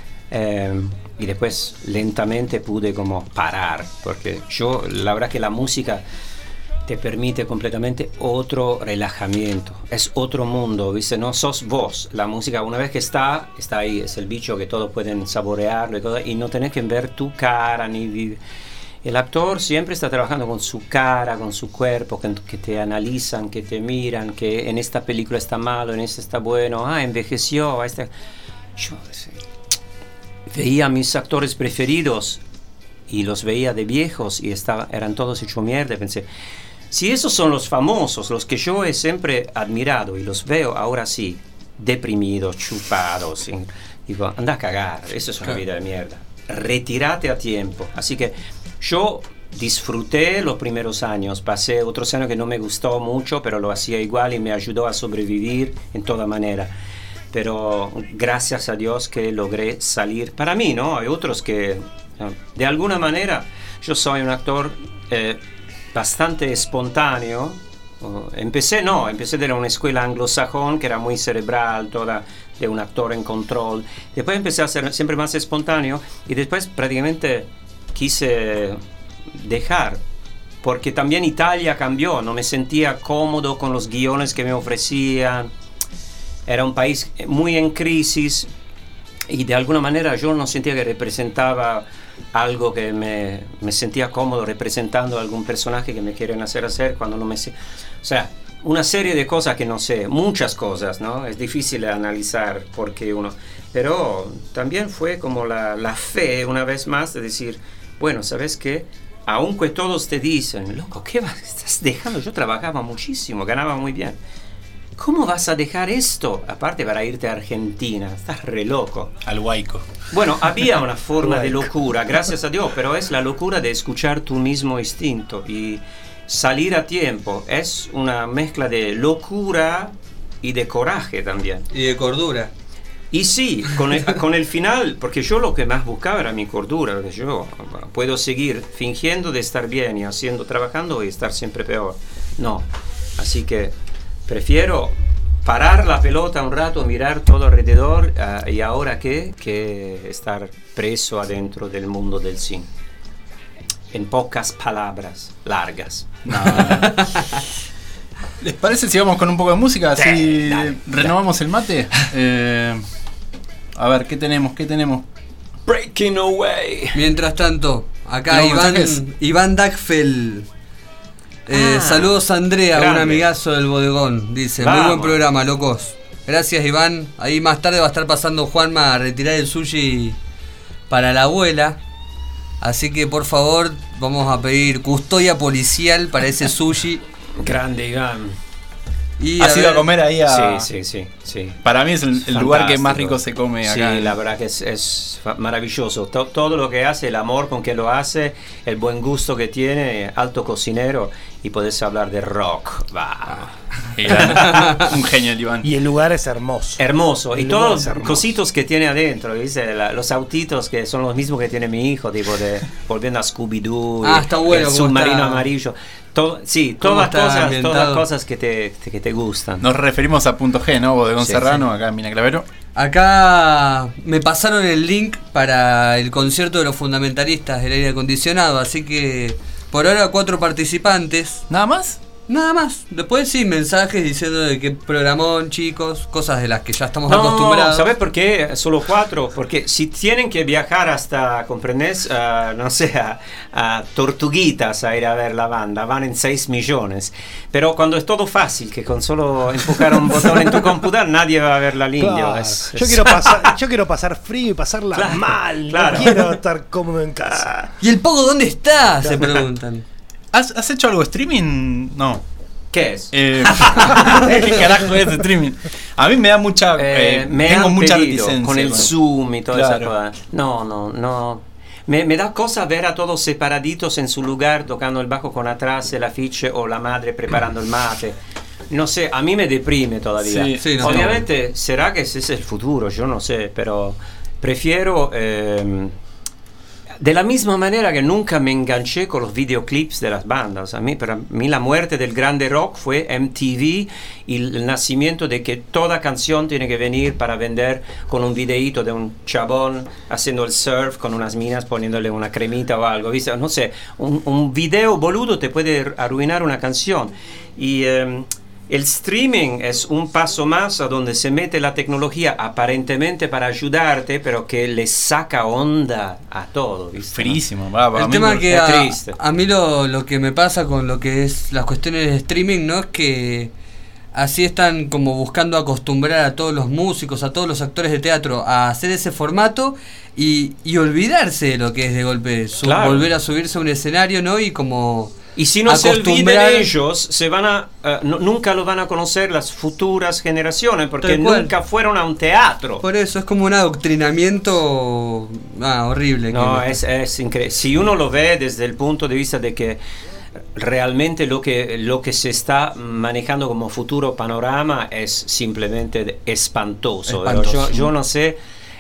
y después lentamente pude como parar, porque la verdad que la música te permite completamente otro relajamiento, es otro mundo, ¿viste? No sos vos, la música una vez que está ahí, es el bicho que todos pueden saborearlo y no tenés que ver tu cara ni vivir. El actor siempre está trabajando con su cara, con su cuerpo, que te analizan, que te miran, que en esta película está malo, en esta está bueno, envejeció, Yo veía a mis actores preferidos y los veía de viejos y eran todos hechos mierda, pensé, si esos son los famosos, los que yo he siempre admirado y los veo ahora sí, deprimidos, chupados, digo, anda a cagar, eso es una vida de mierda, retírate a tiempo. Así que yo disfruté los primeros años, pasé otros años que no me gustó mucho, pero lo hacía igual y me ayudó a sobrevivir en toda manera. Pero gracias a Dios que logré salir. Para mí, ¿no? Hay otros que, de alguna manera, yo soy un actor bastante espontáneo. Empecé de una escuela anglosajón que era muy cerebral, toda de un actor en control. Después empecé a ser siempre más espontáneo y después prácticamente quise dejar, porque también Italia cambió, no me sentía cómodo con los guiones que me ofrecían. Era un país muy en crisis y de alguna manera yo no sentía que representaba algo que me sentía cómodo representando a algún personaje que me quieren hacer cuando no me sé. O sea, una serie de cosas que no sé, muchas cosas, ¿no? Es difícil analizar porque pero también fue como la fe, una vez más, de decir, bueno, ¿sabes qué? Aunque todos te dicen, loco, ¿qué estás dejando? Yo trabajaba muchísimo, ganaba muy bien. ¿cómo vas a dejar esto? Aparte para irte a Argentina, estás re loco. Al Huayco. Bueno, había una forma de locura, gracias a Dios, pero es la locura de escuchar tu mismo instinto y salir a tiempo. Es una mezcla de locura y de coraje también. Y de cordura. Y sí, con el final, porque yo lo que más buscaba era mi cordura, porque yo puedo seguir fingiendo de estar bien y trabajando y estar siempre peor. No, así que prefiero parar la pelota un rato, mirar todo alrededor y ahora que estar preso adentro del mundo del cine. En pocas palabras largas. No. ¿Les parece si vamos con un poco de música? Así renovamos el mate. A ver, ¿qué tenemos? Breaking Away. Mientras tanto, acá Iván Dagfeld. Saludos a Andrea, grande. Un amigazo del bodegón. Dice, Vamos. muy buen programa, locos. Gracias, Iván. Ahí más tarde va a estar pasando Juanma a retirar el sushi para la abuela. Así que por favor, vamos a pedir custodia policial para ese sushi. Grande, Iván. ¿Has ido a comer ahí a...? Sí. Para mí es el lugar que más rico se come acá. Sí, la verdad que es maravilloso. Todo lo que hace, el amor con que lo hace, el buen gusto que tiene, alto cocinero, y podés hablar de rock. Un genio el Iván. Y el lugar es hermoso. Hermoso. Y El todos lugar los es hermoso. cositos que tiene adentro, ¿viste? Los autitos que son los mismos que tiene mi hijo, tipo de volviendo a Scooby-Doo, Está bueno. el submarino está? amarillo. ¿Cómo Todas está ambientado? todas cosas que te gustan. Nos referimos a Punto G, ¿no? Bodegón Sí, Serrano, acá en Mina Clavero. Acá me pasaron el link para el concierto de los fundamentalistas del aire acondicionado, así que por ahora 4 participantes. ¿Nada más? Nada más. Después sí, mensajes diciendo de qué programón, chicos, cosas de las que ya estamos acostumbrados. ¿Sabes por qué solo 4? Porque si tienen que viajar hasta, ¿comprendés? No sé, a Tortuguitas a ir a ver la banda, van en 6 millones. Pero cuando es todo fácil, que con solo empujar un botón en tu computador, nadie va a ver la indio. Claro. Yo quiero pasar frío y pasarla mal. Claro. No quiero estar cómodo en casa. ¿Y el Pogo dónde está? Se preguntan. ¿Has hecho algo de streaming? No. ¿Qué es? ¿Qué carajo es streaming? A mí me da mucha... tengo mucha reticencia. Con el Zoom y toda esa Claro. cosa. No. Me da cosa ver a todos separaditos en su lugar, tocando el bajo con atrás el afiche o la madre preparando el mate. No sé, a mí me deprime todavía. Sí, no, Obviamente, será que ese es el futuro, yo no sé, pero prefiero... de la misma manera que nunca me enganché con los videoclips de las bandas. Para mí la muerte del grande rock fue MTV y el nacimiento de que toda canción tiene que venir para vender con un videíto de un chabón haciendo el surf con unas minas poniéndole una cremita o algo, ¿viste? No sé, un video boludo te puede arruinar una canción. Y el streaming es un paso más a donde se mete la tecnología aparentemente para ayudarte, pero que le saca onda a todo, ¿viste? Frísimo, El tema que triste. a mí lo que me pasa con lo que es las cuestiones de streaming, ¿no? Es que así están como buscando acostumbrar a todos los músicos, a todos los actores de teatro a hacer ese formato y olvidarse de lo que es de golpe Claro. volver a subirse a un escenario, ¿no? Y como... Y si no se acostumbrar- olviden ellos, se van a nunca lo van a conocer las futuras generaciones, porque Tal cual. nunca fueron a un teatro. Por eso es como un adoctrinamiento horrible. No, es increíble. Si uno lo ve desde el punto de vista de que realmente lo que se está manejando como futuro panorama es simplemente espantoso. Espantoso. Yo no sé.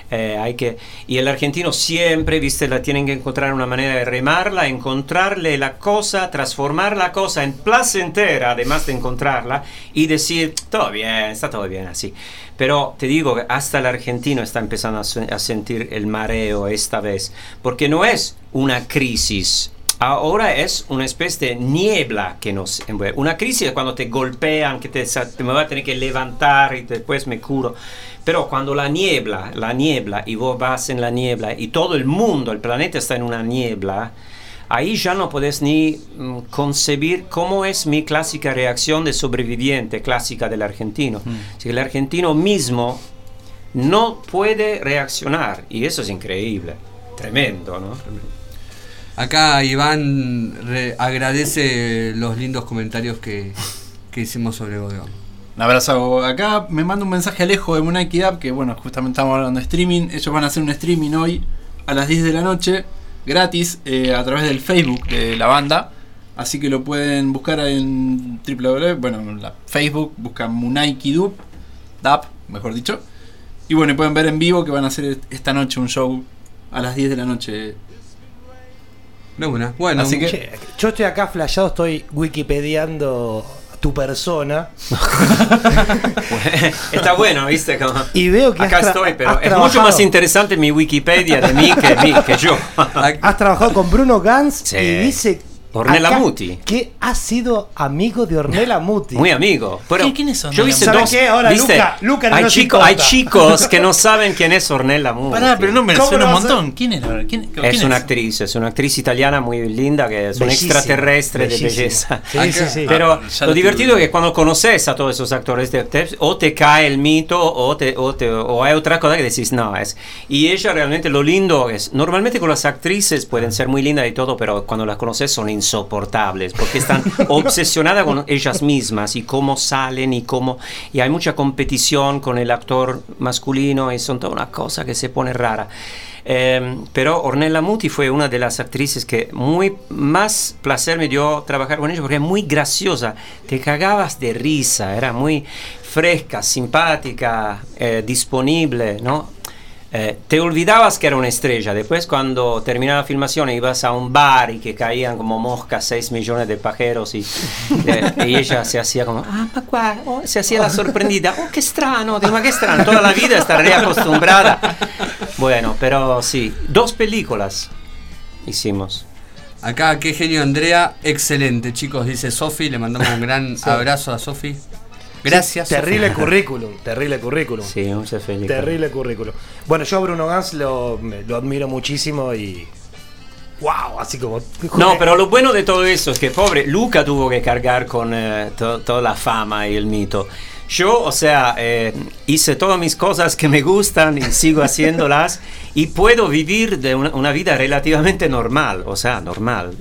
Y el argentino siempre, viste, tienen que encontrar una manera de remarla, encontrarle la cosa, transformar la cosa en placentera, además de encontrarla, y decir, todo bien, está todo bien así. Pero te digo que hasta el argentino está empezando a sentir el mareo esta vez, porque no es una crisis. Ahora es una especie de niebla que nos envuelve. Una crisis es cuando te golpean, que te me voy a tener que levantar y después me curo. Pero cuando la niebla, y vos vas en la niebla, y todo el mundo, el planeta está en una niebla, ahí ya no podés ni concebir cómo es mi clásica reacción de sobreviviente, clásica del argentino. Así que el argentino mismo no puede reaccionar, y eso es increíble, tremendo, ¿no? Acá Iván agradece los lindos comentarios que hicimos sobre Bodegón. Un abrazo. Acá me manda un mensaje Alejo de Munaki Up, que bueno, justamente estamos hablando de streaming. Ellos van a hacer un streaming hoy a las 10 de la noche, gratis, a través del Facebook de la banda. Así que lo pueden buscar en www, bueno, en la Facebook, buscan Munaki Dub, mejor dicho. Y bueno, pueden ver en vivo que van a hacer esta noche un show a las 10 de la noche. De una. Bueno, así que yo estoy acá flashado, estoy wikipediando tu persona. Está bueno, ¿viste? Como y veo que acá estoy, pero es mucho más interesante mi Wikipedia de mí que yo. Has trabajado con Bruno Ganz, sí. Y dice Ornella Muti, que ha sido amigo de Ornella Muti. Muy amigo. Pero ¿quiénes son? Yo hice ¿Sabes qué? Ahora Luca no hay chicos que no saben quién es Ornella Muti. Pará, pero no me suena un montón. ¿Quién era? Es una actriz italiana muy linda, que es un extraterrestre de belleza. Sí. Pero lo divertido es que cuando conoces a todos esos actores, o te cae el mito, o hay otra cosa que decís, no, es. Y ella realmente, lo lindo es, normalmente con las actrices pueden ser muy lindas y todo, pero cuando las conoces son insoportables porque están obsesionadas con ellas mismas y cómo salen y hay mucha competición con el actor masculino y son toda una cosa que se pone rara. Pero Ornella Muti fue una de las actrices que más placer me dio trabajar con ella porque es muy graciosa, te cagabas de risa, era muy fresca, simpática, disponible, ¿no? Te olvidabas que era una estrella. Después, cuando terminaba la filmación, ibas a un bar y que caían como moscas 6 millones de pajeros y ella se hacía como se hacía la sorprendida. Qué extraño, digo, qué extraño. Toda la vida estaré acostumbrada. Bueno, pero sí, 2 películas hicimos. Acá, qué genio Andrea, excelente, chicos, dice Sofi, le mandamos un gran abrazo a Sofi. Gracias. Sí, terrible currículum. Sí, muchas felicidades. Terrible currículum. Bueno, yo a Bruno Ganz lo admiro muchísimo y wow, así como. No, pero lo bueno de todo eso es que pobre Luca tuvo que cargar con toda la fama y el mito. Yo, o sea, hice todas mis cosas que me gustan y sigo haciéndolas y puedo vivir de una vida relativamente normal, o sea, normal.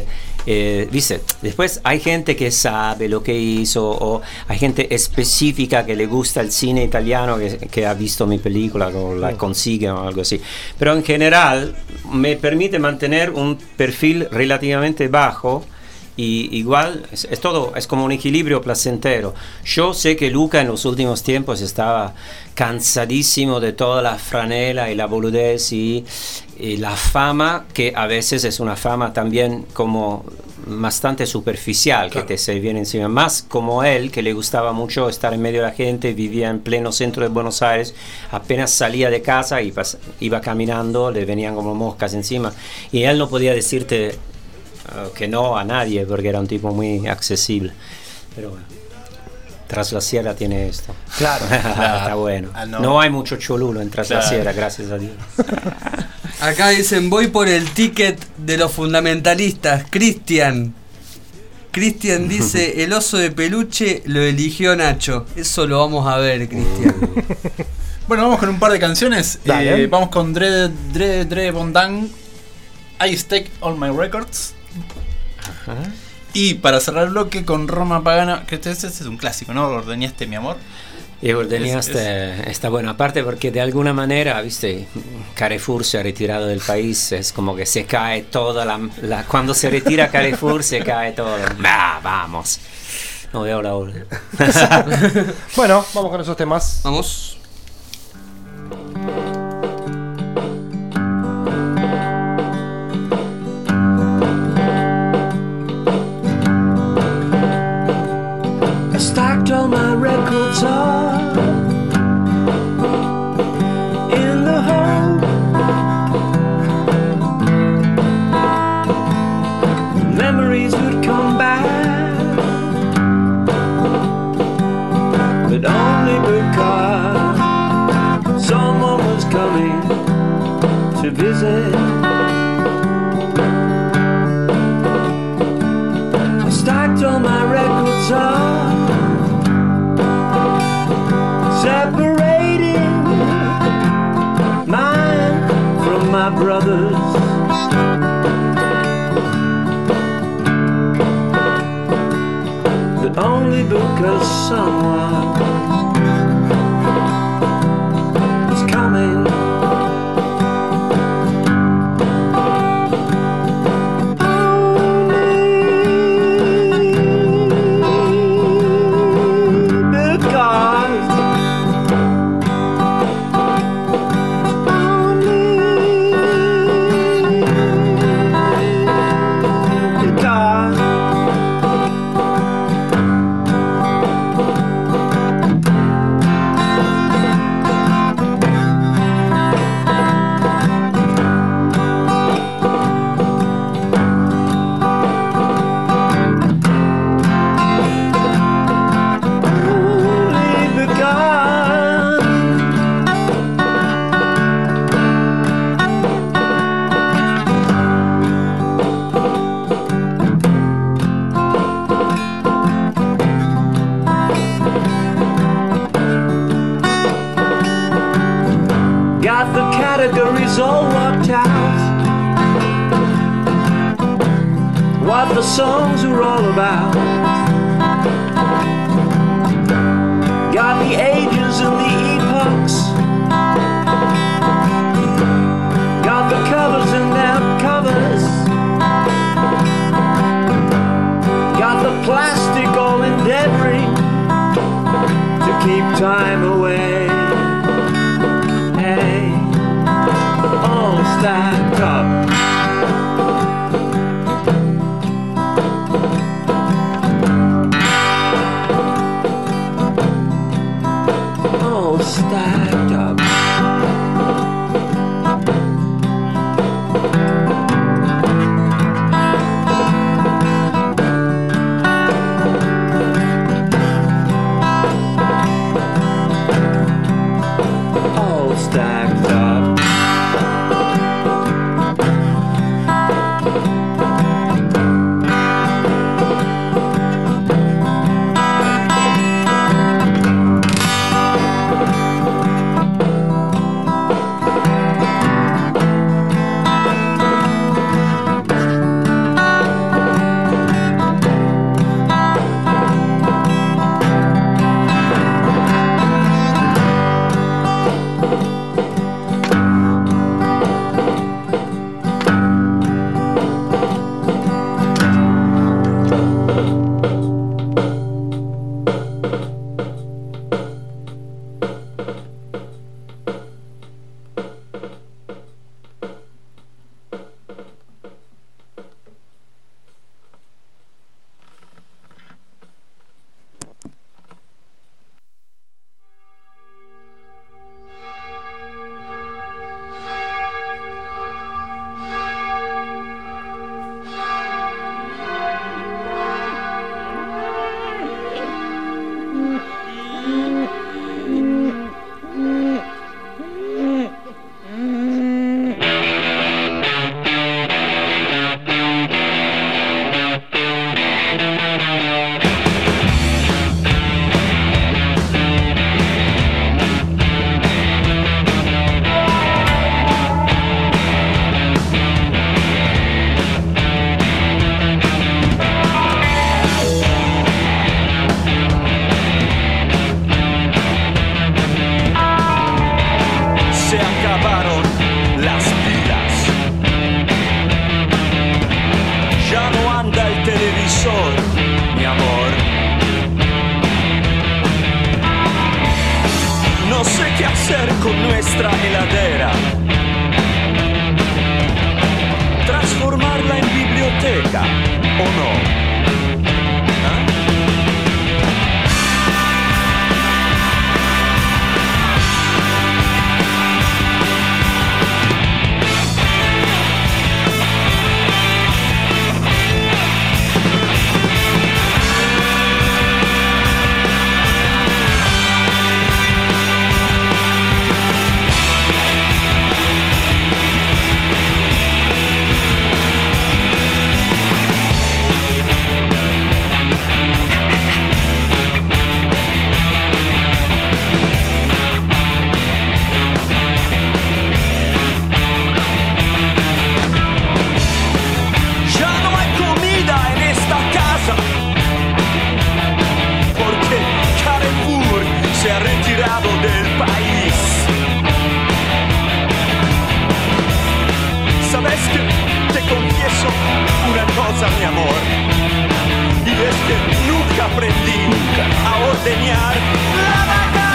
¿Viste? Después hay gente que sabe lo que hizo, o hay gente específica que le gusta el cine italiano que ha visto mi película o la consigue o algo así. Pero en general me permite mantener un perfil relativamente bajo. Y igual es todo, es como un equilibrio placentero. Yo sé que Luca en los últimos tiempos estaba cansadísimo de toda la franela y la boludez y la fama, que a veces es una fama también como bastante superficial, claro, que se viene encima. Más como él, que le gustaba mucho estar en medio de la gente, vivía en pleno centro de Buenos Aires, apenas salía de casa y iba caminando, le venían como moscas encima. Y él no podía decirte que no a nadie porque era un tipo muy accesible, pero bueno, Tras la Sierra tiene esto. Claro. Está bueno. No hay mucho cholulo en Tras la Sierra, gracias a Dios. Acá dicen, voy por el ticket de los fundamentalistas. Cristian dice, el oso de peluche lo eligió Nacho. Eso lo vamos a ver, Cristian. Bueno, vamos con un par de canciones. Vamos con Dre Bondan, I Stake All My Records. Ajá. Y para cerrar el bloque con Roma Pagana, que este es un clásico, ¿no? Ordeñaste mi amor. Y Ordeñaste está bueno, aparte porque de alguna manera, viste, Carrefour se ha retirado del país, es como que se cae toda cuando se retira Carrefour se cae todo. Vamos. No veo la hora. Bueno, vamos con esos temas. Vamos. I stacked all my records up in the hole. Memories would come back, but only because someone was coming to visit. I stacked all my records up, separating mine from my brother's. But only because someone is coming. Got the categories all worked out, what the songs are all about. Got the ages and the epochs, got the covers and their covers, got the plastic all endeavoring to keep time away. Hey, all stacked up. All stacked up. All stacked up. hacer con nuestra heladera? ¿Transformarla en biblioteca o no? mi amor. Y es que nunca aprendí a ordeñar la vaca.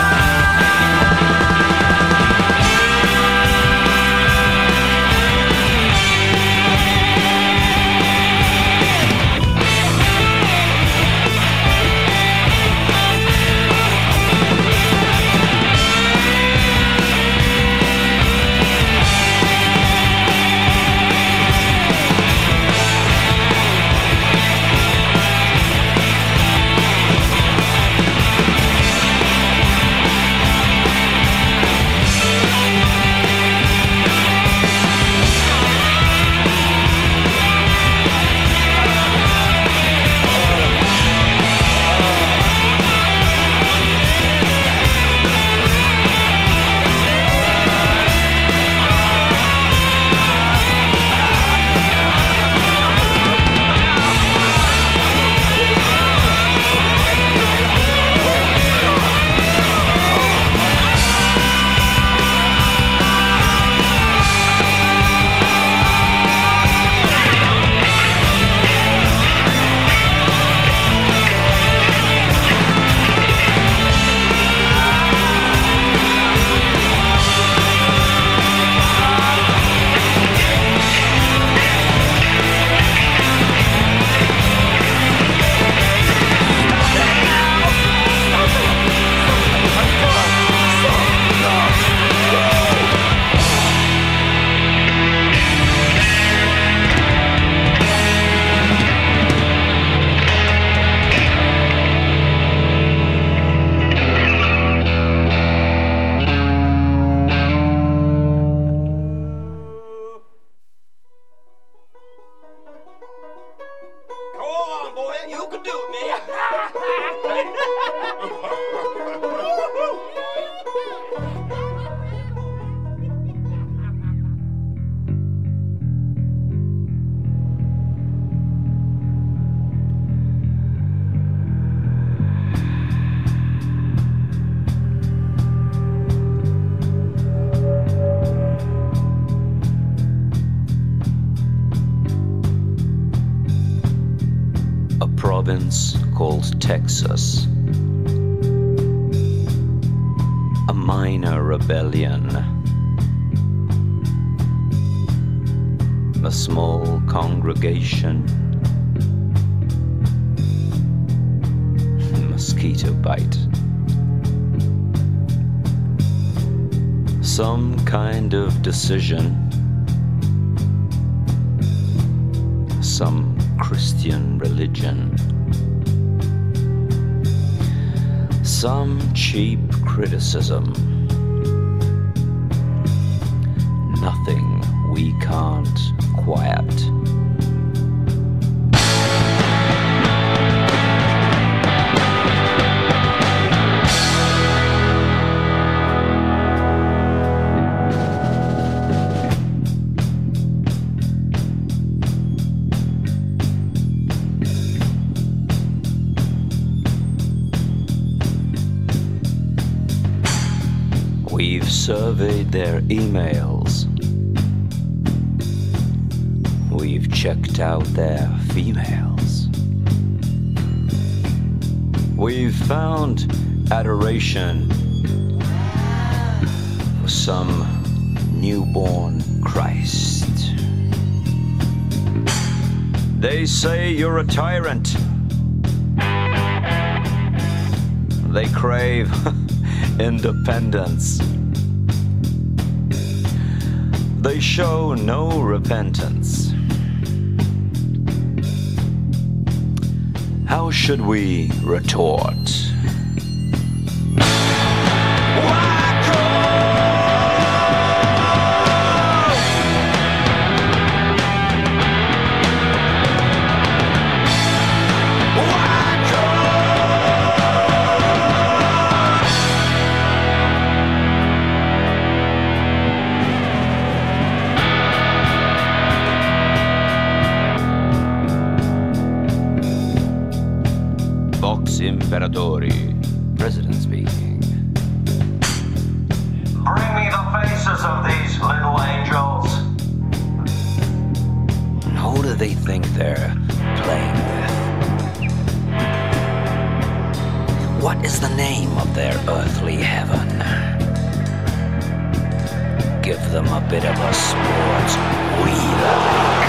Province called Texas. A minor rebellion. A small congregation. Mosquito bite. Some kind of decision. Some Christian religion. Some cheap criticism. Nothing we can't quiet. We've surveyed their emails. We've checked out their females. We've found adoration for some newborn Christ. They say you're a tyrant. They crave independence. They show no repentance. How should we retort? Imperatori, President speaking. Bring me the faces of these little angels. Who do they think they're playing with. What is the name of their earthly heaven? Give them a bit of a sports we like.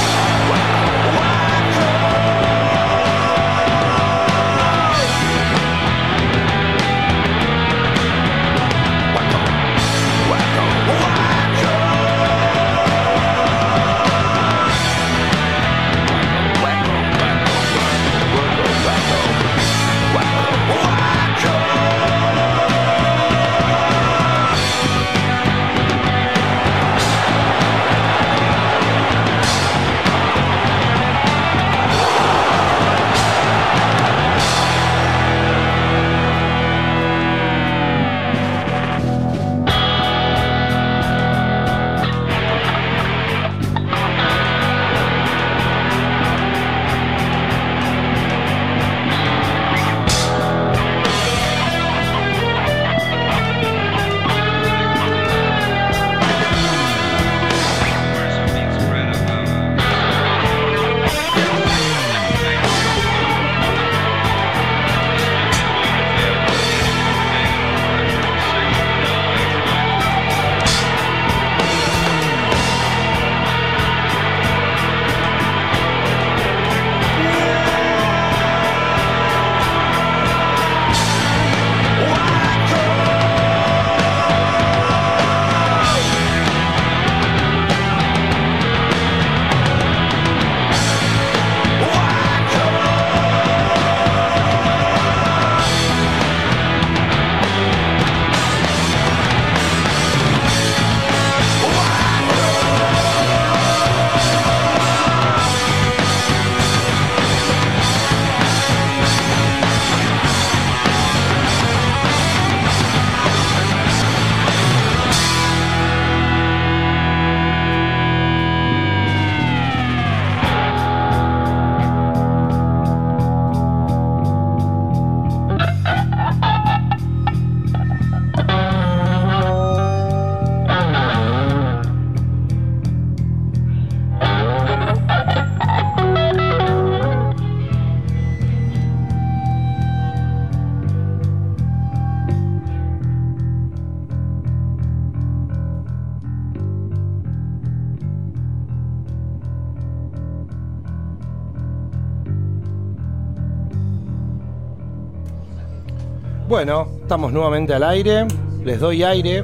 Bueno, estamos nuevamente al aire. Les doy aire.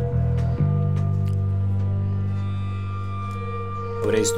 Sobre esto.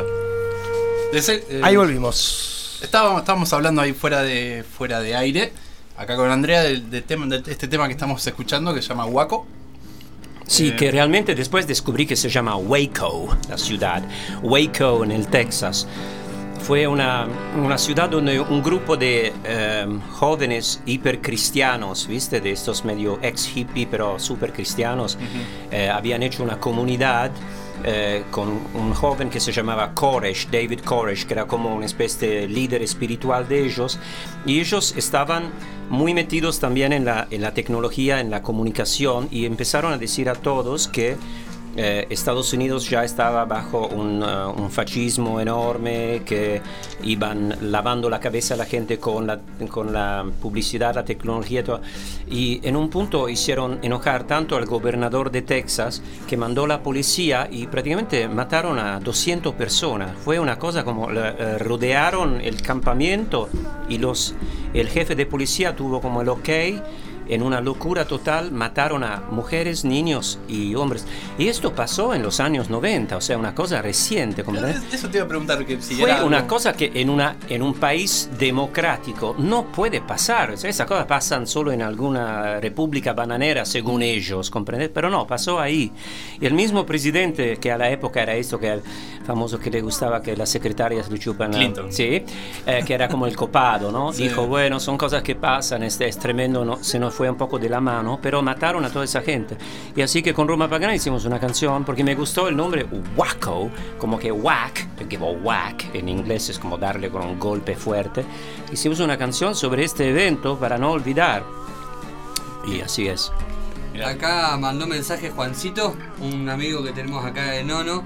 Ahí volvimos. Estábamos hablando ahí fuera de aire, acá con Andrea, de este tema que estamos escuchando que se llama Waco. Sí, que realmente después descubrí que se llama Waco, la ciudad. Waco en el Texas. Fue una ciudad donde un grupo de jóvenes hipercristianos, ¿viste? De estos medio ex-hippie, pero super cristianos, habían hecho una comunidad con un joven que se llamaba Koresh, David Koresh, que era como una especie de líder espiritual de ellos, y ellos estaban muy metidos también en la tecnología, en la comunicación, y empezaron a decir a todos que Estados Unidos ya estaba bajo un fascismo enorme, que iban lavando la cabeza a la gente con la publicidad, la tecnología y todo. Y en un punto hicieron enojar tanto al gobernador de Texas que mandó la policía y prácticamente mataron a 200 personas. Fue una cosa como rodearon el campamento y el jefe de policía tuvo como el ok. En una locura total mataron a mujeres, niños y hombres. Y esto pasó en los años 90, o sea, una cosa reciente. Eso te iba a preguntar, que si fue era una algo... cosa que en un país democrático no puede pasar. O sea, esas cosas pasan solo en alguna república bananera, según ellos, ¿comprendes? Pero no, pasó ahí. Y el mismo presidente, que a la época era esto, que el famoso que le gustaba que las secretarias le chupan... Clinton. Sí, que era como el copado, ¿no? Sí. Dijo, bueno, son cosas que pasan, es tremendo, ¿no? Se nos fue un poco de la mano, pero mataron a toda esa gente. Y así que con Roma Pagana hicimos una canción, porque me gustó el nombre Waco, como que whack, porque whack en inglés es como darle con un golpe fuerte. Hicimos una canción sobre este evento para no olvidar. Y así es. Acá mandó mensaje Juancito, un amigo que tenemos acá de Nono.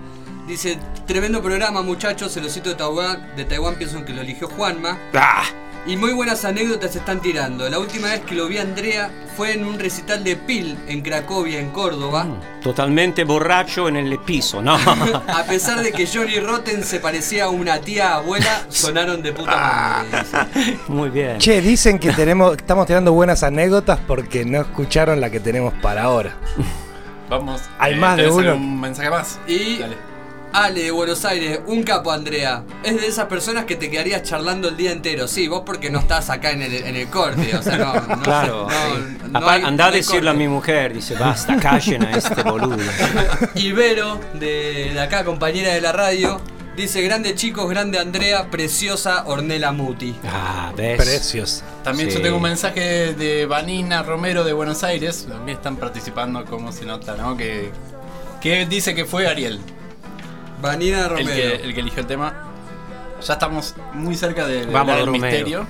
Dice, tremendo programa, muchachos, el osito de Taiwán pienso que lo eligió Juanma. Y muy buenas anécdotas se están tirando. La última vez que lo vi a Andrea fue en un recital de Pil en Cracovia, en Córdoba. Totalmente borracho en el piso, ¿no? A pesar de que Johnny Rotten se parecía a una tía abuela, sonaron de puta madre. Muy bien. Che, dicen que estamos tirando buenas anécdotas porque no escucharon la que tenemos para ahora. Vamos. Hay más de uno. Un mensaje más. Y Dale. Ale de Buenos Aires, un capo, Andrea. Es de esas personas que te quedarías charlando el día entero. Sí, vos porque no estás acá en el corte. O sea, no claro. Andá a decirle a mi mujer, dice, basta, callen a este boludo. Ibero, de acá, compañera de la radio, dice, grande chicos, grande Andrea, preciosa Ornella Muti. ¿Ves? Preciosa. También yo tengo un mensaje de Vanina Romero de Buenos Aires. También están participando, como se nota, ¿no? Que dice que fue Ariel. Vanina Romero. El que eligió el tema. Ya estamos muy cerca del misterio.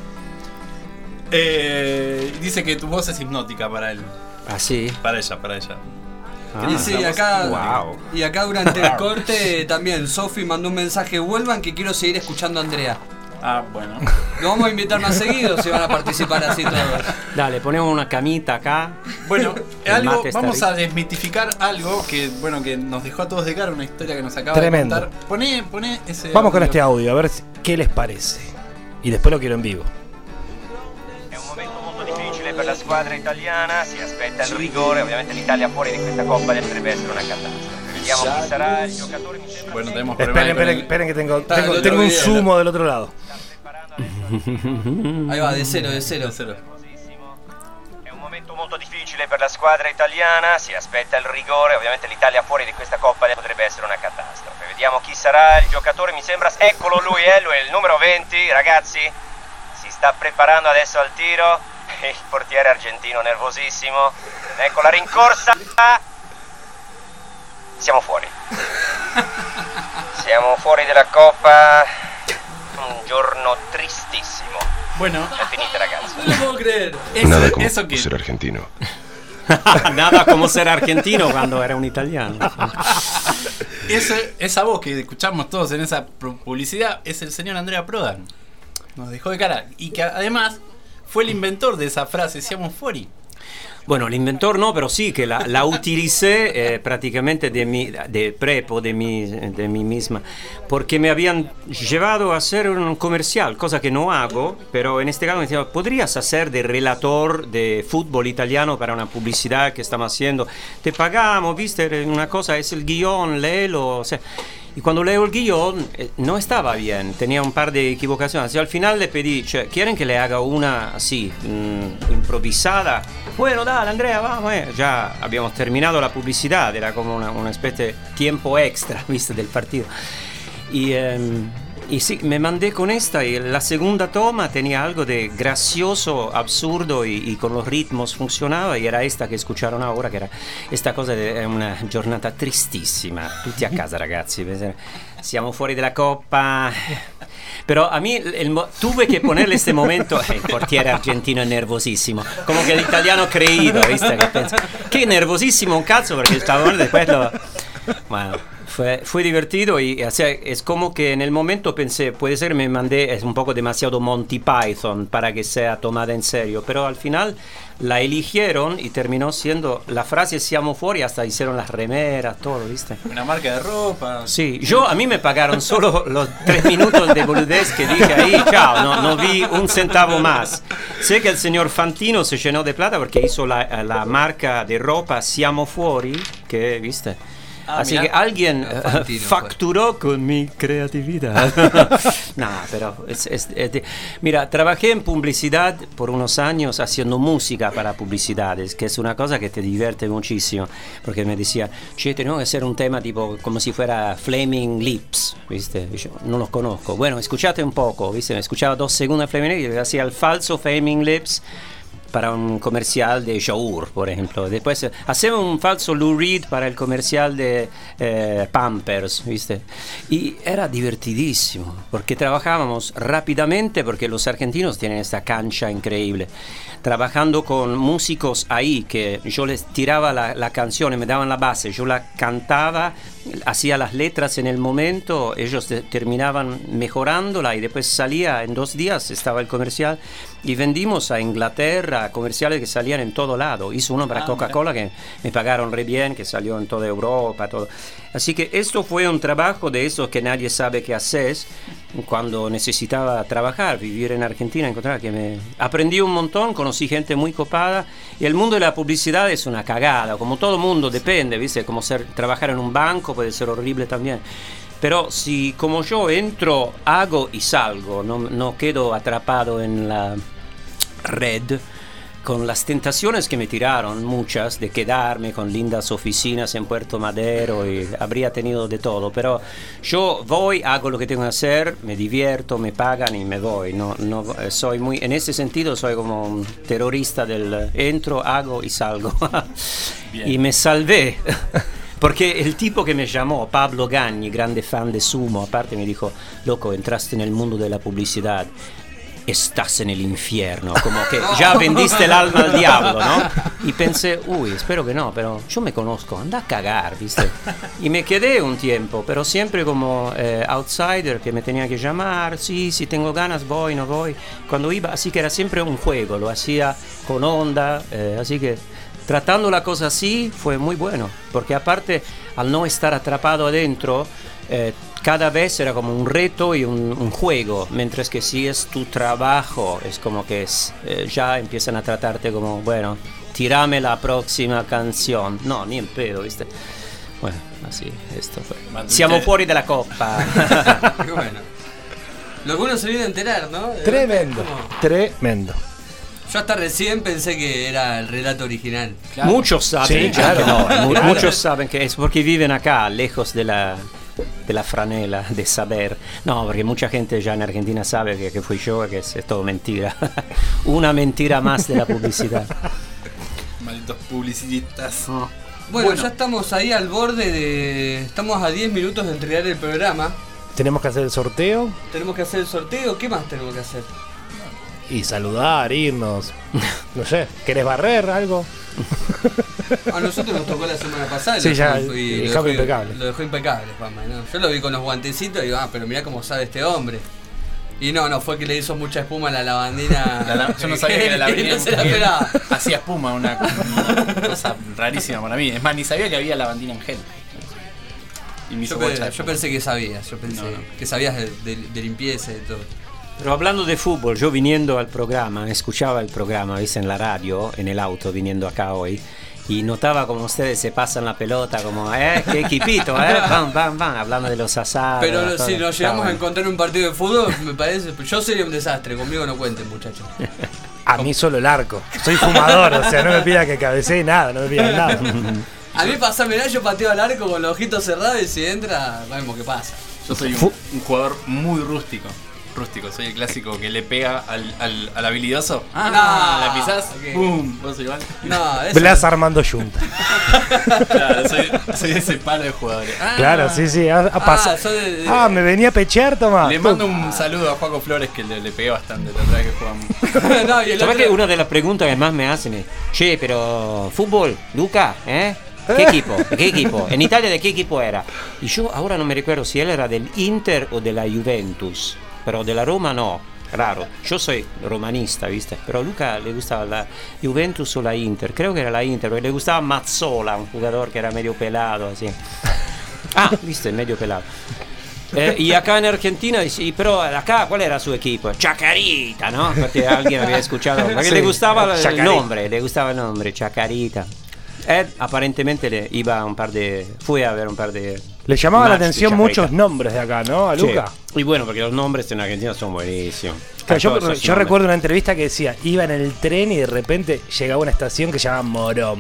Dice que tu voz es hipnótica para él. ¿Ah, sí? Para ella. Y acá durante el corte también Sofi mandó un mensaje, vuelvan que quiero seguir escuchando a Andrea. Ah, bueno. Lo vamos a invitar más seguido si van a participar así todos. Dale, ponemos una camita acá. Bueno, vamos a desmitificar algo que nos dejó a todos de cara, una historia que nos acaba Tremendo. de contar. Poné ese Vamos audio. con este audio, a ver qué les parece. Y después lo quiero en vivo. È un momento molto difficile per la squadra italiana, si aspetta il rigore, ovviamente l'Italia fuori di questa Coppa potrebbe essere una catastrofe. Vediamo chi sarà il giocatore, mi sembra. Bueno, tenemos Esperen que tengo un zumo del otro lado. Ahí va, de cero. È un momento molto difficile per la squadra italiana, si aspetta il rigore, ovviamente l'Italia fuori di questa Coppa potrebbe essere una catastrofe. Vediamo chi sarà il giocatore, mi sembra, eccolo lui è il numero 20, ragazzi, si sta preparando adesso al tiro, il portiere argentino nervosissimo, ecco la rincorsa, siamo fuori della Coppa, un giorno tristissimo. Bueno, è finita, ragazzi. No lo puedo creer. Nada como ser argentino. Nada como ser argentino cuando era un italiano. Esa voz que escuchamos todos en esa publicidad es el señor Andrea Prodan. Nos dejó de cara. Y que además fue el inventor de esa frase, siamo fuori. Bueno, el inventor no, pero sí que la utilicé prácticamente de mí misma, porque me habían llevado a hacer un comercial, cosa que no hago, pero en este caso me decían, ¿podrías hacer de relator de fútbol italiano para una publicidad que estamos haciendo? Te pagamos, viste, una cosa es el guión, léelo, o sea. Y cuando leo el guión, no estaba bien, tenía un par de equivocaciones. Y al final le pedí, ¿quieren que le haga una así, improvisada? Bueno, dale, Andrea, vamos. Ya habíamos terminado la publicidad, era como una especie de tiempo extra, ¿viste? Del partido. Y sí, me mandé con esta y la segunda toma tenía algo de gracioso, absurdo y con los ritmos funcionaba y era esta che escucharon ahora, che era esta cosa è una giornata tristissima, tutti a casa ragazzi, siamo fuori della Coppa. Pero a mí tuve que ponerle este momento, el portiere argentino es nervosísimo, como que el italiano creído, ¿viste? Que pensa, que nervosísimo un cazzo, porque el chabón después lo... Bueno, fue divertido y o sea, es como que en el momento pensé, puede ser me mandé, es un poco demasiado Monty Python para que sea tomada en serio, pero al final la eligieron y terminó siendo la frase siamo fuori, hasta hicieron las remeras, todo, ¿viste? Una marca de ropa. Sí, a mí me pagaron solo los 3 minutos de boludez que dije ahí, chao, no vi un centavo más. Sé que el señor Fantino se llenó de plata porque hizo la marca de ropa siamo fuori, que, ¿viste? Así que alguien facturó con mi creatividad. No, pero mira, trabajé en publicidad por unos años haciendo música para publicidades, que es una cosa que te divierte muchísimo, porque me decía, tenemos que hacer un tema tipo como si fuera Flaming Lips, ¿viste? Y yo no los conozco. Bueno, escuchate un poco, ¿viste? Me escuchaba 2 segundos de Flaming Lips y hacía el falso Flaming Lips para un comercial de yogur, por ejemplo. Después hacemos un falso Lou Reed para el comercial de Pampers, ¿viste? Y era divertidísimo, porque trabajábamos rápidamente, porque los argentinos tienen esta cancha increíble. Trabajando con músicos ahí, que yo les tiraba la canción y me daban la base, yo la cantaba, hacía las letras en el momento, ellos terminaban mejorándola y después salía, en 2 días estaba el comercial, y vendimos a Inglaterra comerciales que salían en todo lado. Hizo uno para Coca-Cola que me pagaron re bien, que salió en toda Europa, todo. Así que esto fue un trabajo de eso que nadie sabe qué haces cuando necesitaba trabajar, vivir en Argentina, encontrar que me aprendí un montón, conocí gente muy copada, y el mundo de la publicidad es una cagada, como todo mundo, depende, ¿viste? Como trabajar en un banco puede ser horrible también. Pero si como yo entro, hago y salgo, no quedo atrapado en la red con las tentaciones que me tiraron, muchas, de quedarme con lindas oficinas en Puerto Madero, y habría tenido de todo, pero yo voy, hago lo que tengo que hacer, me divierto, me pagan y me voy. No soy muy, en ese sentido soy como un terrorista del entro, hago y salgo. Y me salvé. Porque el tipo que me llamó, Pablo Gagni, grande fan de Sumo, aparte me dijo: loco, entraste en el mundo de la publicidad, estás en el infierno, como que ya vendiste el alma al diablo, ¿no? Y pensé, uy, espero que no, pero yo me conozco, anda a cagar, ¿viste? Y me quedé un tiempo, pero siempre como outsider, que me tenía que llamar, sí, si tengo ganas voy, no voy. Cuando iba, así que era siempre un juego, lo hacía con onda, así que tratando la cosa así fue muy bueno, porque aparte, al no estar atrapado adentro, cada vez era como un reto y un juego, mientras que si es tu trabajo, es como que ya empiezan a tratarte como, bueno, tirame la próxima canción. No, ni en pedo, ¿viste? Bueno, así, esto fue. Siamo fuori della coppa. Qué bueno. Lo que uno se viene a enterar, ¿no? Tremendo, tremendo. Yo hasta recién pensé que era el relato original. Claro. Muchos saben, sí, claro. que no, Claro. muchos saben que es porque viven acá, lejos de la franela, de saber. No, porque mucha gente ya en Argentina sabe que fui yo, que es todo mentira. Una mentira más de la publicidad. Malditos publicistas. Bueno, ya estamos ahí al borde de... Estamos a 10 minutos de entregar el programa. Tenemos que hacer el sorteo. Tenemos que hacer el sorteo. ¿Qué más tenemos que hacer? Y saludar, irnos. No sé, ¿querés barrer algo? A nosotros nos tocó la semana pasada. Sí, ya, y dejó impecable. Lo dejó impecable, Juanma, ¿no? Yo lo vi con los guantecitos y digo, pero mirá cómo sabe este hombre. Y no, fue que le hizo mucha espuma a la lavandina. Yo no sabía que la lavandina no se la esperaba. hacía espuma, una cosa rarísima para mí. Es más, ni sabía que había lavandina en gel. Y me hizo yo pensé que sabías, que sabías de limpieza y todo. Pero hablando de fútbol, yo viniendo al programa, escuchaba el programa, ¿viste? En la radio, en el auto, viniendo acá hoy, y notaba como ustedes se pasan la pelota, como, qué equipito, van, hablando de los asados. Pero si nos llegamos a encontrar un partido de fútbol, me parece, yo sería un desastre, conmigo no cuenten, muchachos. A mí solo el arco, soy fumador, o sea, no me pida que cabecee nada, no me pidan nada. A mí pasámela, yo pateo al arco con los ojitos cerrados y si entra, vemos qué pasa. Yo soy un jugador muy rústico, soy el clásico que le pega al habilidoso. La pisás, ¡pum! ¿Vos igual? No, Blas Armando Junta. Claro, soy ese palo de jugadores. Claro, sí, ha pasado. Me venía a pechear, toma. Le mando un saludo a Juaco Flores, que le pegué bastante la otra vez que jugamos. ¿Sabes que una de las preguntas que más me hacen es, che, pero fútbol, Luca, ¿Qué equipo? En Italia, ¿de qué equipo era? Y yo ahora no me recuerdo si él era del Inter o de la Juventus, pero de la Roma no, raro. Yo soy romanista, ¿viste? Pero a Luca le gustaba la Juventus o la Inter, creo que era la Inter, porque le gustaba Mazzola, un jugador que era medio pelado, así. ¿Viste? Medio pelado. Y acá en Argentina, pero acá, ¿cuál era su equipo? Chacarita, ¿no? Porque alguien había escuchado, porque le gustaba el nombre, Chacarita. Ed aparentemente fue a ver un par de... Le llamaba la atención muchos nombres de acá, ¿no? A Luca. Sí. Y bueno, porque los nombres en Argentina son buenísimos. Claro, yo recuerdo una entrevista que decía, iba en el tren y de repente llegaba a una estación que se llamaba Morón.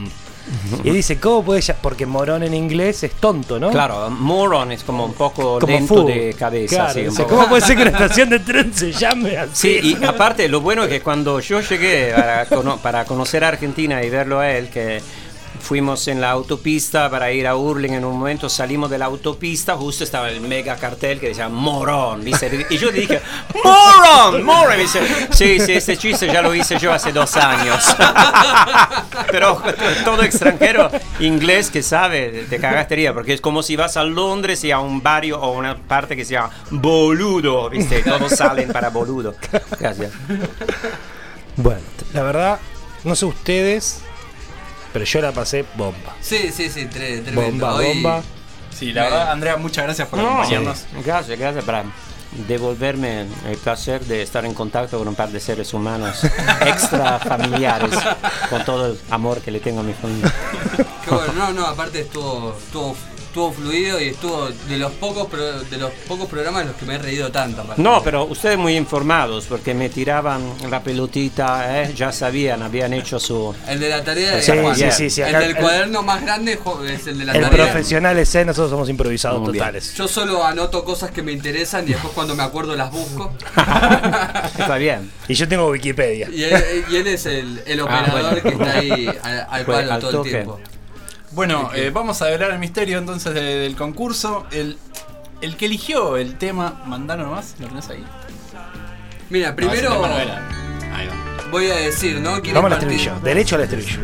Y dice, ¿cómo puede llamar? Porque morón en inglés es tonto, ¿no? Claro, moron es como un poco Como lento fool. de cabeza. Claro, sí, un dice, poco. ¿cómo puede ser que una estación de tren se llame así? Sí, y aparte lo bueno es que cuando yo llegué para conocer a Argentina y verlo a él, que fuimos en la autopista para ir a Hurling, en un momento salimos de la autopista, justo estaba el mega cartel que decía morón, ¿viste? Y yo le dije, morón, y dice, sí, este chiste ya lo hice yo hace 2 años. Pero todo extranjero inglés que sabe, te cagastería, porque es como si vas a Londres y a un barrio o una parte que se llama boludo, ¿viste? Todos salen para boludo. Gracias. Bueno, la verdad, no sé ustedes, pero yo la pasé bomba. Sí, tremendo. Bomba. Sí, la verdad, Andrea, muchas gracias por acompañarnos. Sí, gracias para devolverme el placer de estar en contacto con un par de seres humanos extra familiares, con todo el amor que le tengo a mi familia. Qué bueno, no, aparte estuvo fluido y estuvo de los pocos programas en los que me he reído tanto. No, pero ustedes muy informados, porque me tiraban la pelotita, ya sabían, habían hecho su... El de la tarea Sí, de Juan. sí, El acá- del cuaderno más grande es el de la El tarea. profesional es él, nosotros somos improvisados Muy bien. totales. Yo solo anoto cosas que me interesan y después cuando me acuerdo las busco. Está bien. Y yo tengo Wikipedia. Y él es el operador bueno. que está ahí al Pues, palo al todo toque. el tiempo. Bueno, vamos a develar el misterio entonces del concurso. El que eligió el tema, mandalo nomás, ¿lo tenés ahí? Mira, primero No, ese tema no era. Ahí va. voy a decir, ¿no? ¿Quiénes Vamos al estribillo, derecho al estribillo.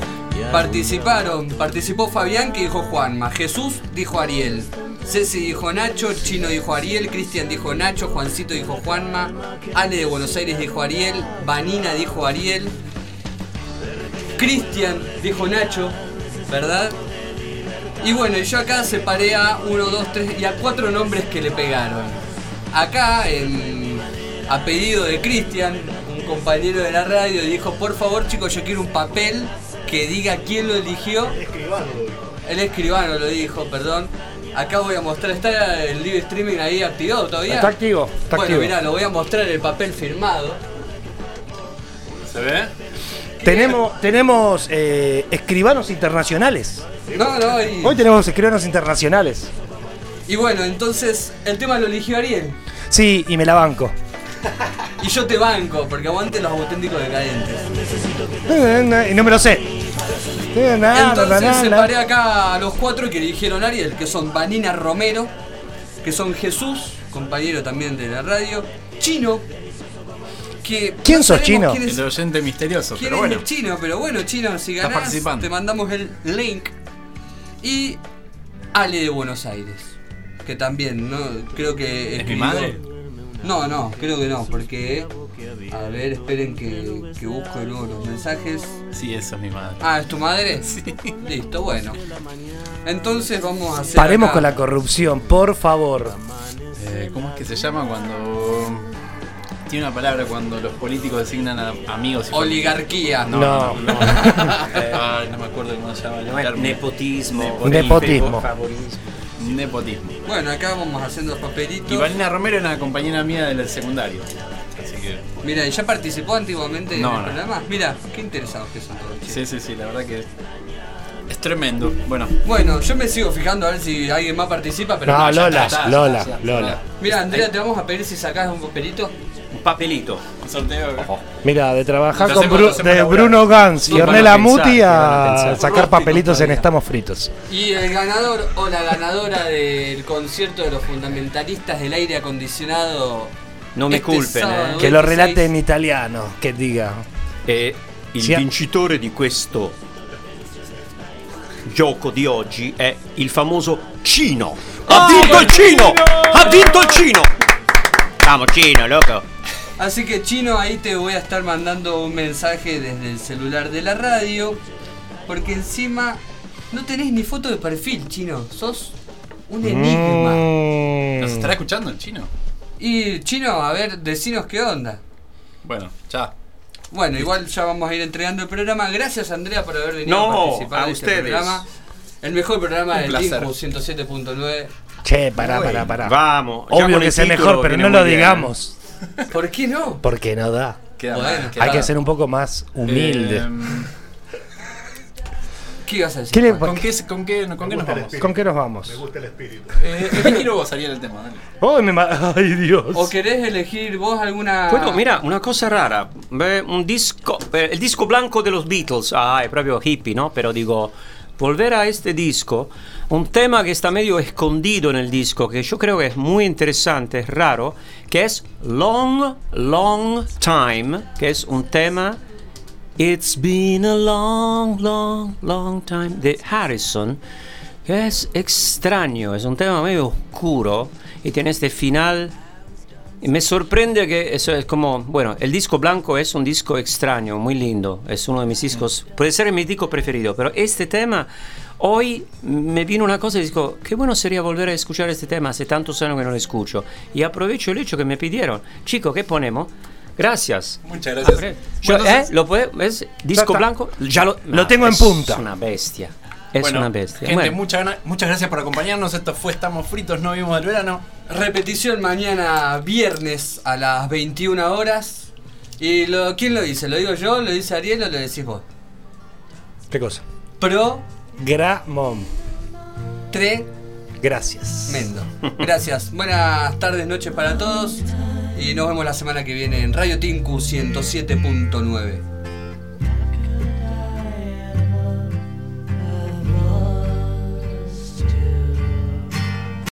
Participó Fabián, que dijo Juanma, Jesús dijo Ariel, Ceci dijo Nacho, Chino dijo Ariel, Cristian dijo Nacho, Juancito dijo Juanma, Ale de Buenos Aires dijo Ariel, Vanina dijo Ariel, Cristian dijo Nacho, ¿verdad? Y bueno, yo acá separé a 1, 2, 3 y a 4 nombres que le pegaron. Acá, a pedido de Cristian, un compañero de la radio, dijo, por favor chicos, yo quiero un papel que diga quién lo eligió. El escribano lo dijo, perdón. Acá voy a mostrar, ¿está el live streaming ahí activado todavía? Está activo, está bueno, activo. mirá, lo voy a mostrar el papel firmado. ¿Se ve? Tenemos escribanos internacionales. No, Hoy tenemos escribanos internacionales. Y bueno, entonces el tema lo eligió Ariel. Sí, y me la banco. Y yo te banco, porque aguante los auténticos decadentes. Y no me lo sé. Entonces separé acá a los 4 que eligieron Ariel, que son Vanina Romero, que son Jesús, compañero también de la radio, Chino, que ¿Quién no sos, sabemos Chino? quién es- El oyente misterioso, ¿Quién pero es bueno. el Chino? Pero bueno, Chino, si Estás ganás, participando. te mandamos el link. Y Ale de Buenos Aires, que también, ¿no? Creo que ¿Es mi escribió- madre? No, creo que no, porque... A ver, esperen que busco de nuevo los mensajes. Sí, eso es mi madre. Ah, ¿es tu madre? Sí. Listo, bueno. Entonces vamos a hacer... Paremos acá- con la corrupción, por favor. ¿Cómo es que se llama cuando... Tiene una palabra cuando los políticos designan a amigos y Oligarquía. No. Ay, no me acuerdo cómo se llama el término. Nepotismo. Nepotismo. Nepotismo. Bueno, acá vamos haciendo papelitos. Y Vanina Romero era una compañera mía del secundario. Así que... Mira, ¿y ya participó antiguamente en No, el no. programa? Mira, qué interesados que son todos, chicos. Sí, la verdad que es tremendo. Bueno, yo me sigo fijando a ver si alguien más participa, pero No, ya Lola, está. Lola. Mira, Andrea, te vamos a pedir si sacás un papelito. Un papelito. Un sorteo. Mira, de trabajar Lo con hacemos de laburar. Bruno Gans y ¿Qué van a Ornella pensar? Muti ¿Qué van a a pensar? sacar Rústico papelitos en todavía. Estamos Fritos. Y el ganador o la ganadora del concierto de los fundamentalistas del aire acondicionado. No me este culpen, sábado Que lo 26. relate en italiano, que diga. Il Sì. vincitore di questo gioco di oggi è il famoso Cino. Ha vinto il Cino! Ha vinto il Cino! Vamos, Cino, loco. Así que Chino, ahí te voy a estar mandando un mensaje desde el celular de la radio. Porque encima no tenés ni foto de perfil, Chino. Sos un enigma. ¿Nos estará escuchando el chino? Y Chino, a ver, decinos qué onda. Bueno, ya. Bueno, igual ya vamos a ir entregando el programa. Gracias, Andrea, por haber venido No, a participar a de este ustedes. programa. El mejor programa Un del placer. Tinku 107.9. Che, pará. Vamos. ya Obvio con que el es el título mejor, pero viene no muy lo bien. digamos. ¿Por qué no? Porque no da. Queda Bueno, mal. Hay que ser un poco más humilde. ¿Qué ibas a decir? ¿Con qué nos vamos? ¿Con qué nos vamos? Me gusta el espíritu. Elegilo vos, Ariel, el tema. Dale. ¡Ay, Dios! ¿O querés elegir vos alguna...? Bueno, mira, una cosa rara. Un disco, el disco blanco de los Beatles. Es proprio hippie, ¿no? Pero digo, volver a este disco, un tema que está medio escondido en el disco, que yo creo que es muy interesante, es raro, que es Long, Long Time, que es un tema... It's been a long, long, long time, de Harrison, que es extraño, es un tema medio oscuro y tiene este final. Y me sorprende que eso es como, bueno, el disco blanco es un disco extraño, muy lindo, es uno de mis discos, puede ser mi disco preferido, pero este tema, hoy me vino una cosa y digo, qué bueno sería volver a escuchar este tema, hace tantos años que no lo escucho, y aprovecho el hecho que me pidieron, chico, ¿qué ponemos? Gracias. Muchas gracias. ¿Lo puede? ¿Es disco blanco? Ya lo tengo en punta. Es una bestia. Es una bestia. Gente, muchas gracias por acompañarnos. Esto fue Estamos Fritos, no vimos el verano. Repetición mañana viernes a las 21 horas. ¿Y quién lo dice? ¿Lo digo yo? ¿Lo dice Ariel o lo decís vos? ¿Qué cosa? Programón. Gracias. Mendo. Gracias. Buenas tardes, noches para todos. Y nos vemos la semana que viene en Radio Tinku 107.9.